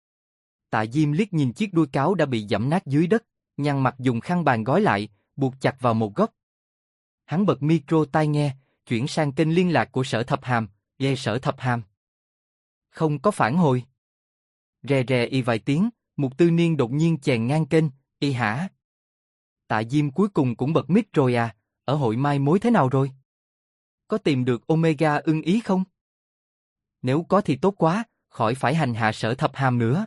Tạ Diêm liếc nhìn chiếc đuôi cáo đã bị giẫm nát dưới đất, nhăn mặt dùng khăn bàn gói lại, buộc chặt vào một góc. Hắn bật micro tai nghe, chuyển sang kênh liên lạc của Sở Thập Hàm, Sở Thập Hàm. Không có phản hồi. Rè vài tiếng, Mục Tư Niên đột nhiên chèn ngang kênh, y hả? Tạ Diêm cuối cùng cũng bật mít rồi à, ở hội mai mối thế nào rồi? Có tìm được Omega ưng ý không? Nếu có thì tốt quá, khỏi phải hành hạ Sở Thập Hàm nữa.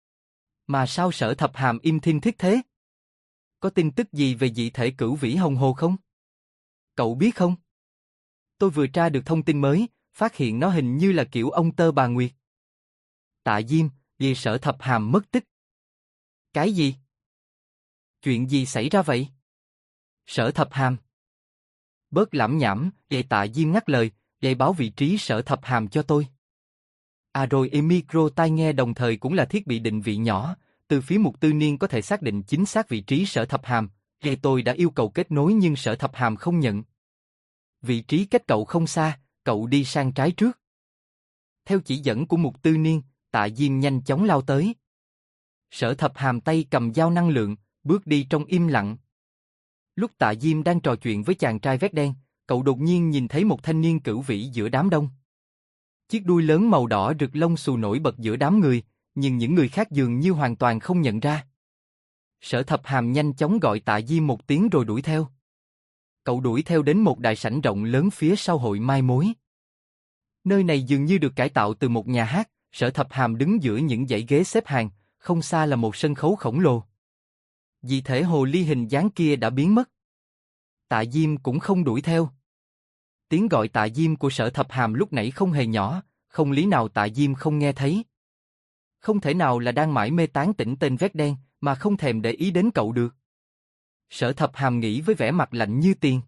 Mà sao Sở Thập Hàm im thiên thiết thế? Có tin tức gì về dị thể Cửu Vĩ Hồng Hồ không? Cậu biết không? Tôi vừa tra được thông tin mới, phát hiện nó hình như là kiểu ông tơ bà Nguyệt. Tạ Diêm, vì Sở Thập Hàm mất tích. Cái gì? Chuyện gì xảy ra vậy? Sở Thập Hàm. Bớt lẩm nhẩm, vậy Tạ Diêm ngắt lời, vậy báo vị trí Sở Thập Hàm cho tôi. À rồi micro tai nghe đồng thời cũng là thiết bị định vị nhỏ, từ phía Mục Tư Niên có thể xác định chính xác vị trí Sở Thập Hàm, vậy tôi đã yêu cầu kết nối nhưng Sở Thập Hàm không nhận. Vị trí cách cậu không xa, cậu đi sang trái trước. Theo chỉ dẫn của Mục Tư Niên, Tạ Diêm nhanh chóng lao tới. Sở Thập Hàm tay cầm dao năng lượng, bước đi trong im lặng. Lúc Tạ Diêm đang trò chuyện với chàng trai vét đen, cậu đột nhiên nhìn thấy một thanh niên cửu vĩ giữa đám đông. Chiếc đuôi lớn màu đỏ rực lông xù nổi bật giữa đám người, nhưng những người khác dường như hoàn toàn không nhận ra. Sở Thập Hàm nhanh chóng gọi Tạ Diêm một tiếng rồi đuổi theo. Cậu đuổi theo đến một đại sảnh rộng lớn phía sau hội mai mối. Nơi này dường như được cải tạo từ một nhà hát, Sở Thập Hàm đứng giữa những dãy ghế xếp hàng, không xa là một sân khấu khổng lồ. Dị thể hồ ly hình dáng kia đã biến mất. Tạ Diêm cũng không đuổi theo. Tiếng gọi Tạ Diêm của Sở Thập Hàm lúc nãy không hề nhỏ, không lý nào Tạ Diêm không nghe thấy. Không thể nào là đang mải mê tán tỉnh tên vét đen, mà không thèm để ý đến cậu được. Sở Thập Hàm nghĩ với vẻ mặt lạnh như tiền.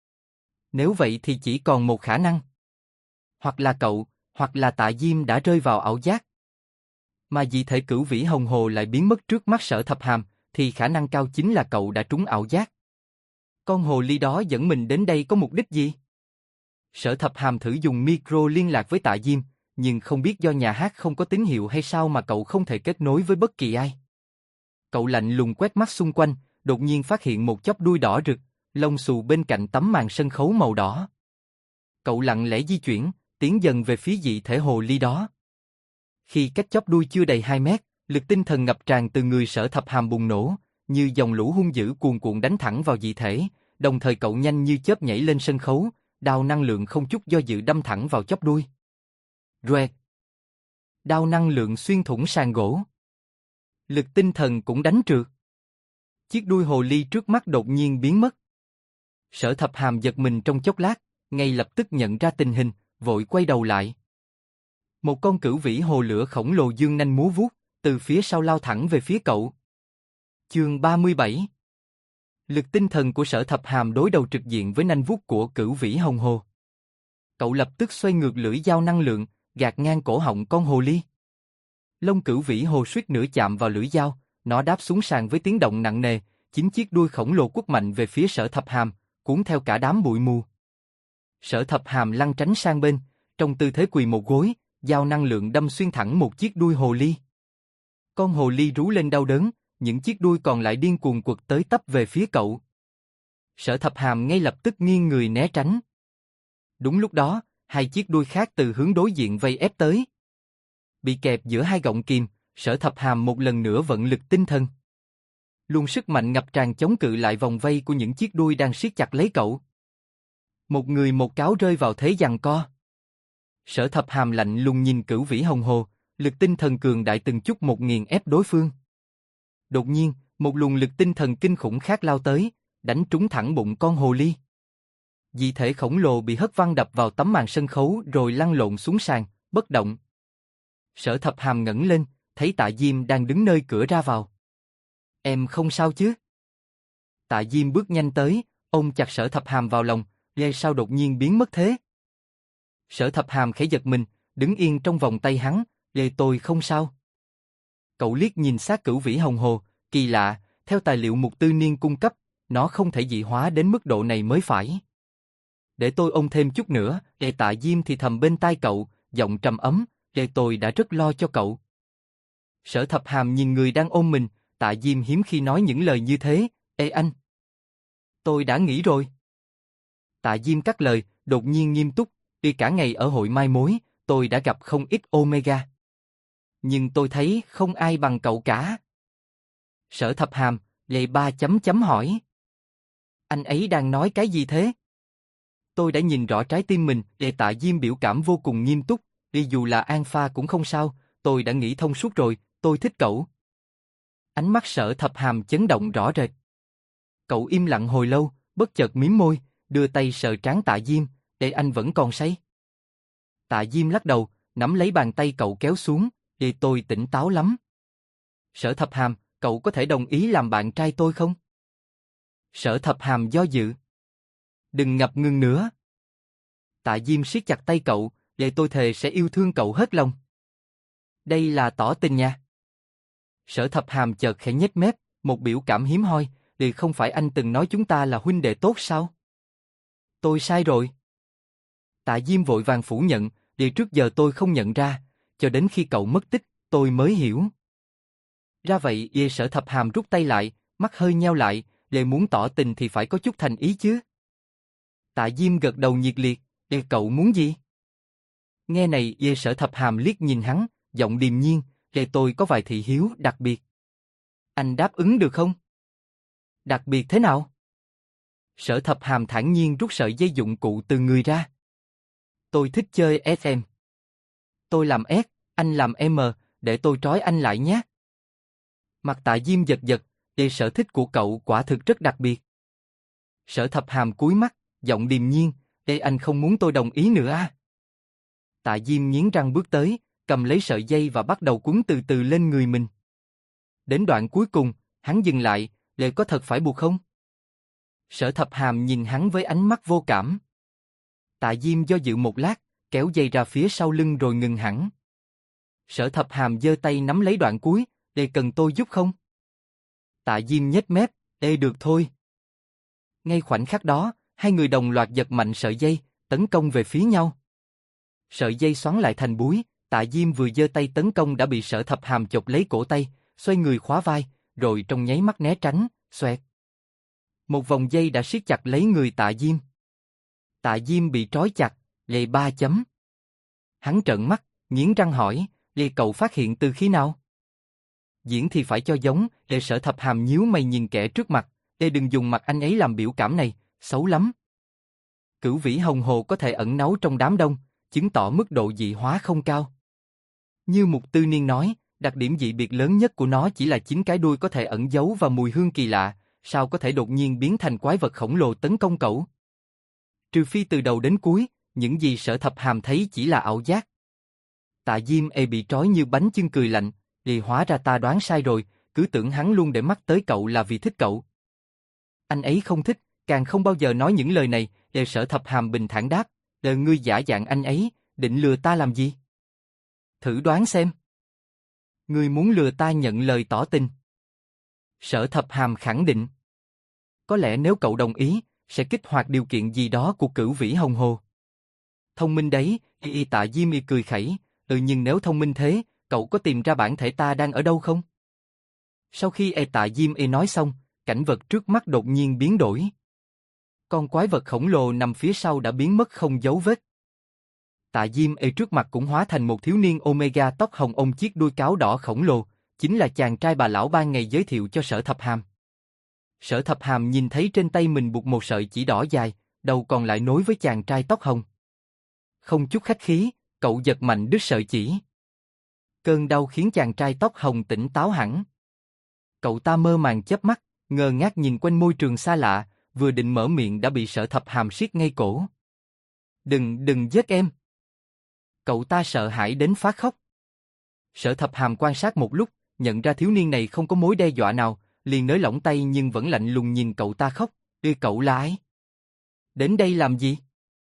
Nếu vậy thì chỉ còn một khả năng. Hoặc là cậu, hoặc là Tạ Diêm đã rơi vào ảo giác. Mà dị thể Cửu Vĩ Hồng Hồ lại biến mất trước mắt Sở Thập Hàm, thì khả năng cao chính là cậu đã trúng ảo giác. Con hồ ly đó dẫn mình đến đây có mục đích gì? Sở Thập Hàm thử dùng micro liên lạc với Tạ Diêm, nhưng không biết do nhà hát không có tín hiệu hay sao mà cậu không thể kết nối với bất kỳ ai. Cậu lạnh lùng quét mắt xung quanh, đột nhiên phát hiện một chóp đuôi đỏ rực, lông xù bên cạnh tấm màn sân khấu màu đỏ. Cậu lặng lẽ di chuyển, tiến dần về phía dị thể hồ ly đó. Khi cách chóp đuôi chưa đầy 2 mét, lực tinh thần ngập tràn từ người Sở Thập Hàm bùng nổ, như dòng lũ hung dữ cuồn cuộn đánh thẳng vào dị thể, đồng thời cậu nhanh như chớp nhảy lên sân khấu, đao năng lượng không chút do dự đâm thẳng vào chóp đuôi. Rẹt. Đao năng lượng xuyên thủng sàn gỗ. Lực tinh thần cũng đánh trượt. Chiếc đuôi hồ ly trước mắt đột nhiên biến mất. Sở Thập Hàm giật mình trong chốc lát, ngay lập tức nhận ra tình hình, vội quay đầu lại. Một con cửu vĩ hồ lửa khổng lồ dương nanh múa vuốt, từ phía sau lao thẳng về phía cậu. Chương 37. Lực tinh thần của Sở Thập Hàm đối đầu trực diện với nanh vuốt của Cửu Vĩ Hồng Hồ. Cậu lập tức xoay ngược lưỡi dao năng lượng, gạt ngang cổ họng con hồ ly. Lông Cửu Vĩ Hồ suýt nữa chạm vào lưỡi dao, nó đáp xuống sàn với tiếng động nặng nề, chính chiếc đuôi khổng lồ quất mạnh về phía Sở Thập Hàm, cuốn theo cả đám bụi mù. Sở Thập Hàm lăn tránh sang bên, trong tư thế quỳ một gối, dao năng lượng đâm xuyên thẳng một chiếc đuôi hồ ly. Con hồ ly rú lên đau đớn, những chiếc đuôi còn lại điên cuồng quật tới tấp về phía cậu. Sở Thập Hàm ngay lập tức nghiêng người né tránh. Đúng lúc đó, hai chiếc đuôi khác từ hướng đối diện vây ép tới. Bị kẹp giữa hai gọng kìm, Sở Thập Hàm một lần nữa vận lực tinh thần. Luồng sức mạnh ngập tràn chống cự lại vòng vây của những chiếc đuôi đang siết chặt lấy cậu. Một người một cáo rơi vào thế giằng co. Sở Thập Hàm lạnh lùng nhìn Cửu Vĩ Hồng Hồ, lực tinh thần cường đại từng chút một nghiền ép đối phương. Đột nhiên, một luồng lực tinh thần kinh khủng khác lao tới, đánh trúng thẳng bụng con hồ ly. Dị thể khổng lồ bị hất văng đập vào tấm màn sân khấu rồi lăn lộn xuống sàn, bất động. Sở Thập Hàm ngẩng lên, thấy Tạ Diêm đang đứng nơi cửa ra vào. Em không sao chứ? Tạ Diêm bước nhanh tới, ôm chặt Sở Thập Hàm vào lòng, nghe sao đột nhiên biến mất thế? Sở Thập Hàm khẽ giật mình, đứng yên trong vòng tay hắn, nghe tôi không sao. Cậu liếc nhìn xác Cửu Vĩ Hồng Hồ, kỳ lạ, theo tài liệu Mục Tư Niên cung cấp, nó không thể dị hóa đến mức độ này mới phải. Để tôi ôm thêm chút nữa, Tạ Diêm thì thầm bên tai cậu, giọng trầm ấm, tôi đã rất lo cho cậu. Sở Thập Hàm nhìn người đang ôm mình, Tạ Diêm hiếm khi nói những lời như thế, anh. Tôi đã nghĩ rồi. Tạ Diêm cắt lời, đột nhiên nghiêm túc, cả ngày ở hội mai mối, tôi đã gặp không ít Omega. Nhưng tôi thấy không ai bằng cậu cả. Sở Thập Hàm, lệ ba chấm chấm hỏi. Anh ấy đang nói cái gì thế? Tôi đã nhìn rõ trái tim mình, Tạ Diêm biểu cảm vô cùng nghiêm túc, đi dù là alpha cũng không sao, tôi đã nghĩ thông suốt rồi, tôi thích cậu. Ánh mắt Sở Thập Hàm chấn động rõ rệt. Cậu im lặng hồi lâu, bất chợt mím môi, đưa tay sờ trán Tạ Diêm, anh vẫn còn say. Tạ Diêm lắc đầu, nắm lấy bàn tay cậu kéo xuống, tôi tỉnh táo lắm. Sở Thập Hàm, cậu có thể đồng ý làm bạn trai tôi không? Sở Thập Hàm do dự. Đừng ngập ngừng nữa. Tạ Diêm siết chặt tay cậu, tôi thề sẽ yêu thương cậu hết lòng. Đây là tỏ tình nha. Sở Thập Hàm chợt khẽ nhếch mép, một biểu cảm hiếm hoi, không phải anh từng nói chúng ta là huynh đệ tốt sao? Tôi sai rồi. Tạ Diêm vội vàng phủ nhận, trước giờ tôi không nhận ra, cho đến khi cậu mất tích, tôi mới hiểu. Ra vậy, Sở Thập Hàm rút tay lại, mắt hơi nheo lại, muốn tỏ tình thì phải có chút thành ý chứ. Tạ Diêm gật đầu nhiệt liệt, cậu muốn gì? Nghe này, Sở Thập Hàm liếc nhìn hắn, giọng điềm nhiên, tôi có vài thị hiếu đặc biệt. Anh đáp ứng được không? Đặc biệt thế nào? Sở Thập Hàm thản nhiên rút sợi dây dụng cụ từ người ra. Tôi thích chơi SM. Tôi làm S, anh làm M, để tôi trói anh lại nhé. Mặt Tạ Diêm giật giật, sở thích của cậu quả thực rất đặc biệt. Sở Thập Hàm cúi mắt, giọng điềm nhiên, anh không muốn tôi đồng ý nữa à? Tạ Diêm nghiến răng bước tới, cầm lấy sợi dây và bắt đầu quấn từ từ lên người mình. Đến đoạn cuối cùng, hắn dừng lại, có thật phải buộc không? Sở Thập Hàm nhìn hắn với ánh mắt vô cảm. Tạ Diêm do dự một lát, kéo dây ra phía sau lưng rồi ngừng hẳn. Sở Thập Hàm giơ tay nắm lấy đoạn cuối, cần tôi giúp không? Tạ Diêm nhếch mép, được thôi. Ngay khoảnh khắc đó, hai người đồng loạt giật mạnh sợi dây, tấn công về phía nhau. Sợi dây xoắn lại thành búi, Tạ Diêm vừa giơ tay tấn công đã bị Sở Thập Hàm chộp lấy cổ tay, xoay người khóa vai, rồi trong nháy mắt né tránh, xoẹt. Một vòng dây đã siết chặt lấy người Tạ Diêm. Tạ Diêm bị trói chặt, ba chấm. Hắn trợn mắt, nghiến răng hỏi, cậu phát hiện từ khi nào? Diễn thì phải cho giống, Sở Thập Hàm nhíu mày nhìn kẻ trước mặt, đừng dùng mặt anh ấy làm biểu cảm này, xấu lắm. Cửu vĩ hồng hồ có thể ẩn náu trong đám đông, chứng tỏ mức độ dị hóa không cao. Như Mục Tư Niên nói, đặc điểm dị biệt lớn nhất của nó chỉ là chính cái đuôi có thể ẩn giấu và mùi hương kỳ lạ, sao có thể đột nhiên biến thành quái vật khổng lồ tấn công cậu? Trừ phi từ đầu đến cuối, những gì Sở Thập Hàm thấy chỉ là ảo giác. Tạ Diêm bị trói như bánh chưng cười lạnh, hóa ra ta đoán sai rồi, cứ tưởng hắn luôn để mắt tới cậu là vì thích cậu. Anh ấy không thích, càng không bao giờ nói những lời này, Sở Thập Hàm bình thản đáp, ngươi giả dạng anh ấy, định lừa ta làm gì? Thử đoán xem. Ngươi muốn lừa ta nhận lời tỏ tình. Sở Thập Hàm khẳng định. Có lẽ nếu cậu đồng ý, sẽ kích hoạt điều kiện gì đó của Cửu Vĩ Hồng Hồ. Thông minh đấy, Tạ Diêm cười khẩy, nhưng nếu thông minh thế, cậu có tìm ra bản thể ta đang ở đâu không? Sau khi Tạ Diêm nói xong, cảnh vật trước mắt đột nhiên biến đổi. Con quái vật khổng lồ nằm phía sau đã biến mất không dấu vết. Tạ Diêm trước mặt cũng hóa thành một thiếu niên Omega tóc hồng ôm chiếc đuôi cáo đỏ khổng lồ, chính là chàng trai bà lão ban ngày giới thiệu cho Sở Thập Hàm. Sở Thập Hàm nhìn thấy trên tay mình buộc một sợi chỉ đỏ dài, đầu còn lại nối với chàng trai tóc hồng. Không chút khách khí, cậu giật mạnh đứt sợi chỉ. Cơn đau khiến chàng trai tóc hồng tỉnh táo hẳn. Cậu ta mơ màng chớp mắt, ngơ ngác nhìn quanh môi trường xa lạ, vừa định mở miệng đã bị Sở Thập Hàm siết ngay cổ. Đừng giết em. Cậu ta sợ hãi đến phá khóc. Sở Thập Hàm quan sát một lúc, nhận ra thiếu niên này không có mối đe dọa nào, liền nới lỏng tay nhưng vẫn lạnh lùng nhìn cậu ta khóc. Cậu là ai? Đến đây làm gì?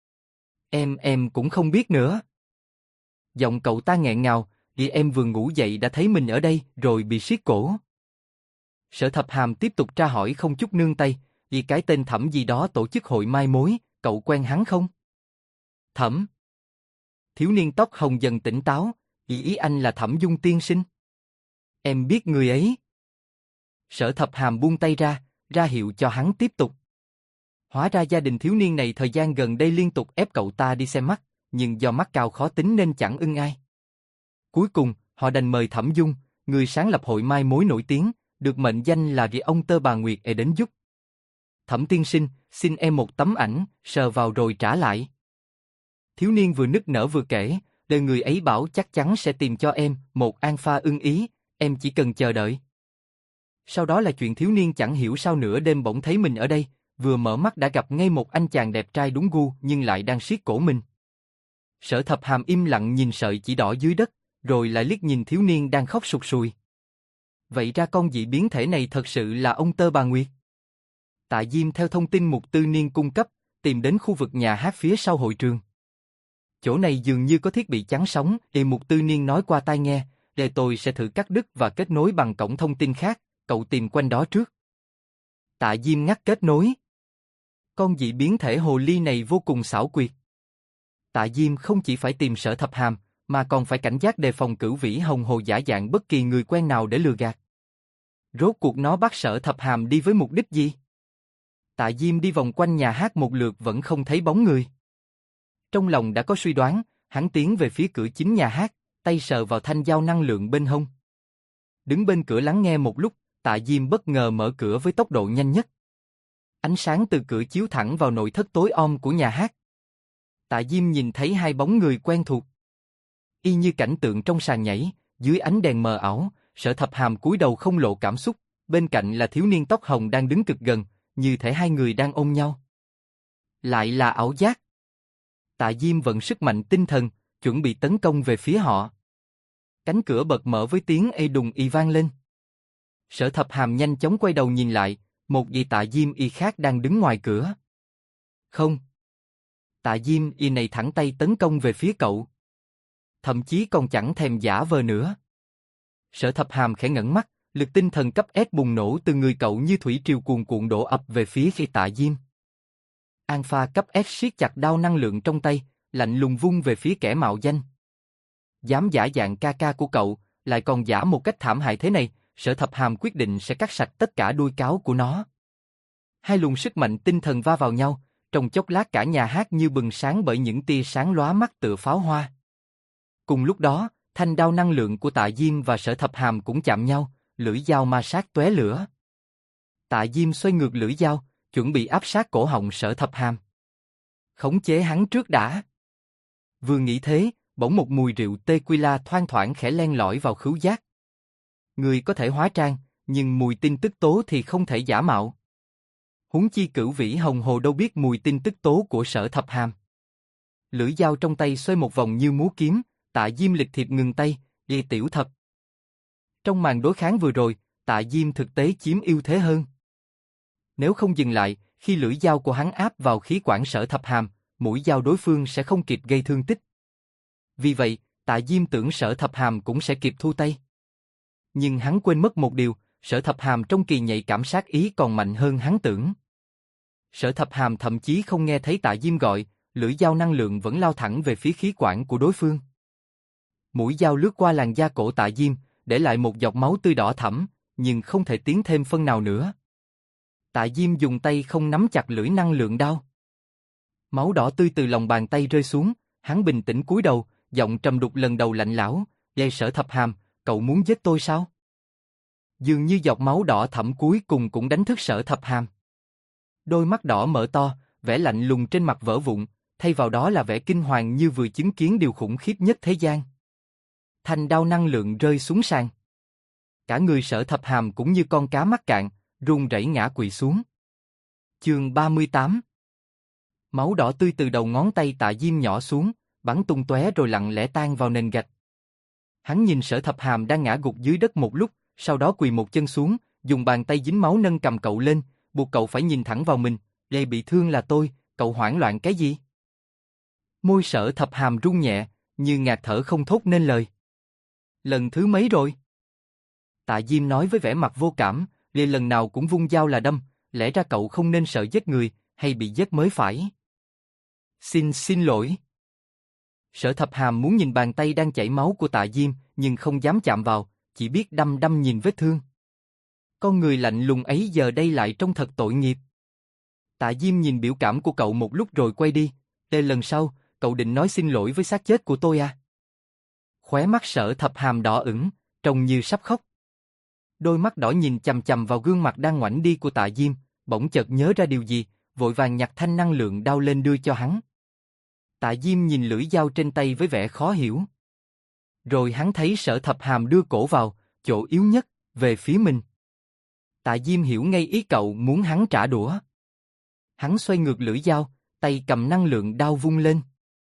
Em cũng không biết nữa. Giọng cậu ta nghẹn ngào, em vừa ngủ dậy đã thấy mình ở đây rồi bị siết cổ. Sở Thập Hàm tiếp tục tra hỏi không chút nương tay, cái tên Thẩm gì đó tổ chức hội mai mối, cậu quen hắn không? Thẩm. Thiếu niên tóc hồng dần tỉnh táo, ý anh là Thẩm Dung tiên sinh. Em biết người ấy. Sở Thập Hàm buông tay ra hiệu cho hắn tiếp tục. Hóa ra gia đình thiếu niên này thời gian gần đây liên tục ép cậu ta đi xem mắt, nhưng do mắt cao khó tính nên chẳng ưng ai. Cuối cùng, họ đành mời Thẩm Dung, người sáng lập hội mai mối nổi tiếng, được mệnh danh là Rì ông tơ bà Nguyệt đến giúp. Thẩm tiên sinh, xin em một tấm ảnh, sờ vào rồi trả lại. Thiếu niên vừa nức nở vừa kể, đời người ấy bảo chắc chắn sẽ tìm cho em một an pha ưng ý, em chỉ cần chờ đợi. Sau đó là chuyện thiếu niên chẳng hiểu sao nửa đêm bỗng thấy mình ở đây, vừa mở mắt đã gặp ngay một anh chàng đẹp trai đúng gu nhưng lại đang siết cổ mình. Sở Thập Hàm im lặng nhìn sợi chỉ đỏ dưới đất, rồi lại liếc nhìn thiếu niên đang khóc sụt sùi. Vậy ra con dị biến thể này thật sự là ông tơ bà Nguyệt. Tạ Diêm theo thông tin Mục Tư Niên cung cấp, tìm đến khu vực nhà hát phía sau hội trường. Chỗ này dường như có thiết bị chắn sóng, Mục Tư Niên nói qua tai nghe, để tôi sẽ thử cắt đứt và kết nối bằng cổng thông tin khác, cậu tìm quanh đó trước. Tạ Diêm ngắt kết nối. Con dị biến thể hồ ly này vô cùng xảo quyệt. Tạ Diêm không chỉ phải tìm Sở Thập Hàm, mà còn phải cảnh giác đề phòng Cửu Vĩ Hồng Hồ giả dạng bất kỳ người quen nào để lừa gạt. Rốt cuộc nó bắt Sở Thập Hàm đi với mục đích gì? Tạ Diêm đi vòng quanh nhà hát một lượt vẫn không thấy bóng người. Trong lòng đã có suy đoán, hắn tiến về phía cửa chính nhà hát, tay sờ vào thanh dao năng lượng bên hông. Đứng bên cửa lắng nghe một lúc, Tạ Diêm bất ngờ mở cửa với tốc độ nhanh nhất. Ánh sáng từ cửa chiếu thẳng vào nội thất tối om của nhà hát. Tạ Diêm nhìn thấy hai bóng người quen thuộc. Y như cảnh tượng trong sàn nhảy, dưới ánh đèn mờ ảo, Sở Thập Hàm cúi đầu không lộ cảm xúc, bên cạnh là thiếu niên tóc hồng đang đứng cực gần, như thể hai người đang ôm nhau. Lại là ảo giác. Tạ Diêm vận sức mạnh tinh thần, chuẩn bị tấn công về phía họ. Cánh cửa bật mở với tiếng ê đùng y vang lên. Sở Thập Hàm nhanh chóng quay đầu nhìn lại, một vị Tạ Diêm y khác đang đứng ngoài cửa. Không. Tạ Diêm y này thẳng tay tấn công về phía cậu. Thậm chí còn chẳng thèm giả vờ nữa. Sở Thập Hàm khẽ ngẩng mắt, lực tinh thần cấp S bùng nổ từ người cậu như thủy triều cuồn cuộn đổ ập về phía khi Tạ Diêm. Alpha cấp S siết chặt đao năng lượng trong tay, lạnh lùng vung về phía kẻ mạo danh. Dám giả dạng ca ca của cậu, lại còn giả một cách thảm hại thế này, Sở Thập Hàm quyết định sẽ cắt sạch tất cả đuôi cáo của nó. Hai luồng sức mạnh tinh thần va vào nhau, trong chốc lát cả nhà hát như bừng sáng bởi những tia sáng lóa mắt tựa pháo hoa. Cùng lúc đó, thanh đao năng lượng của Tạ Diêm và Sở Thập Hàm cũng chạm nhau, lưỡi dao ma sát tóe lửa. Tạ Diêm xoay ngược lưỡi dao, chuẩn bị áp sát cổ họng Sở Thập Hàm. Khống chế hắn trước đã. Vừa nghĩ thế, bỗng một mùi rượu tequila thoang thoảng khẽ len lỏi vào khứu giác. Người có thể hóa trang, nhưng mùi tin tức tố thì không thể giả mạo. Huống chi Cửu Vĩ Hồng Hồ đâu biết mùi tin tức tố của Sở Thập Hàm. Lưỡi dao trong tay xoay một vòng như múa kiếm, Tạ Diêm lịch thiệp ngừng tay, đi tiểu thập. Trong màn đối kháng vừa rồi, Tạ Diêm thực tế chiếm ưu thế hơn. Nếu không dừng lại, khi lưỡi dao của hắn áp vào khí quản Sở Thập Hàm, mũi dao đối phương sẽ không kịp gây thương tích. Vì vậy, Tạ Diêm tưởng Sở Thập Hàm cũng sẽ kịp thu tay. Nhưng hắn quên mất một điều, Sở Thập Hàm trong kỳ nhạy cảm sát ý còn mạnh hơn hắn tưởng. Sở Thập Hàm thậm chí không nghe thấy Tạ Diêm gọi, lưỡi dao năng lượng vẫn lao thẳng về phía khí quản của đối phương. Mũi dao lướt qua làn da cổ Tạ Diêm, để lại một giọt máu tươi đỏ thẫm, nhưng không thể tiến thêm phân nào nữa. Tạ Diêm dùng tay không nắm chặt lưỡi năng lượng đao. Máu đỏ tươi từ lòng bàn tay rơi xuống, hắn bình tĩnh cúi đầu, giọng trầm đục lần đầu lạnh lẽo, "Gây Sở Thập Hàm, cậu muốn giết tôi sao?" Dường như giọt máu đỏ thẫm cuối cùng cũng đánh thức Sở Thập Hàm. Đôi mắt đỏ mở to, vẻ lạnh lùng trên mặt vỡ vụn, thay vào đó là vẻ kinh hoàng như vừa chứng kiến điều khủng khiếp nhất thế gian. Thanh đao năng lượng rơi xuống sàn. Cả người Sở Thập Hàm cũng như con cá mắc cạn, run rẩy ngã quỵ xuống. Chương 38. Máu đỏ tươi từ đầu ngón tay Tạ Diêm nhỏ xuống, bắn tung tóe rồi lặng lẽ tan vào nền gạch. Hắn nhìn Sở Thập Hàm đang ngã gục dưới đất một lúc, sau đó quỳ một chân xuống, dùng bàn tay dính máu nâng cầm cậu lên, buộc cậu phải nhìn thẳng vào mình. "Gây bị thương là tôi, cậu hoảng loạn cái gì?" Môi Sở Thập Hàm run nhẹ, như ngạt thở không thốt nên lời. "Lần thứ mấy rồi?" Tạ Diêm nói với vẻ mặt vô cảm, "Lê lần nào cũng vung dao là đâm, lẽ ra cậu không nên sợ giết người, hay bị giết mới phải." Xin lỗi." Sở Thập Hàm muốn nhìn bàn tay đang chảy máu của Tạ Diêm, nhưng không dám chạm vào, chỉ biết đăm đăm nhìn vết thương. Con người lạnh lùng ấy giờ đây lại trông thật tội nghiệp. Tạ Diêm nhìn biểu cảm của cậu một lúc rồi quay đi, "Để lần sau, cậu định nói xin lỗi với xác chết của tôi à?" Khóe mắt Sở Thập Hàm đỏ ửng, trông như sắp khóc. Đôi mắt đỏ nhìn chằm chằm vào gương mặt đang ngoảnh đi của Tạ Diêm, bỗng chợt nhớ ra điều gì, vội vàng nhặt thanh năng lượng đao lên đưa cho hắn. Tạ Diêm nhìn lưỡi dao trên tay với vẻ khó hiểu. Rồi hắn thấy Sở Thập Hàm đưa cổ vào, chỗ yếu nhất, về phía mình. Tạ Diêm hiểu ngay ý cậu muốn hắn trả đũa. Hắn xoay ngược lưỡi dao, tay cầm năng lượng đao vung lên.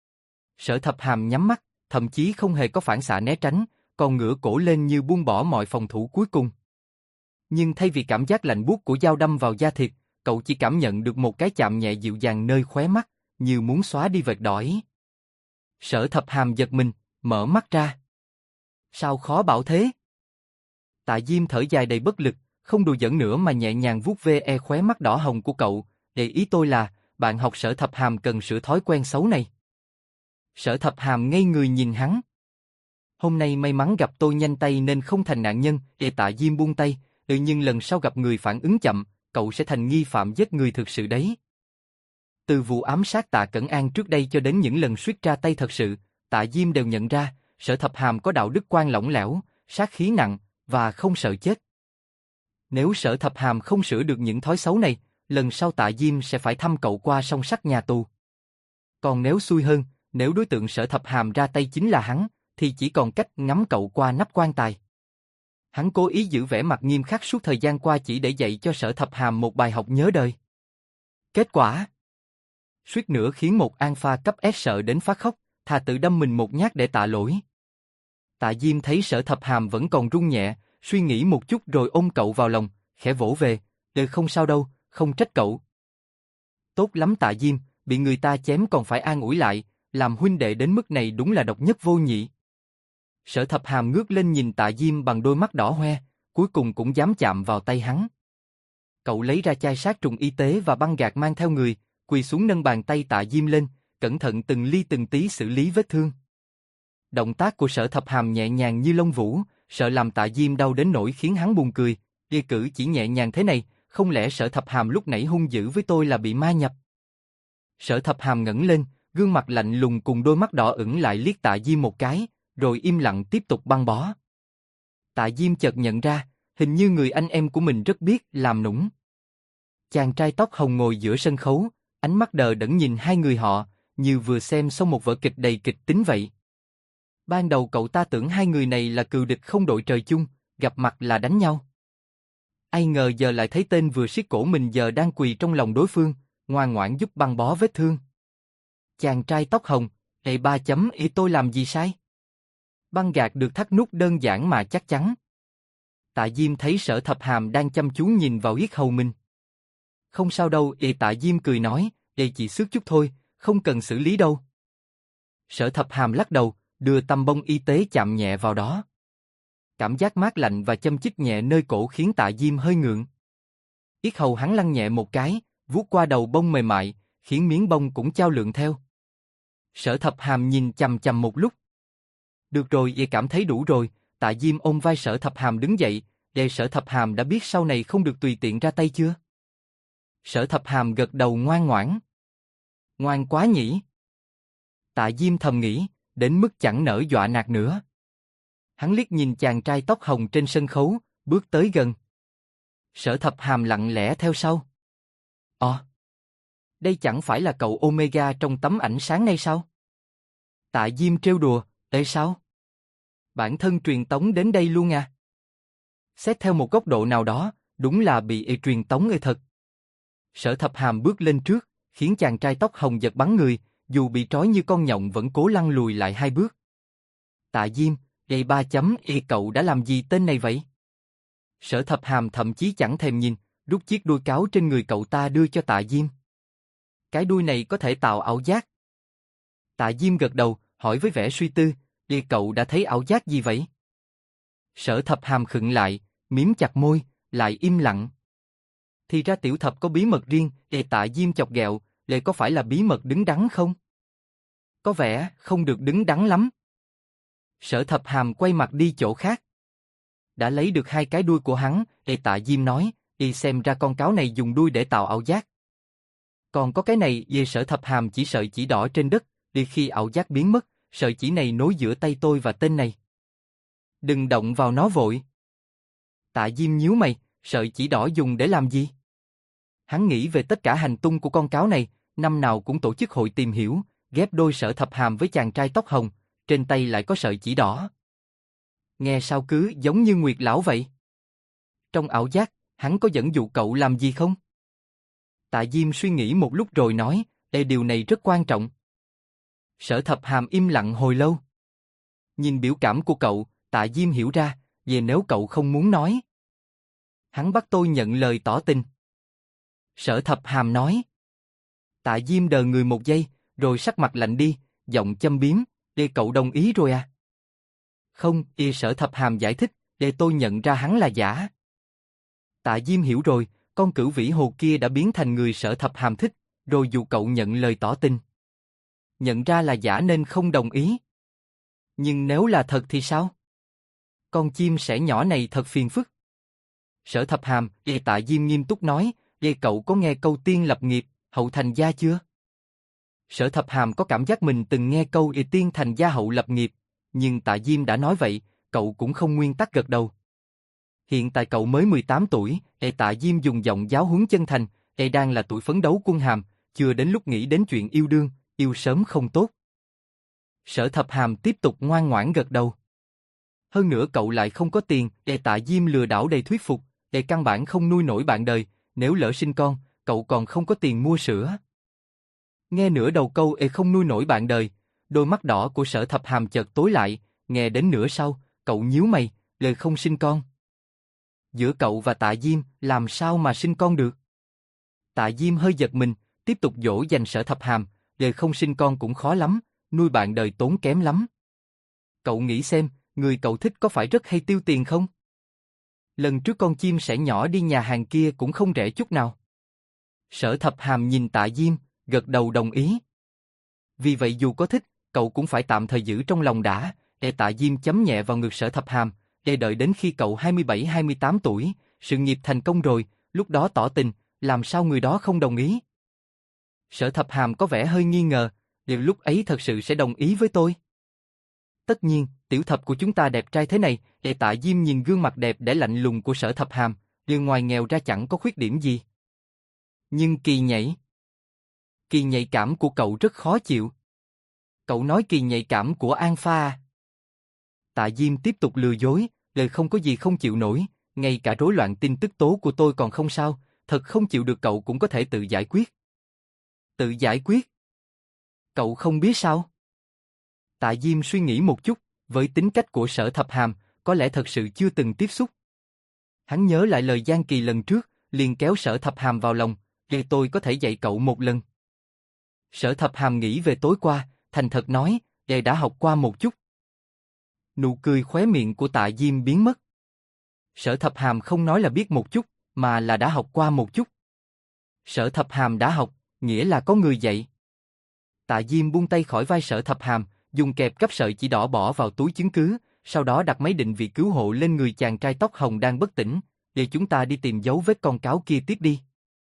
Sở Thập Hàm nhắm mắt, thậm chí không hề có phản xạ né tránh, còn ngửa cổ lên như buông bỏ mọi phòng thủ cuối cùng. Nhưng thay vì cảm giác lạnh buốt của dao đâm vào da thịt, cậu chỉ cảm nhận được một cái chạm nhẹ dịu dàng nơi khóe mắt, như muốn xóa đi vệt đỏ. Sở Thập Hàm giật mình, mở mắt ra. Sao khó bảo thế? Tạ Diêm thở dài đầy bất lực, không đùa giỡn nữa mà nhẹ nhàng vuốt ve khóe mắt đỏ hồng của cậu, để ý tôi là, bạn học Sở Thập Hàm cần sửa thói quen xấu này. Sở Thập Hàm ngây người nhìn hắn. Hôm nay may mắn gặp tôi nhanh tay nên không thành nạn nhân, Tạ Diêm buông tay, nhưng lần sau gặp người phản ứng chậm, cậu sẽ thành nghi phạm giết người thực sự đấy. Từ vụ ám sát Tạ Cẩn An trước đây cho đến những lần suýt ra tay thật sự, Tạ Diêm đều nhận ra, Sở Thập Hàm có đạo đức quan lỏng lẻo, sát khí nặng, và không sợ chết. Nếu Sở Thập Hàm không sửa được những thói xấu này, lần sau Tạ Diêm sẽ phải thăm cậu qua song sắt nhà tù. Còn nếu xui hơn, nếu đối tượng Sở Thập Hàm ra tay chính là hắn, thì chỉ còn cách ngắm cậu qua nắp quan tài. Hắn cố ý giữ vẻ mặt nghiêm khắc suốt thời gian qua chỉ để dạy cho Sở Thập Hàm một bài học nhớ đời. Kết quả suýt nữa khiến một alpha cấp S sợ đến phát khóc, thà tự đâm mình một nhát để tạ lỗi. Tạ Diêm thấy Sở Thập Hàm vẫn còn run nhẹ, suy nghĩ một chút rồi ôm cậu vào lòng, khẽ vỗ về, không sao đâu, không trách cậu. Tốt lắm Tạ Diêm, bị người ta chém còn phải an ủi lại, làm huynh đệ đến mức này đúng là độc nhất vô nhị. Sở Thập Hàm ngước lên nhìn Tạ Diêm bằng đôi mắt đỏ hoe, cuối cùng cũng dám chạm vào tay hắn. Cậu lấy ra chai sát trùng y tế và băng gạc mang theo người, quỳ xuống nâng bàn tay Tạ Diêm lên, cẩn thận từng ly từng tí xử lý vết thương. Động tác của Sở Thập Hàm nhẹ nhàng như lông vũ, sợ làm Tạ Diêm đau đến nỗi khiến hắn buồn cười. Cử chỉ nhẹ nhàng thế này, không lẽ Sở Thập Hàm lúc nãy hung dữ với tôi là bị ma nhập? Sở Thập Hàm ngẩng lên, gương mặt lạnh lùng cùng đôi mắt đỏ ửng lại liếc Tạ Diêm một cái, rồi im lặng tiếp tục băng bó. Tạ Diêm chợt nhận ra, hình như người anh em của mình rất biết làm nũng. Chàng trai tóc hồng ngồi giữa sân khấu, ánh mắt đờ đẫn nhìn hai người họ, như vừa xem xong một vở kịch đầy kịch tính vậy. Ban đầu cậu ta tưởng hai người này là cừu địch không đội trời chung, gặp mặt là đánh nhau. Ai ngờ giờ lại thấy tên vừa siết cổ mình giờ đang quỳ trong lòng đối phương, ngoan ngoãn giúp băng bó vết thương. Chàng trai tóc hồng, tôi làm gì sai? Băng gạc được thắt nút đơn giản mà chắc chắn. Tạ Diêm thấy Sở Thập Hàm đang chăm chú nhìn vào yết hầu mình. Không sao đâu, Tạ Diêm cười nói, chỉ xước chút thôi, không cần xử lý đâu. Sở Thập Hàm lắc đầu, đưa tăm bông y tế chạm nhẹ vào đó. Cảm giác mát lạnh và châm chích nhẹ nơi cổ khiến Tạ Diêm hơi ngượng. Yết hầu hắn lăn nhẹ một cái, vuốt qua đầu bông mềm mại, khiến miếng bông cũng chao lượn theo. Sở Thập Hàm nhìn chằm chằm một lúc. Được rồi, cảm thấy đủ rồi. Tạ Diêm ôm vai Sở Thập Hàm đứng dậy, Sở Thập Hàm đã biết sau này không được tùy tiện ra tay chưa? Sở Thập Hàm gật đầu ngoan ngoãn. Ngoan quá nhỉ? Tạ Diêm thầm nghĩ, đến mức chẳng nỡ dọa nạt nữa. Hắn liếc nhìn chàng trai tóc hồng trên sân khấu, bước tới gần. Sở Thập Hàm lặng lẽ theo sau. Đây chẳng phải là cậu Omega trong tấm ảnh sáng nay sao? Tạ Diêm trêu đùa, sao? Bản thân truyền tống đến đây luôn à? Xét theo một góc độ nào đó, đúng là bị truyền tống thật. Sở Thập Hàm bước lên trước, khiến chàng trai tóc hồng giật bắn người, dù bị trói như con nhộng vẫn cố lăn lùi lại 2 bước. Tạ Diêm, cậu đã làm gì tên này vậy? Sở Thập Hàm thậm chí chẳng thèm nhìn, rút chiếc đuôi cáo trên người cậu ta đưa cho Tạ Diêm. Cái đuôi này có thể tạo ảo giác. Tạ Diêm gật đầu, hỏi với vẻ suy tư, cậu đã thấy ảo giác gì vậy? Sở Thập Hàm khựng lại, mím chặt môi, lại im lặng. Thì ra tiểu thập có bí mật riêng, Tạ Diêm chọc ghẹo, có phải là bí mật đứng đắn không? Có vẻ không được đứng đắn lắm. Sở Thập Hàm quay mặt đi chỗ khác. Đã lấy được 2 cái đuôi của hắn, Tạ Diêm nói, xem ra con cáo này dùng đuôi để tạo ảo giác. Còn có cái này, Sở Thập Hàm chỉ sợi chỉ đỏ trên đất, khi ảo giác biến mất, sợi chỉ này nối giữa tay tôi và tên này. Đừng động vào nó vội. Tạ Diêm nhíu mày, sợi chỉ đỏ dùng để làm gì? Hắn nghĩ về tất cả hành tung của con cáo này, năm nào cũng tổ chức hội tìm hiểu, ghép đôi Sở Thập Hàm với chàng trai tóc hồng, trên tay lại có sợi chỉ đỏ. Nghe sao cứ giống như Nguyệt lão vậy? Trong ảo giác, hắn có dẫn dụ cậu làm gì không? Tạ Diêm suy nghĩ một lúc rồi nói, điều này rất quan trọng. Sở Thập Hàm im lặng hồi lâu. Nhìn biểu cảm của cậu, Tạ Diêm hiểu ra, về nếu cậu không muốn nói. Hắn bắt tôi nhận lời tỏ tình. Sở Thập Hàm nói. Tạ Diêm đờ người một giây, rồi sắc mặt lạnh đi, giọng châm biếm, cậu đồng ý rồi à? Không, Sở Thập Hàm giải thích, tôi nhận ra hắn là giả. Tạ Diêm hiểu rồi, con cửu vĩ hồ kia đã biến thành người Sở Thập Hàm thích, rồi dù cậu nhận lời tỏ tình. Nhận ra là giả nên không đồng ý. Nhưng nếu là thật thì sao? Con chim sẻ nhỏ này thật phiền phức. Sở Thập Hàm, Tạ Diêm nghiêm túc nói, cậu có nghe câu tiên lập nghiệp, hậu thành gia chưa? Sở Thập Hàm có cảm giác mình từng nghe câu tiên thành gia hậu lập nghiệp, nhưng Tạ Diêm đã nói vậy, cậu cũng không nguyên tắc gật đầu. Hiện tại cậu mới 18 tuổi, Tạ Diêm dùng giọng giáo huấn chân thành, đang là tuổi phấn đấu quân hàm, chưa đến lúc nghĩ đến chuyện yêu đương, yêu sớm không tốt. Sở Thập Hàm tiếp tục ngoan ngoãn gật đầu. Hơn nữa cậu lại không có tiền, Tạ Diêm lừa đảo đầy thuyết phục, căn bản không nuôi nổi bạn đời, nếu lỡ sinh con, cậu còn không có tiền mua sữa. Nghe nửa đầu câu không nuôi nổi bạn đời, đôi mắt đỏ của Sở Thập Hàm chợt tối lại, nghe đến nửa sau, cậu nhíu mày, lời không sinh con. Giữa cậu và Tạ Diêm, làm sao mà sinh con được? Tạ Diêm hơi giật mình, tiếp tục dỗ dành Sở Thập Hàm, lời không sinh con cũng khó lắm, nuôi bạn đời tốn kém lắm. Cậu nghĩ xem, người cậu thích có phải rất hay tiêu tiền không? Lần trước con chim sẻ nhỏ đi nhà hàng kia cũng không rẻ chút nào. Sở Thập Hàm nhìn Tạ Diêm, gật đầu đồng ý. Vì vậy dù có thích, cậu cũng phải tạm thời giữ trong lòng đã, Tạ Diêm chấm nhẹ vào ngực Sở Thập Hàm, đợi đến khi cậu 27-28 tuổi, sự nghiệp thành công rồi, lúc đó tỏ tình, làm sao người đó không đồng ý? Sở Thập Hàm có vẻ hơi nghi ngờ, liệu lúc ấy thật sự sẽ đồng ý với tôi? Tất nhiên, tiểu thập của chúng ta đẹp trai thế này, Tạ Diêm nhìn gương mặt đẹp để lạnh lùng của Sở Thập Hàm, liền ngoài nghèo ra chẳng có khuyết điểm gì. Nhưng kỳ nhạy cảm của cậu rất khó chịu. Cậu nói kỳ nhạy cảm của An Pha à? Tạ Diêm tiếp tục lừa dối, lời không có gì không chịu nổi, ngay cả rối loạn tin tức tố của tôi còn không sao, thật không chịu được cậu cũng có thể tự giải quyết. Tự giải quyết? Cậu không biết sao? Tạ Diêm suy nghĩ một chút, với tính cách của Sở Thập Hàm, có lẽ thật sự chưa từng tiếp xúc. Hắn nhớ lại lời Giang Kỳ lần trước, liền kéo Sở Thập Hàm vào lòng, tôi có thể dạy cậu một lần. Sở Thập Hàm nghĩ về tối qua, thành thật nói, đã học qua một chút. Nụ cười khóe miệng của Tạ Diêm biến mất. Sở Thập Hàm không nói là biết một chút, mà là đã học qua một chút. Sở Thập Hàm đã học, nghĩa là có người dạy. Tạ Diêm buông tay khỏi vai Sở Thập Hàm, dùng kẹp gấp sợi chỉ đỏ bỏ vào túi chứng cứ, sau đó đặt máy định vị cứu hộ lên người chàng trai tóc hồng đang bất tỉnh, để chúng ta đi tìm dấu vết con cáo kia tiếp đi.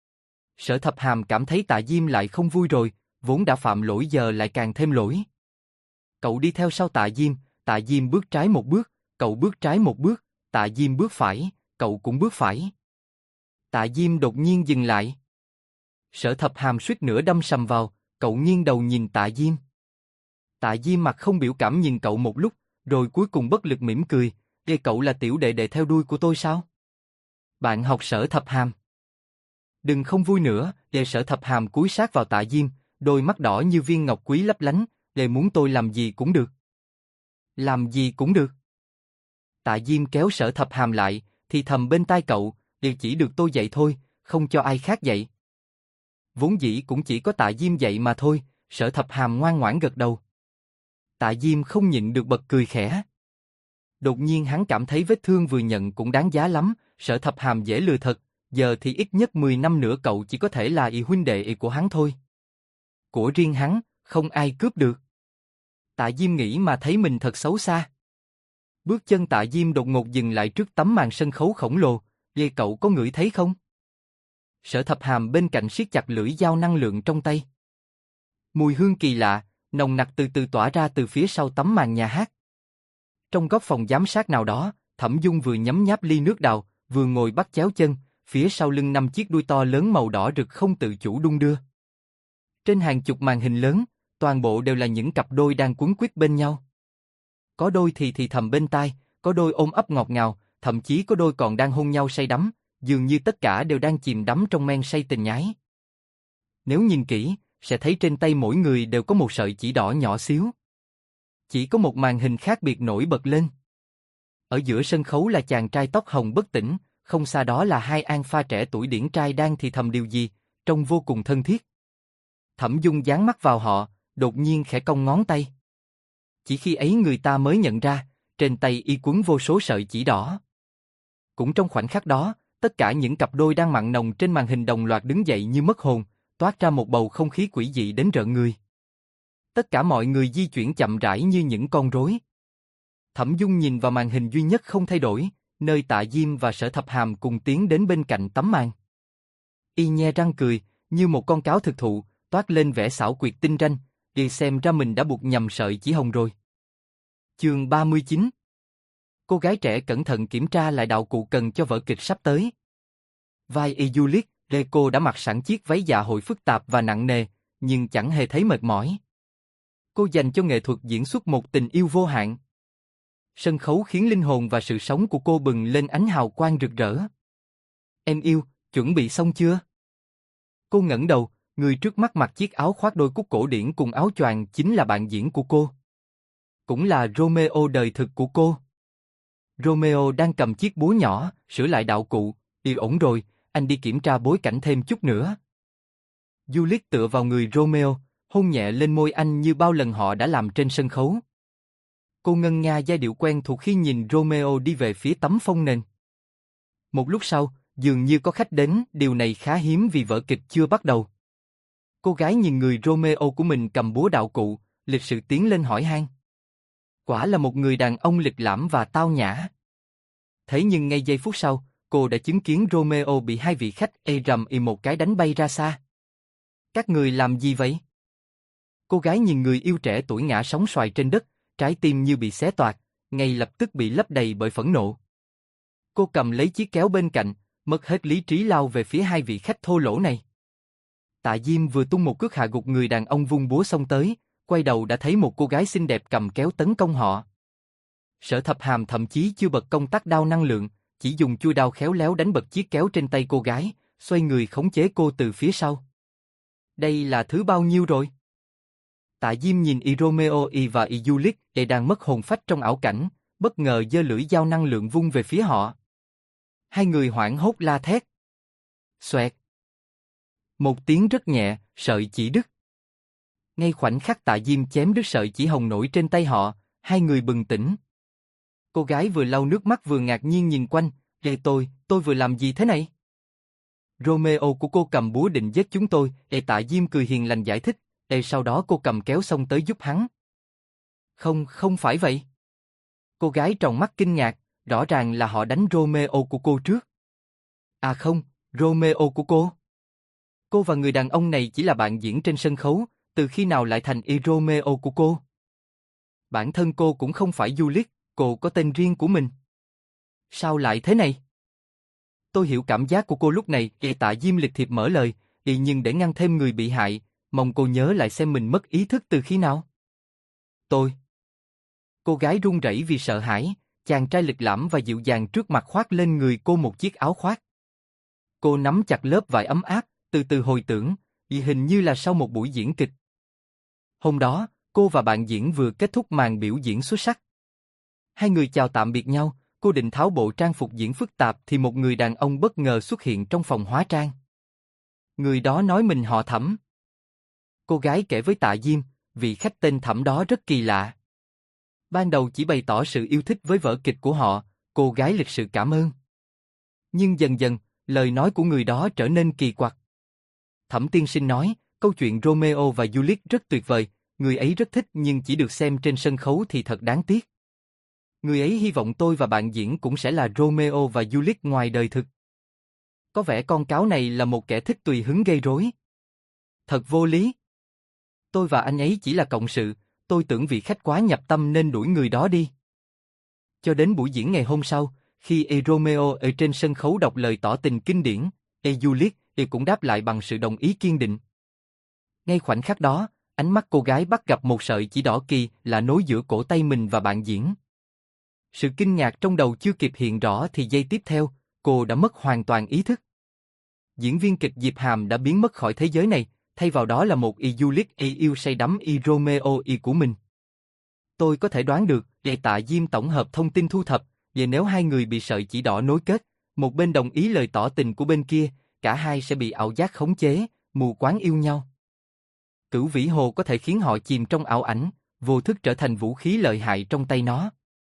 Sở Thập Hàm cảm thấy Tạ Diêm lại không vui rồi, vốn đã phạm lỗi giờ lại càng thêm lỗi. Cậu đi theo sau Tạ Diêm bước trái một bước, cậu bước trái một bước, Tạ Diêm bước phải, cậu cũng bước phải. Tạ Diêm đột nhiên dừng lại. Sở Thập Hàm suýt nữa đâm sầm vào, cậu nghiêng đầu nhìn Tạ Diêm. Tạ Diêm mặt không biểu cảm nhìn cậu một lúc, rồi cuối cùng bất lực mỉm cười, cậu là tiểu đệ đệ theo đuôi của tôi sao? Bạn học Sở Thập Hàm. Đừng không vui nữa, Sở Thập Hàm cúi sát vào Tạ Diêm, đôi mắt đỏ như viên ngọc quý lấp lánh, muốn tôi làm gì cũng được. Làm gì cũng được. Tạ Diêm kéo Sở Thập Hàm lại, thì thầm bên tai cậu, chỉ được tôi dạy thôi, không cho ai khác dạy. Vốn dĩ cũng chỉ có Tạ Diêm dạy mà thôi, Sở Thập Hàm ngoan ngoãn gật đầu. Tạ Diêm không nhịn được bật cười khẽ. Đột nhiên hắn cảm thấy vết thương vừa nhận cũng đáng giá lắm, Sở Thập Hàm dễ lừa thật, giờ thì ít nhất 10 năm nữa cậu chỉ có thể là huynh đệ của hắn thôi. Của riêng hắn, không ai cướp được. Tạ Diêm nghĩ mà thấy mình thật xấu xa. Bước chân Tạ Diêm đột ngột dừng lại trước tấm màn sân khấu khổng lồ, cậu có ngửi thấy không? Sở Thập Hàm bên cạnh siết chặt lưỡi dao năng lượng trong tay. Mùi hương kỳ lạ, nồng nặc từ từ tỏa ra từ phía sau tấm màn nhà hát. Trong góc phòng giám sát nào đó, Thẩm Dung vừa nhấm nháp ly nước đào, vừa ngồi bắt chéo chân, phía sau lưng 5 chiếc đuôi to lớn màu đỏ rực không tự chủ đung đưa. Trên hàng chục màn hình lớn, toàn bộ đều là những cặp đôi đang quấn quýt bên nhau. Có đôi thì thầm bên tai, có đôi ôm ấp ngọt ngào, thậm chí có đôi còn đang hôn nhau say đắm, dường như tất cả đều đang chìm đắm trong men say tình nhái. Nếu nhìn kỹ, sẽ thấy trên tay mỗi người đều có một sợi chỉ đỏ nhỏ xíu. Chỉ có một màn hình khác biệt nổi bật lên. Ở giữa sân khấu là chàng trai tóc hồng bất tỉnh, không xa đó là hai alpha trẻ tuổi điển trai đang thì thầm điều gì, trông vô cùng thân thiết. Thẩm Dung dán mắt vào họ, đột nhiên khẽ cong ngón tay. Chỉ khi ấy người ta mới nhận ra, trên tay y quấn vô số sợi chỉ đỏ. Cũng trong khoảnh khắc đó, tất cả những cặp đôi đang mặn nồng trên màn hình đồng loạt đứng dậy như mất hồn, toát ra một bầu không khí quỷ dị đến rợn người. Tất cả mọi người di chuyển chậm rãi như những con rối. Thẩm Dung nhìn vào màn hình duy nhất không thay đổi, nơi Tạ Diêm và Sở Thập Hàm cùng tiến đến bên cạnh tấm màn. Y nhe răng cười, như một con cáo thực thụ, toát lên vẻ xảo quyệt tinh ranh, đi xem ra mình đã buộc nhầm sợi chỉ hồng rồi. Chương 39. Cô gái trẻ cẩn thận kiểm tra lại đạo cụ cần cho vở kịch sắp tới. Vai Juliet, cô đã mặc sẵn chiếc váy dạ hội phức tạp và nặng nề, nhưng chẳng hề thấy mệt mỏi. Cô dành cho nghệ thuật diễn xuất một tình yêu vô hạn. Sân khấu khiến linh hồn và sự sống của cô bừng lên ánh hào quang rực rỡ. Em yêu, chuẩn bị xong chưa? Cô ngẩng đầu, người trước mắt mặc chiếc áo khoác đôi cúc cổ điển cùng áo choàng chính là bạn diễn của cô. Cũng là Romeo đời thực của cô. Romeo đang cầm chiếc búa nhỏ, sửa lại đạo cụ, ổn rồi, anh đi kiểm tra bối cảnh thêm chút nữa. Juliet tựa vào người Romeo, hôn nhẹ lên môi anh như bao lần họ đã làm trên sân khấu. Cô ngân nga giai điệu quen thuộc khi nhìn Romeo đi về phía tấm phông nền. Một lúc sau, dường như có khách đến, điều này khá hiếm vì vở kịch chưa bắt đầu. Cô gái nhìn người Romeo của mình cầm búa đạo cụ, lịch sự tiến lên hỏi han. Quả là một người đàn ông lịch lãm và tao nhã. Thế nhưng ngay giây phút sau, cô đã chứng kiến Romeo bị hai vị khách rầm một cái đánh bay ra xa. Các người làm gì vậy? Cô gái nhìn người yêu trẻ tuổi ngã sóng xoài trên đất, trái tim như bị xé toạc, ngay lập tức bị lấp đầy bởi phẫn nộ. Cô cầm lấy chiếc kéo bên cạnh, mất hết lý trí lao về phía hai vị khách thô lỗ này. Tạ Diêm vừa tung một cước hạ gục người đàn ông vung búa xông tới, quay đầu đã thấy một cô gái xinh đẹp cầm kéo tấn công họ. Sở Thập Hàm thậm chí chưa bật công tắc đao năng lượng, chỉ dùng chuôi đao khéo léo đánh bật chiếc kéo trên tay cô gái, xoay người khống chế cô từ phía sau. Đây là thứ bao nhiêu rồi? Tạ Diêm nhìn Romeo và Juliet đang mất hồn phách trong ảo cảnh, bất ngờ giơ lưỡi dao năng lượng vung về phía họ. Hai người hoảng hốt la thét. Xoẹt. Một tiếng rất nhẹ, sợi chỉ đứt. Ngay khoảnh khắc Tạ Diêm chém đứt sợi chỉ hồng nổi trên tay họ, hai người bừng tỉnh. Cô gái vừa lau nước mắt vừa ngạc nhiên nhìn quanh, tôi vừa làm gì thế này? Romeo của cô cầm búa định giết chúng tôi, Tạ Diêm cười hiền lành giải thích, sau đó cô cầm kéo xông tới giúp hắn. Không phải vậy. Cô gái tròn mắt kinh ngạc, rõ ràng là họ đánh Romeo của cô trước. À không, Romeo của cô. Cô và người đàn ông này chỉ là bạn diễn trên sân khấu, từ khi nào lại thành Romeo của cô? Bản thân cô cũng không phải Juliet, cô có tên riêng của mình. Sao lại thế này? Tôi hiểu cảm giác của cô lúc này, Tạ Diêm lịch thiệp mở lời, nhưng để ngăn thêm người bị hại, mong cô nhớ lại xem mình mất ý thức từ khi nào. Tôi. Cô gái run rẩy vì sợ hãi, chàng trai lịch lãm và dịu dàng trước mặt khoác lên người cô một chiếc áo khoác. Cô nắm chặt lớp vải ấm áp, từ từ hồi tưởng, hình như là sau một buổi diễn kịch. Hôm đó, cô và bạn diễn vừa kết thúc màn biểu diễn xuất sắc. Hai người chào tạm biệt nhau, cô định tháo bộ trang phục diễn phức tạp thì một người đàn ông bất ngờ xuất hiện trong phòng hóa trang. Người đó nói mình họ Thẩm. Cô gái kể với Tạ Diêm, vị khách tên Thẩm đó rất kỳ lạ. Ban đầu chỉ bày tỏ sự yêu thích với vở kịch của họ, cô gái lịch sự cảm ơn. Nhưng dần dần, lời nói của người đó trở nên kỳ quặc. Thẩm tiên sinh nói, câu chuyện Romeo và Juliet rất tuyệt vời, người ấy rất thích nhưng chỉ được xem trên sân khấu thì thật đáng tiếc. Người ấy hy vọng tôi và bạn diễn cũng sẽ là Romeo và Juliet ngoài đời thực. Có vẻ con cáo này là một kẻ thích tùy hứng gây rối. Thật vô lý. Tôi và anh ấy chỉ là cộng sự, tôi tưởng vị khách quá nhập tâm nên đuổi người đó đi. Cho đến buổi diễn ngày hôm sau, Khi Romeo ở trên sân khấu đọc lời tỏ tình kinh điển, Juliet cũng đáp lại bằng sự đồng ý kiên định. Ngay khoảnh khắc đó, ánh mắt cô gái bắt gặp một sợi chỉ đỏ kỳ lạ nối giữa cổ tay mình và bạn diễn. Sự kinh ngạc trong đầu chưa kịp hiện rõ thì giây tiếp theo, cô đã mất hoàn toàn ý thức. Diễn viên kịch Diệp Hàm đã biến mất khỏi thế giới này, thay vào đó là một Juliet yêu say đắm Romeo của mình. Tôi có thể đoán được, Tạ Diêm tổng hợp thông tin thu thập, về nếu hai người bị sợi chỉ đỏ nối kết, một bên đồng ý lời tỏ tình của bên kia, cả hai sẽ bị ảo giác khống chế, mù quáng yêu nhau. Cửu vĩ hồ có thể khiến họ chìm trong ảo ảnh, vô thức trở thành vũ khí lợi hại trong tay nó.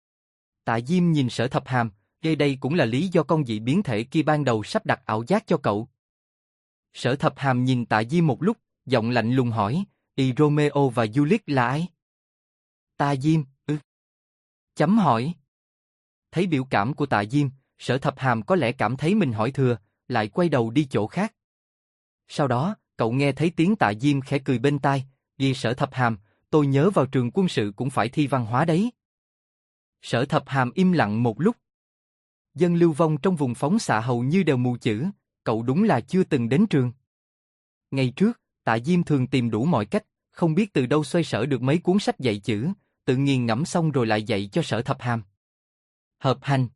Tạ Diêm nhìn Sở Thập Hàm, đây cũng là lý do con dị biến thể kia ban đầu sắp đặt ảo giác cho cậu. Sở Thập Hàm nhìn Tạ Diêm một lúc, giọng lạnh lùng hỏi, Romeo và Juliet là ai? Tạ Diêm, Chấm hỏi. Thấy biểu cảm của Tạ Diêm, Sở Thập Hàm có lẽ cảm thấy mình hỏi thừa, lại quay đầu đi chỗ khác. Sau đó, cậu nghe thấy tiếng Tạ Diêm khẽ cười bên tai, vì Sở Thập Hàm, tôi nhớ vào trường quân sự cũng phải thi văn hóa đấy. Sở Thập Hàm im lặng một lúc. Dân lưu vong trong vùng phóng xạ hầu như đều mù chữ, cậu đúng là chưa từng đến trường. Ngày trước, Tạ Diêm thường tìm đủ mọi cách, không biết từ đâu xoay sở được mấy cuốn sách dạy chữ, tự nghiền ngẫm xong rồi lại dạy cho Sở Thập Hàm. Hợp hành.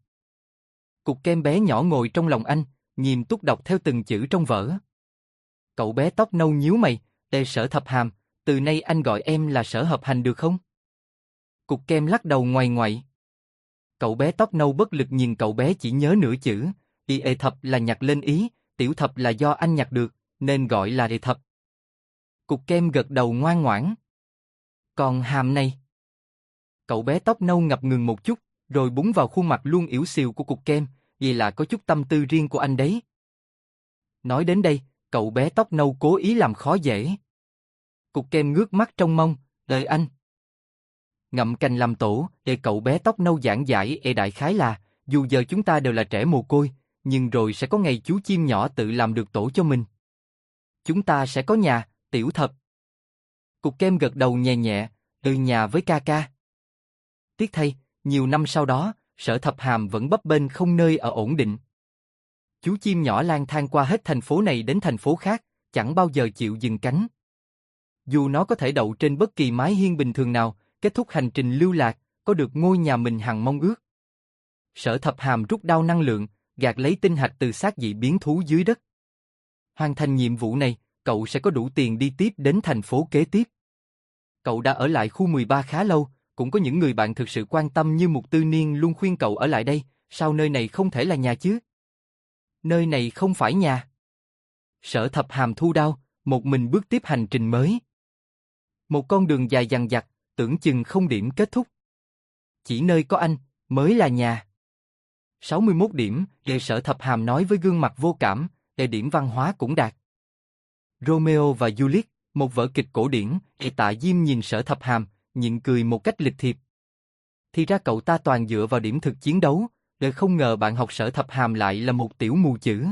Cục kem bé nhỏ ngồi trong lòng anh, nghiêm túc đọc theo từng chữ trong vở. Cậu bé tóc nâu nhíu mày, Sở Thập Hàm, từ nay anh gọi em là Sở Hợp Hành được không? Cục kem lắc đầu ngoại ngoại. Cậu bé tóc nâu bất lực nhìn cậu bé chỉ nhớ nửa chữ, thập là nhặt lên ý, tiểu thập là do anh nhặt được, nên gọi là thập. Cục kem gật đầu ngoan ngoãn. Còn hàm này? Cậu bé tóc nâu ngập ngừng một chút, rồi búng vào khuôn mặt luôn ỉu xìu của cục kem, vì là có chút tâm tư riêng của anh đấy. Nói đến đây, cậu bé tóc nâu cố ý làm khó dễ. Cục kem ngước mắt trông mong, đợi anh. Ngậm cành làm tổ, cậu bé tóc nâu giảng giải đại khái là, dù giờ chúng ta đều là trẻ mồ côi, nhưng rồi sẽ có ngày chú chim nhỏ tự làm được tổ cho mình. Chúng ta sẽ có nhà, tiểu thập. Cục kem gật đầu nhẹ nhẹ, nhà với ca ca. Tiếc thay, nhiều năm sau đó, Sở Thập Hàm vẫn bấp bênh không nơi ở ổn định. Chú chim nhỏ lang thang qua hết thành phố này đến thành phố khác, chẳng bao giờ chịu dừng cánh. Dù nó có thể đậu trên bất kỳ mái hiên bình thường nào, kết thúc hành trình lưu lạc, có được ngôi nhà mình hằng mong ước. Sở Thập Hàm rút đao năng lượng, gạt lấy tinh hạch từ xác dị biến thú dưới đất. Hoàn thành nhiệm vụ này, cậu sẽ có đủ tiền đi tiếp đến thành phố kế tiếp. Cậu đã ở lại khu 13 khá lâu, cũng có những người bạn thực sự quan tâm như Mục Tư Niên luôn khuyên cậu ở lại đây, sao nơi này không thể là nhà chứ? Nơi này không phải nhà. Sở Thập Hàm thu đao, một mình bước tiếp hành trình mới. Một con đường dài dằng dặc, tưởng chừng không điểm kết thúc. Chỉ nơi có anh, mới là nhà. 61 điểm, Sở Thập Hàm nói với gương mặt vô cảm, điểm văn hóa cũng đạt. Romeo và Juliet, một vở kịch cổ điển, Tạ Diêm nhìn Sở Thập Hàm, nhịn cười một cách lịch thiệp. Thì ra cậu ta toàn dựa vào điểm thực chiến đấu, không ngờ bạn học Sở Thập Hàm lại là một tiểu mù chữ.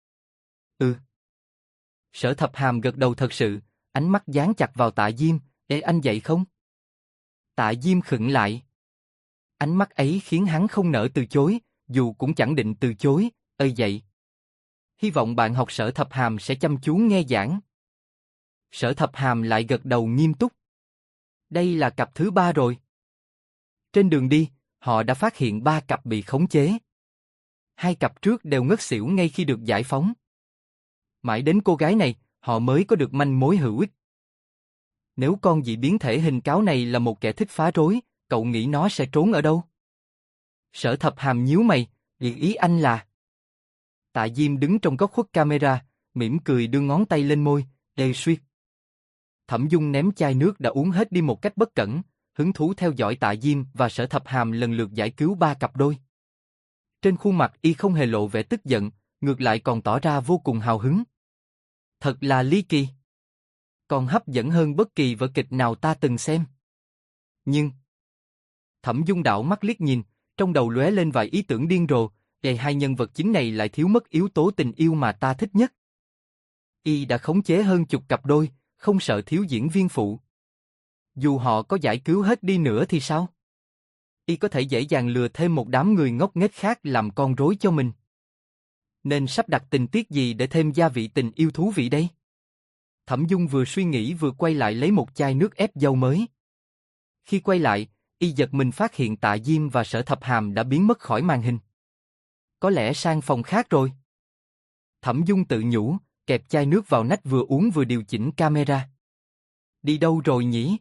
Sở Thập Hàm gật đầu thật sự, ánh mắt dán chặt vào Tạ Diêm, anh dạy không? Tạ Diêm khựng lại. Ánh mắt ấy khiến hắn không nỡ từ chối, dù cũng chẳng định từ chối, dạy. Hy vọng bạn học Sở Thập Hàm sẽ chăm chú nghe giảng. Sở Thập Hàm lại gật đầu nghiêm túc. Đây là cặp thứ 3 rồi. Trên đường đi, họ đã phát hiện 3 cặp bị khống chế. 2 cặp trước đều ngất xỉu ngay khi được giải phóng. Mãi đến cô gái này, họ mới có được manh mối hữu ích. Nếu con dị biến thể hình cáo này là một kẻ thích phá rối, cậu nghĩ nó sẽ trốn ở đâu? Sở Thập Hàm nhíu mày, ý anh là... Tạ Diêm đứng trong góc khuất camera, mỉm cười đưa ngón tay lên môi, suýt. Thẩm Dung ném chai nước đã uống hết đi một cách bất cẩn, hứng thú theo dõi Tạ Diêm và Sở Thập Hàm lần lượt giải cứu 3 cặp đôi. Trên khuôn mặt y không hề lộ vẻ tức giận, ngược lại còn tỏ ra vô cùng hào hứng. Thật là ly kỳ. Còn hấp dẫn hơn bất kỳ vở kịch nào ta từng xem. Nhưng... Thẩm Dung đảo mắt liếc nhìn, trong đầu lóe lên vài ý tưởng điên rồ, hai nhân vật chính này lại thiếu mất yếu tố tình yêu mà ta thích nhất. Y đã khống chế hơn chục cặp đôi, không sợ thiếu diễn viên phụ. Dù họ có giải cứu hết đi nữa thì sao? Y có thể dễ dàng lừa thêm một đám người ngốc nghếch khác làm con rối cho mình. Nên sắp đặt tình tiết gì để thêm gia vị tình yêu thú vị đây? Thẩm Dung vừa suy nghĩ vừa quay lại lấy một chai nước ép dâu mới. Khi quay lại, Y giật mình phát hiện Tạ Diêm và Sở Thập Hàm đã biến mất khỏi màn hình. Có lẽ sang phòng khác rồi. Thẩm Dung tự nhủ, kẹp chai nước vào nách vừa uống vừa điều chỉnh camera. Đi đâu rồi nhỉ?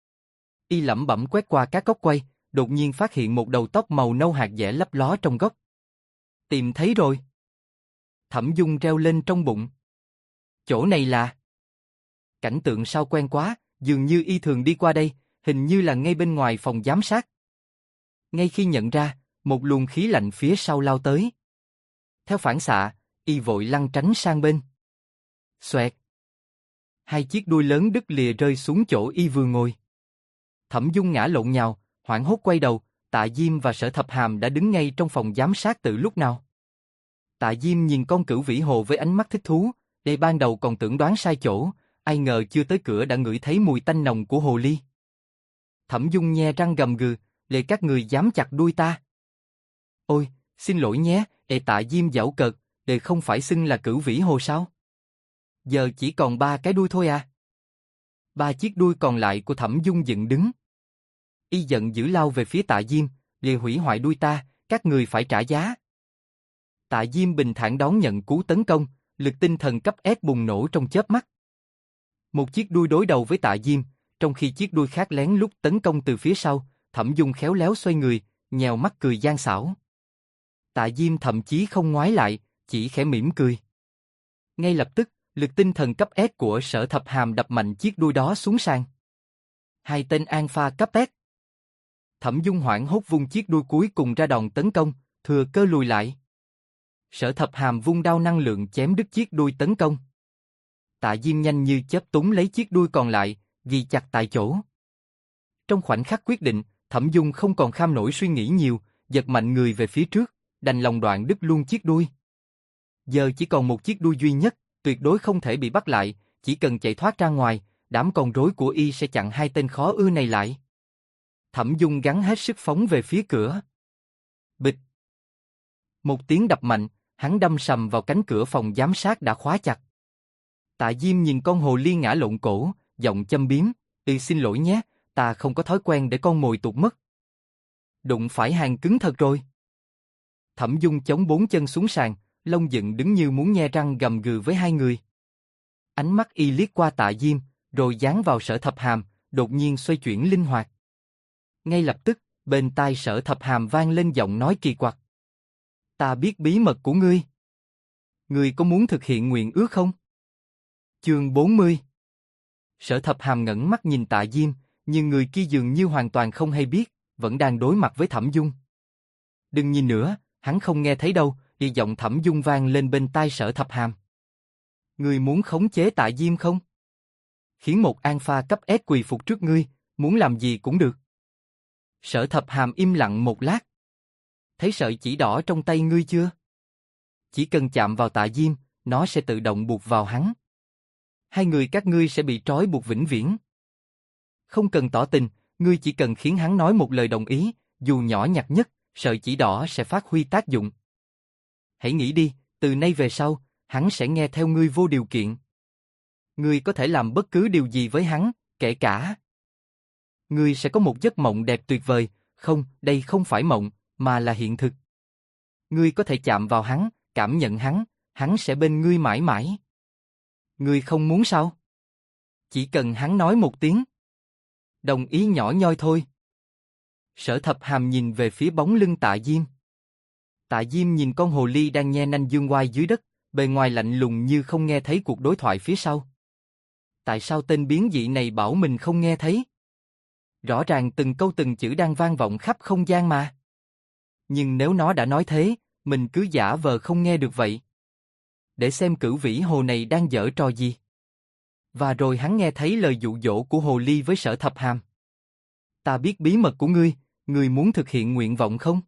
Y lẩm bẩm quét qua các góc quay, đột nhiên phát hiện một đầu tóc màu nâu hạt dẻ lấp ló trong góc. Tìm thấy rồi. Thẩm Dung reo lên trong bụng. Chỗ này là... Cảnh tượng sao quen quá, dường như Y thường đi qua đây, hình như là ngay bên ngoài phòng giám sát. Ngay khi nhận ra, một luồng khí lạnh phía sau lao tới. Theo phản xạ, Y vội lăn tránh sang bên. Xoẹt. Hai chiếc đuôi lớn đứt lìa rơi xuống chỗ Y vừa ngồi. Thẩm Dung ngã lộn nhào, hoảng hốt quay đầu, Tạ Diêm và Sở Thập Hàm đã đứng ngay trong phòng giám sát từ lúc nào. Tạ Diêm nhìn con cửu vĩ hồ với ánh mắt thích thú, để ban đầu còn tưởng đoán sai chỗ, ai ngờ chưa tới cửa đã ngửi thấy mùi tanh nồng của hồ ly. Thẩm Dung nhe răng gầm gừ, lệ các người dám chặt đuôi ta. Ôi, xin lỗi nhé, Tạ Diêm giễu cợt, không phải xưng là cửu vĩ hồ sao? Giờ chỉ còn 3 cái đuôi thôi à? 3 chiếc đuôi còn lại của Thẩm Dung dựng đứng. Y giận dữ lao về phía Tạ Diêm, hủy hoại đuôi ta, các người phải trả giá. Tạ Diêm bình thản đón nhận cú tấn công, lực tinh thần cấp S bùng nổ trong chớp mắt. Một chiếc đuôi đối đầu với Tạ Diêm, trong khi chiếc đuôi khác lén lút tấn công từ phía sau, Thẩm Dung khéo léo xoay người, nhèo mắt cười gian xảo. Tạ Diêm thậm chí không ngoái lại, chỉ khẽ mỉm cười. Ngay lập tức, lực tinh thần cấp S của Sở Thập Hàm đập mạnh chiếc đuôi đó xuống sàn. 2 tên Alpha cấp S. Thẩm Dung hoảng hốt vung chiếc đuôi cuối cùng ra đòn tấn công, thừa cơ lùi lại. Sở Thập Hàm vung đao năng lượng chém đứt chiếc đuôi tấn công. Tạ Diêm nhanh như chớp túm lấy chiếc đuôi còn lại, ghi chặt tại chỗ. Trong khoảnh khắc quyết định, Thẩm Dung không còn kham nổi suy nghĩ nhiều, giật mạnh người về phía trước, đành lòng đoạn đứt luôn chiếc đuôi. Giờ chỉ còn một chiếc đuôi duy nhất, tuyệt đối không thể bị bắt lại, chỉ cần chạy thoát ra ngoài, đám con rối của Y sẽ chặn 2 tên khó ưa này lại. Thẩm Dung gắng hết sức phóng về phía cửa. Bịch. Một tiếng đập mạnh, hắn đâm sầm vào cánh cửa phòng giám sát đã khóa chặt. Tạ Diêm nhìn con hồ ly ngã lộn cổ, giọng châm biếm, xin lỗi nhé, ta không có thói quen để con mồi tụt mất. Đụng phải hàng cứng thật rồi. Thẩm Dung chống 4 chân xuống sàn, lông dựng đứng như muốn nhe răng gầm gừ với 2 người. Ánh mắt Y liếc qua Tạ Diêm, rồi dán vào Sở Thập Hàm, đột nhiên xoay chuyển linh hoạt. Ngay lập tức, bên tai Sở Thập Hàm vang lên giọng nói kỳ quặc. Ta biết bí mật của ngươi. Ngươi có muốn thực hiện nguyện ước không? Chương 40. Sở Thập Hàm ngẩng mắt nhìn Tạ Diêm, nhưng người kia dường như hoàn toàn không hay biết, vẫn đang đối mặt với Thẩm Dung. Đừng nhìn nữa, hắn không nghe thấy đâu, giọng Thẩm Dung vang lên bên tai Sở Thập Hàm. Ngươi muốn khống chế Tạ Diêm không? Khiến một Alpha cấp S quỳ phục trước ngươi, muốn làm gì cũng được. Sở Thập Hàm im lặng một lát. Thấy sợi chỉ đỏ trong tay ngươi chưa? Chỉ cần chạm vào Tạ Diêm, nó sẽ tự động buộc vào hắn. 2 người các ngươi sẽ bị trói buộc vĩnh viễn. Không cần tỏ tình, ngươi chỉ cần khiến hắn nói một lời đồng ý, dù nhỏ nhặt nhất, sợi chỉ đỏ sẽ phát huy tác dụng. Hãy nghĩ đi, từ nay về sau, hắn sẽ nghe theo ngươi vô điều kiện. Ngươi có thể làm bất cứ điều gì với hắn, kể cả... Ngươi sẽ có một giấc mộng đẹp tuyệt vời, không, đây không phải mộng, mà là hiện thực. Ngươi có thể chạm vào hắn, cảm nhận hắn sẽ bên ngươi mãi mãi. Ngươi không muốn sao? Chỉ cần hắn nói một tiếng. Đồng ý nhỏ nhoi thôi. Sở Thập Hàm nhìn về phía bóng lưng Tạ Diêm. Tạ Diêm nhìn con hồ ly đang nhe nanh dương oai dưới đất, bề ngoài lạnh lùng như không nghe thấy cuộc đối thoại phía sau. Tại sao tên biến dị này bảo mình không nghe thấy? Rõ ràng từng câu từng chữ đang vang vọng khắp không gian mà. Nhưng nếu nó đã nói thế, mình cứ giả vờ không nghe được vậy. Để xem cửu vĩ hồ này đang giở trò gì. Và rồi hắn nghe thấy lời dụ dỗ của hồ ly với Sở Thập Hàm. Ta biết bí mật của ngươi, ngươi muốn thực hiện nguyện vọng không?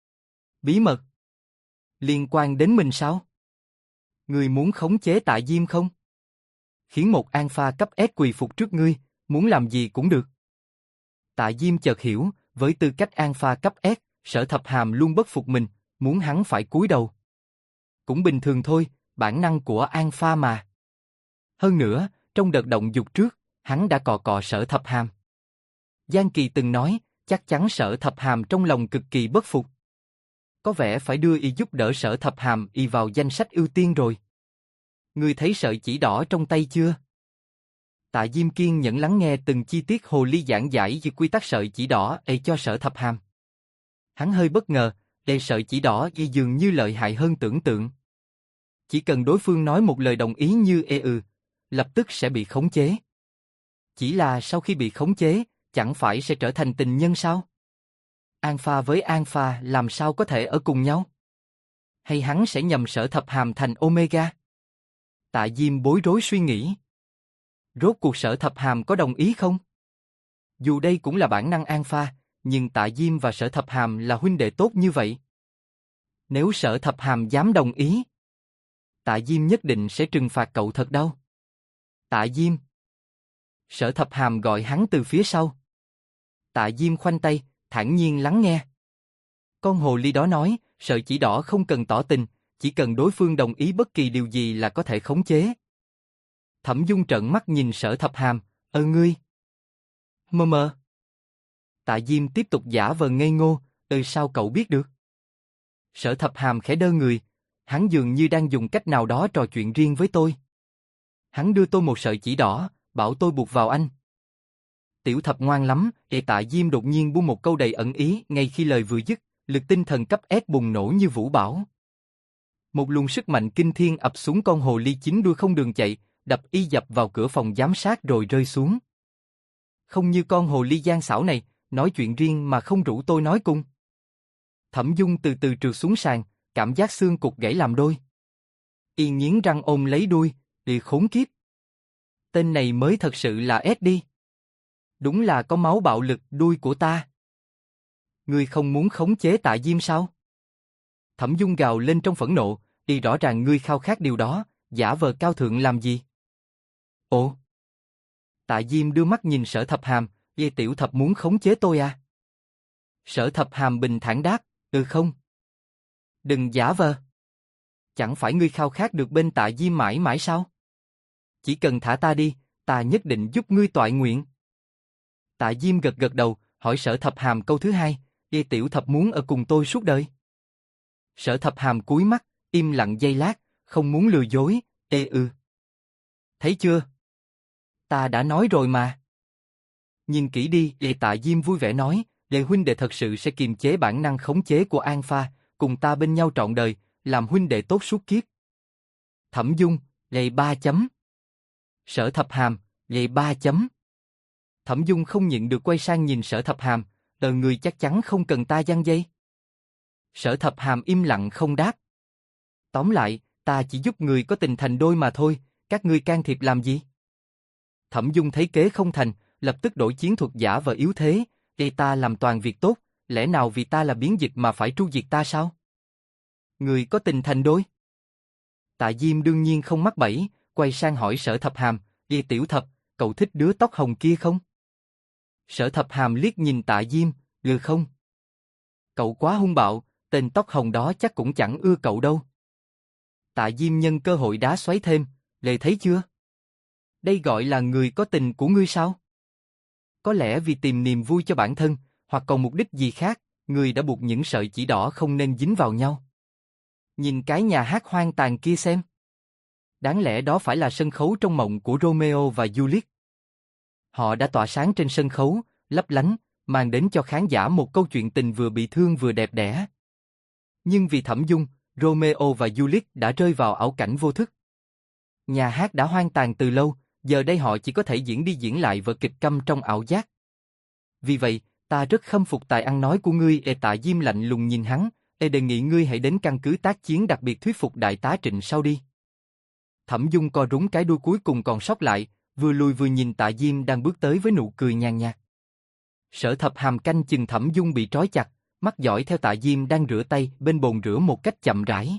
Bí mật? Liên quan đến mình sao? Ngươi muốn khống chế Tạ Diêm không? Khiến một Alpha cấp S quỳ phục trước ngươi, muốn làm gì cũng được. Tạ Diêm chợt hiểu, với tư cách alpha cấp S, Sở Thập Hàm luôn bất phục mình, muốn hắn phải cúi đầu. Cũng bình thường thôi, bản năng của alpha mà. Hơn nữa, trong đợt động dục trước, hắn đã cọ cọ Sở Thập Hàm. Giang Kỳ từng nói, chắc chắn Sở Thập Hàm trong lòng cực kỳ bất phục. Có vẻ phải đưa y giúp đỡ Sở Thập Hàm y vào danh sách ưu tiên rồi. Ngươi thấy sợi chỉ đỏ trong tay chưa? Tạ Diêm kiên nhẫn lắng nghe từng chi tiết hồ ly giảng giải về quy tắc sợi chỉ đỏ cho Sở Thập Hàm. Hắn hơi bất ngờ, sợi chỉ đỏ dường như lợi hại hơn tưởng tượng. Chỉ cần đối phương nói một lời đồng ý như lập tức sẽ bị khống chế. Chỉ là sau khi bị khống chế, chẳng phải sẽ trở thành tình nhân sao? Alpha với Alpha làm sao có thể ở cùng nhau? Hay hắn sẽ nhầm Sở Thập Hàm thành Omega? Tạ Diêm bối rối suy nghĩ. Rốt cuộc Sở Thập Hàm có đồng ý không? Dù đây cũng là bản năng Alpha, nhưng Tạ Diêm và Sở Thập Hàm là huynh đệ tốt như vậy. Nếu Sở Thập Hàm dám đồng ý, Tạ Diêm nhất định sẽ trừng phạt cậu thật đau. Tạ Diêm. Sở Thập Hàm gọi hắn từ phía sau. Tạ Diêm khoanh tay, thản nhiên lắng nghe. Con hồ ly đó nói, sợi chỉ đỏ không cần tỏ tình, chỉ cần đối phương đồng ý bất kỳ điều gì là có thể khống chế. Thẩm Dung trợn mắt nhìn Sở Thập Hàm, ngươi. Mơ. Tạ Diêm tiếp tục giả vờ ngây ngô, sao cậu biết được? Sở Thập Hàm khẽ đơ người, hắn dường như đang dùng cách nào đó trò chuyện riêng với tôi. Hắn đưa tôi một sợi chỉ đỏ, bảo tôi buộc vào anh. Tiểu Thập ngoan lắm, Tạ Diêm đột nhiên buông một câu đầy ẩn ý ngay khi lời vừa dứt, lực tinh thần cấp S bùng nổ như vũ bão. Một luồng sức mạnh kinh thiên ập xuống con hồ ly chín đuôi không đường chạy, đập y dập vào cửa phòng giám sát rồi rơi xuống. Không như con hồ ly gian xảo này, nói chuyện riêng mà không rủ tôi nói cùng. Thẩm Dung từ từ trượt xuống sàn, cảm giác xương cụt gãy làm đôi. Y nghiến răng ôm lấy đuôi, khốn kiếp. Tên này mới thật sự là S đi. Đúng là có máu bạo lực đuôi của ta. Ngươi không muốn khống chế Tạ Diêm sao? Thẩm Dung gào lên trong phẫn nộ, rõ ràng ngươi khao khát điều đó, giả vờ cao thượng làm gì? Ồ! Tạ Diêm đưa mắt nhìn Sở Thập Hàm, Tiểu Thập muốn khống chế tôi à? Sở Thập Hàm bình thản đáp, không. Đừng giả vờ. Chẳng phải ngươi khao khát được bên Tạ Diêm mãi mãi sao? Chỉ cần thả ta đi, ta nhất định giúp ngươi toại nguyện. Tạ Diêm gật gật đầu, hỏi Sở Thập Hàm câu thứ hai, Tiểu Thập muốn ở cùng tôi suốt đời. Sở Thập Hàm cúi mắt, im lặng giây lát, không muốn lừa dối, Thấy chưa? Ta đã nói rồi mà. Nhìn kỹ đi, Tạ Diêm vui vẻ nói, huynh đệ thật sự sẽ kiềm chế bản năng khống chế của Alpha, cùng ta bên nhau trọn đời, làm huynh đệ tốt suốt kiếp. Thẩm Dung, 3 chấm. Sở Thập Hàm, 3 chấm. Thẩm Dung không nhịn được quay sang nhìn Sở Thập Hàm, người chắc chắn không cần ta giăng dây. Sở Thập Hàm im lặng không đáp. Tóm lại, ta chỉ giúp người có tình thành đôi mà thôi, các ngươi can thiệp làm gì? Thẩm Dung thấy kế không thành, lập tức đổi chiến thuật giả vờ yếu thế, ta làm toàn việc tốt, lẽ nào vì ta là biến dịch mà phải tru diệt ta sao? Người có tình thành đôi? Tạ Diêm đương nhiên không mắc bẫy, quay sang hỏi Sở Thập Hàm, Tiểu Thập, cậu thích đứa tóc hồng kia không? Sở Thập Hàm liếc nhìn Tạ Diêm, không. Cậu quá hung bạo, tên tóc hồng đó chắc cũng chẳng ưa cậu đâu. Tạ Diêm nhân cơ hội đá xoáy thêm, thấy chưa? Đây gọi là người có tình của ngươi sao? Có lẽ vì tìm niềm vui cho bản thân, hoặc còn mục đích gì khác, ngươi đã buộc những sợi chỉ đỏ không nên dính vào nhau. Nhìn cái nhà hát hoang tàn kia xem. Đáng lẽ đó phải là sân khấu trong mộng của Romeo và Juliet. Họ đã tỏa sáng trên sân khấu, lấp lánh, mang đến cho khán giả một câu chuyện tình vừa bị thương vừa đẹp đẽ. Nhưng vì Thẩm Dung, Romeo và Juliet đã rơi vào ảo cảnh vô thức. Nhà hát đã hoang tàn từ lâu, giờ đây họ chỉ có thể diễn đi diễn lại vở kịch câm trong ảo giác. Vì vậy, ta rất khâm phục tài ăn nói của ngươi. Tạ Diêm lạnh lùng nhìn hắn, đề nghị ngươi hãy đến căn cứ tác chiến đặc biệt thuyết phục đại tá Trịnh sau đi. Thẩm Dung co rúm cái đuôi cuối cùng còn sót lại, vừa lùi vừa nhìn Tạ Diêm đang bước tới với nụ cười nhàn nhạt. Sở Thập Hàm canh chừng Thẩm Dung bị trói chặt, mắt dõi theo Tạ Diêm đang rửa tay bên bồn rửa một cách chậm rãi.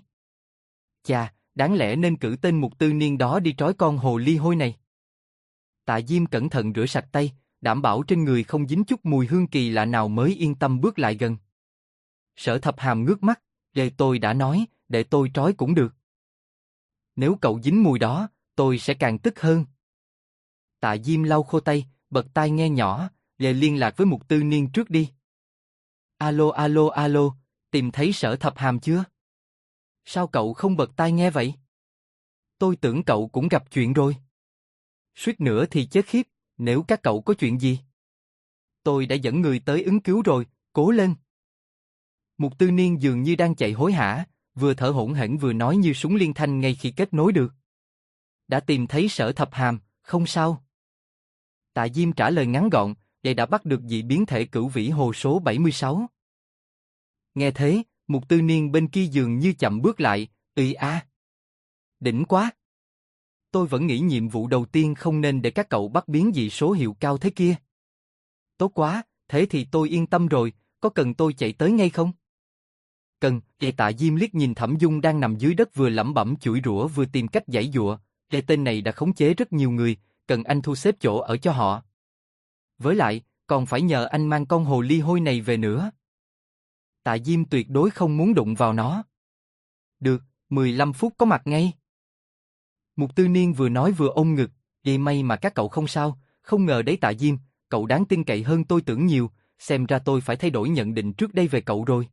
Chà, đáng lẽ nên cử tên mục tư niên đó đi trói con hồ ly hôi này. Tạ Diêm cẩn thận rửa sạch tay, đảm bảo trên người không dính chút mùi hương kỳ lạ nào mới yên tâm bước lại gần. Sở Thập Hàm ngước mắt, tôi đã nói, để tôi trói cũng được. Nếu cậu dính mùi đó, tôi sẽ càng tức hơn. Tạ Diêm lau khô tay, bật tai nghe nhỏ, liên lạc với Mục Tư Niên trước đi. Alo alo alo, tìm thấy Sở Thập Hàm chưa? Sao cậu không bật tai nghe vậy? Tôi tưởng cậu cũng gặp chuyện rồi. Suýt nữa thì chết khiếp, nếu các cậu có chuyện gì? Tôi đã dẫn người tới ứng cứu rồi, cố lên. Mục Tư Niên dường như đang chạy hối hả, vừa thở hổn hển vừa nói như súng liên thanh ngay khi kết nối được. Đã tìm thấy Sở Thập Hàm, không sao. Tạ Diêm trả lời ngắn gọn, vậy đã bắt được dị biến thể cửu vĩ hồ số 76. Nghe thế, Mục Tư Niên bên kia dường như chậm bước lại, đỉnh quá. Tôi vẫn nghĩ nhiệm vụ đầu tiên không nên để các cậu bắt biến dị số hiệu cao thế kia. Tốt quá, thế thì tôi yên tâm rồi, có cần tôi chạy tới ngay không? Cần, Tạ Diêm liếc nhìn Thẩm Dung đang nằm dưới đất vừa lẩm bẩm chửi rủa vừa tìm cách giãy giụa, tên này đã khống chế rất nhiều người, cần anh thu xếp chỗ ở cho họ. Với lại, còn phải nhờ anh mang con hồ ly hôi này về nữa. Tạ Diêm tuyệt đối không muốn đụng vào nó. Được, 15 phút có mặt ngay. Mục Tư Niên vừa nói vừa ôm ngực, may mà các cậu không sao, không ngờ đấy Tạ Diêm, cậu đáng tin cậy hơn tôi tưởng nhiều, xem ra tôi phải thay đổi nhận định trước đây về cậu rồi.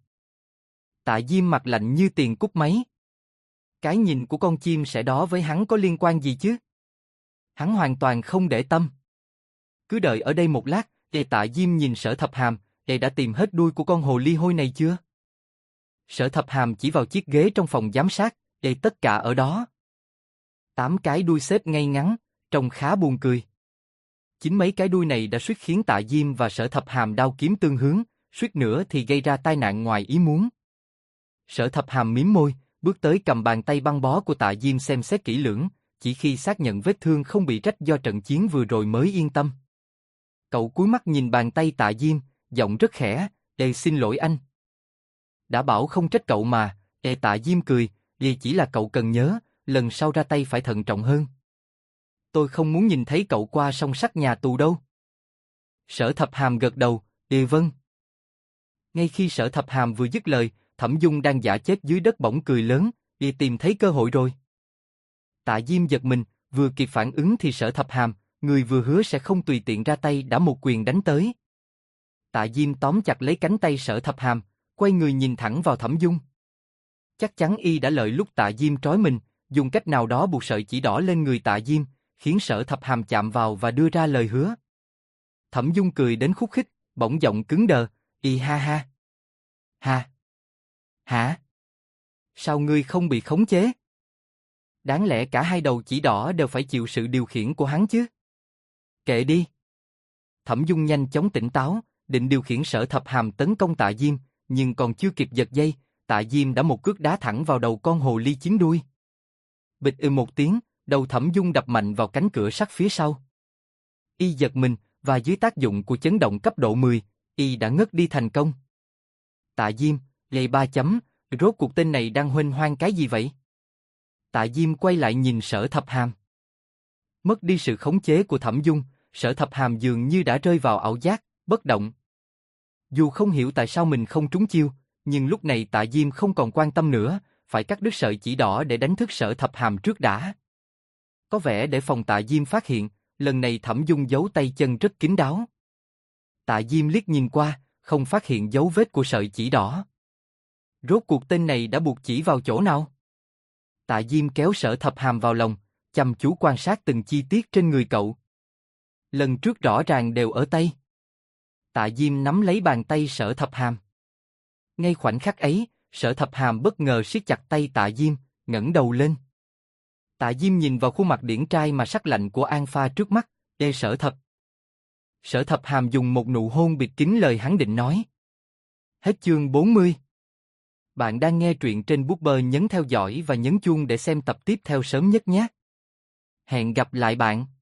Tạ Diêm mặt lạnh như tiền cúp máy. Cái nhìn của con chim sẻ đó với hắn có liên quan gì chứ? Hắn hoàn toàn không để tâm. Cứ đợi ở đây một lát, Tạ Diêm nhìn Sở Thập Hàm, đã tìm hết đuôi của con hồ ly hôi này chưa? Sở Thập Hàm chỉ vào chiếc ghế trong phòng giám sát, tất cả ở đó. 8 cái đuôi xếp ngay ngắn, trông khá buồn cười. Chính mấy cái đuôi này đã suýt khiến Tạ Diêm và Sở Thập Hàm đao kiếm tương hướng, suýt nữa thì gây ra tai nạn ngoài ý muốn. Sở Thập Hàm mím môi, bước tới cầm bàn tay băng bó của Tạ Diêm xem xét kỹ lưỡng, chỉ khi xác nhận vết thương không bị rách do trận chiến vừa rồi mới yên tâm. Cậu cúi mắt nhìn bàn tay Tạ Diêm, giọng rất khẽ, xin lỗi anh. Đã bảo không trách cậu mà, Tạ Diêm cười, chỉ là cậu cần nhớ, lần sau ra tay phải thận trọng hơn. Tôi không muốn nhìn thấy cậu qua song sắt nhà tù đâu. Sở Thập Hàm gật đầu, vâng. Ngay khi Sở Thập Hàm vừa dứt lời, Thẩm Dung đang giả chết dưới đất bỗng cười lớn, tìm thấy cơ hội rồi. Tạ Diêm giật mình, vừa kịp phản ứng thì Sở Thập Hàm, người vừa hứa sẽ không tùy tiện ra tay đã một quyền đánh tới. Tạ Diêm tóm chặt lấy cánh tay Sở Thập Hàm, quay người nhìn thẳng vào Thẩm Dung. Chắc chắn y đã lợi lúc Tạ Diêm trói mình, dùng cách nào đó buộc sợi chỉ đỏ lên người Tạ Diêm, khiến Sở Thập Hàm chạm vào và đưa ra lời hứa. Thẩm Dung cười đến khúc khích, bỗng giọng cứng đờ, ha ha. Ha. Hả? Sao ngươi không bị khống chế? Đáng lẽ cả hai đầu chỉ đỏ đều phải chịu sự điều khiển của hắn chứ? Kệ đi. Thẩm Dung nhanh chóng tỉnh táo, định điều khiển Sở Thập Hàm tấn công Tạ Diêm, nhưng còn chưa kịp giật dây, Tạ Diêm đã một cước đá thẳng vào đầu con hồ ly chín đuôi. Bịch một tiếng, đầu Thẩm Dung đập mạnh vào cánh cửa sắt phía sau. Y giật mình, và dưới tác dụng của chấn động cấp độ 10, Y đã ngất đi thành công. Tạ Diêm, lầy 3 chấm, rốt cuộc tên này đang huênh hoang cái gì vậy? Tạ Diêm quay lại nhìn Sở Thập Hàm. Mất đi sự khống chế của Thẩm Dung, Sở Thập Hàm dường như đã rơi vào ảo giác, bất động. Dù không hiểu tại sao mình không trúng chiêu, nhưng lúc này Tạ Diêm không còn quan tâm nữa, phải cắt đứt sợi chỉ đỏ để đánh thức Sở Thập Hàm trước đã. Có vẻ để phòng Tạ Diêm phát hiện, lần này Thẩm Dung giấu tay chân rất kín đáo. Tạ Diêm liếc nhìn qua, không phát hiện dấu vết của sợi chỉ đỏ. Rốt cuộc tên này đã buộc chỉ vào chỗ nào? Tạ Diêm kéo Sở Thập Hàm vào lòng, chăm chú quan sát từng chi tiết trên người cậu. Lần trước rõ ràng đều ở tay. Tạ Diêm nắm lấy bàn tay Sở Thập Hàm. Ngay khoảnh khắc ấy, Sở Thập Hàm bất ngờ siết chặt tay Tạ Diêm, ngẩng đầu lên. Tạ Diêm nhìn vào khuôn mặt điển trai mà sắc lạnh của An Pha trước mắt, Sở Thập. Sở Thập Hàm dùng một nụ hôn bịt kín lời hắn định nói. Hết chương 40. Bạn đang nghe truyện trên Booker, nhấn theo dõi và nhấn chuông để xem tập tiếp theo sớm nhất nhé. Hẹn gặp lại bạn.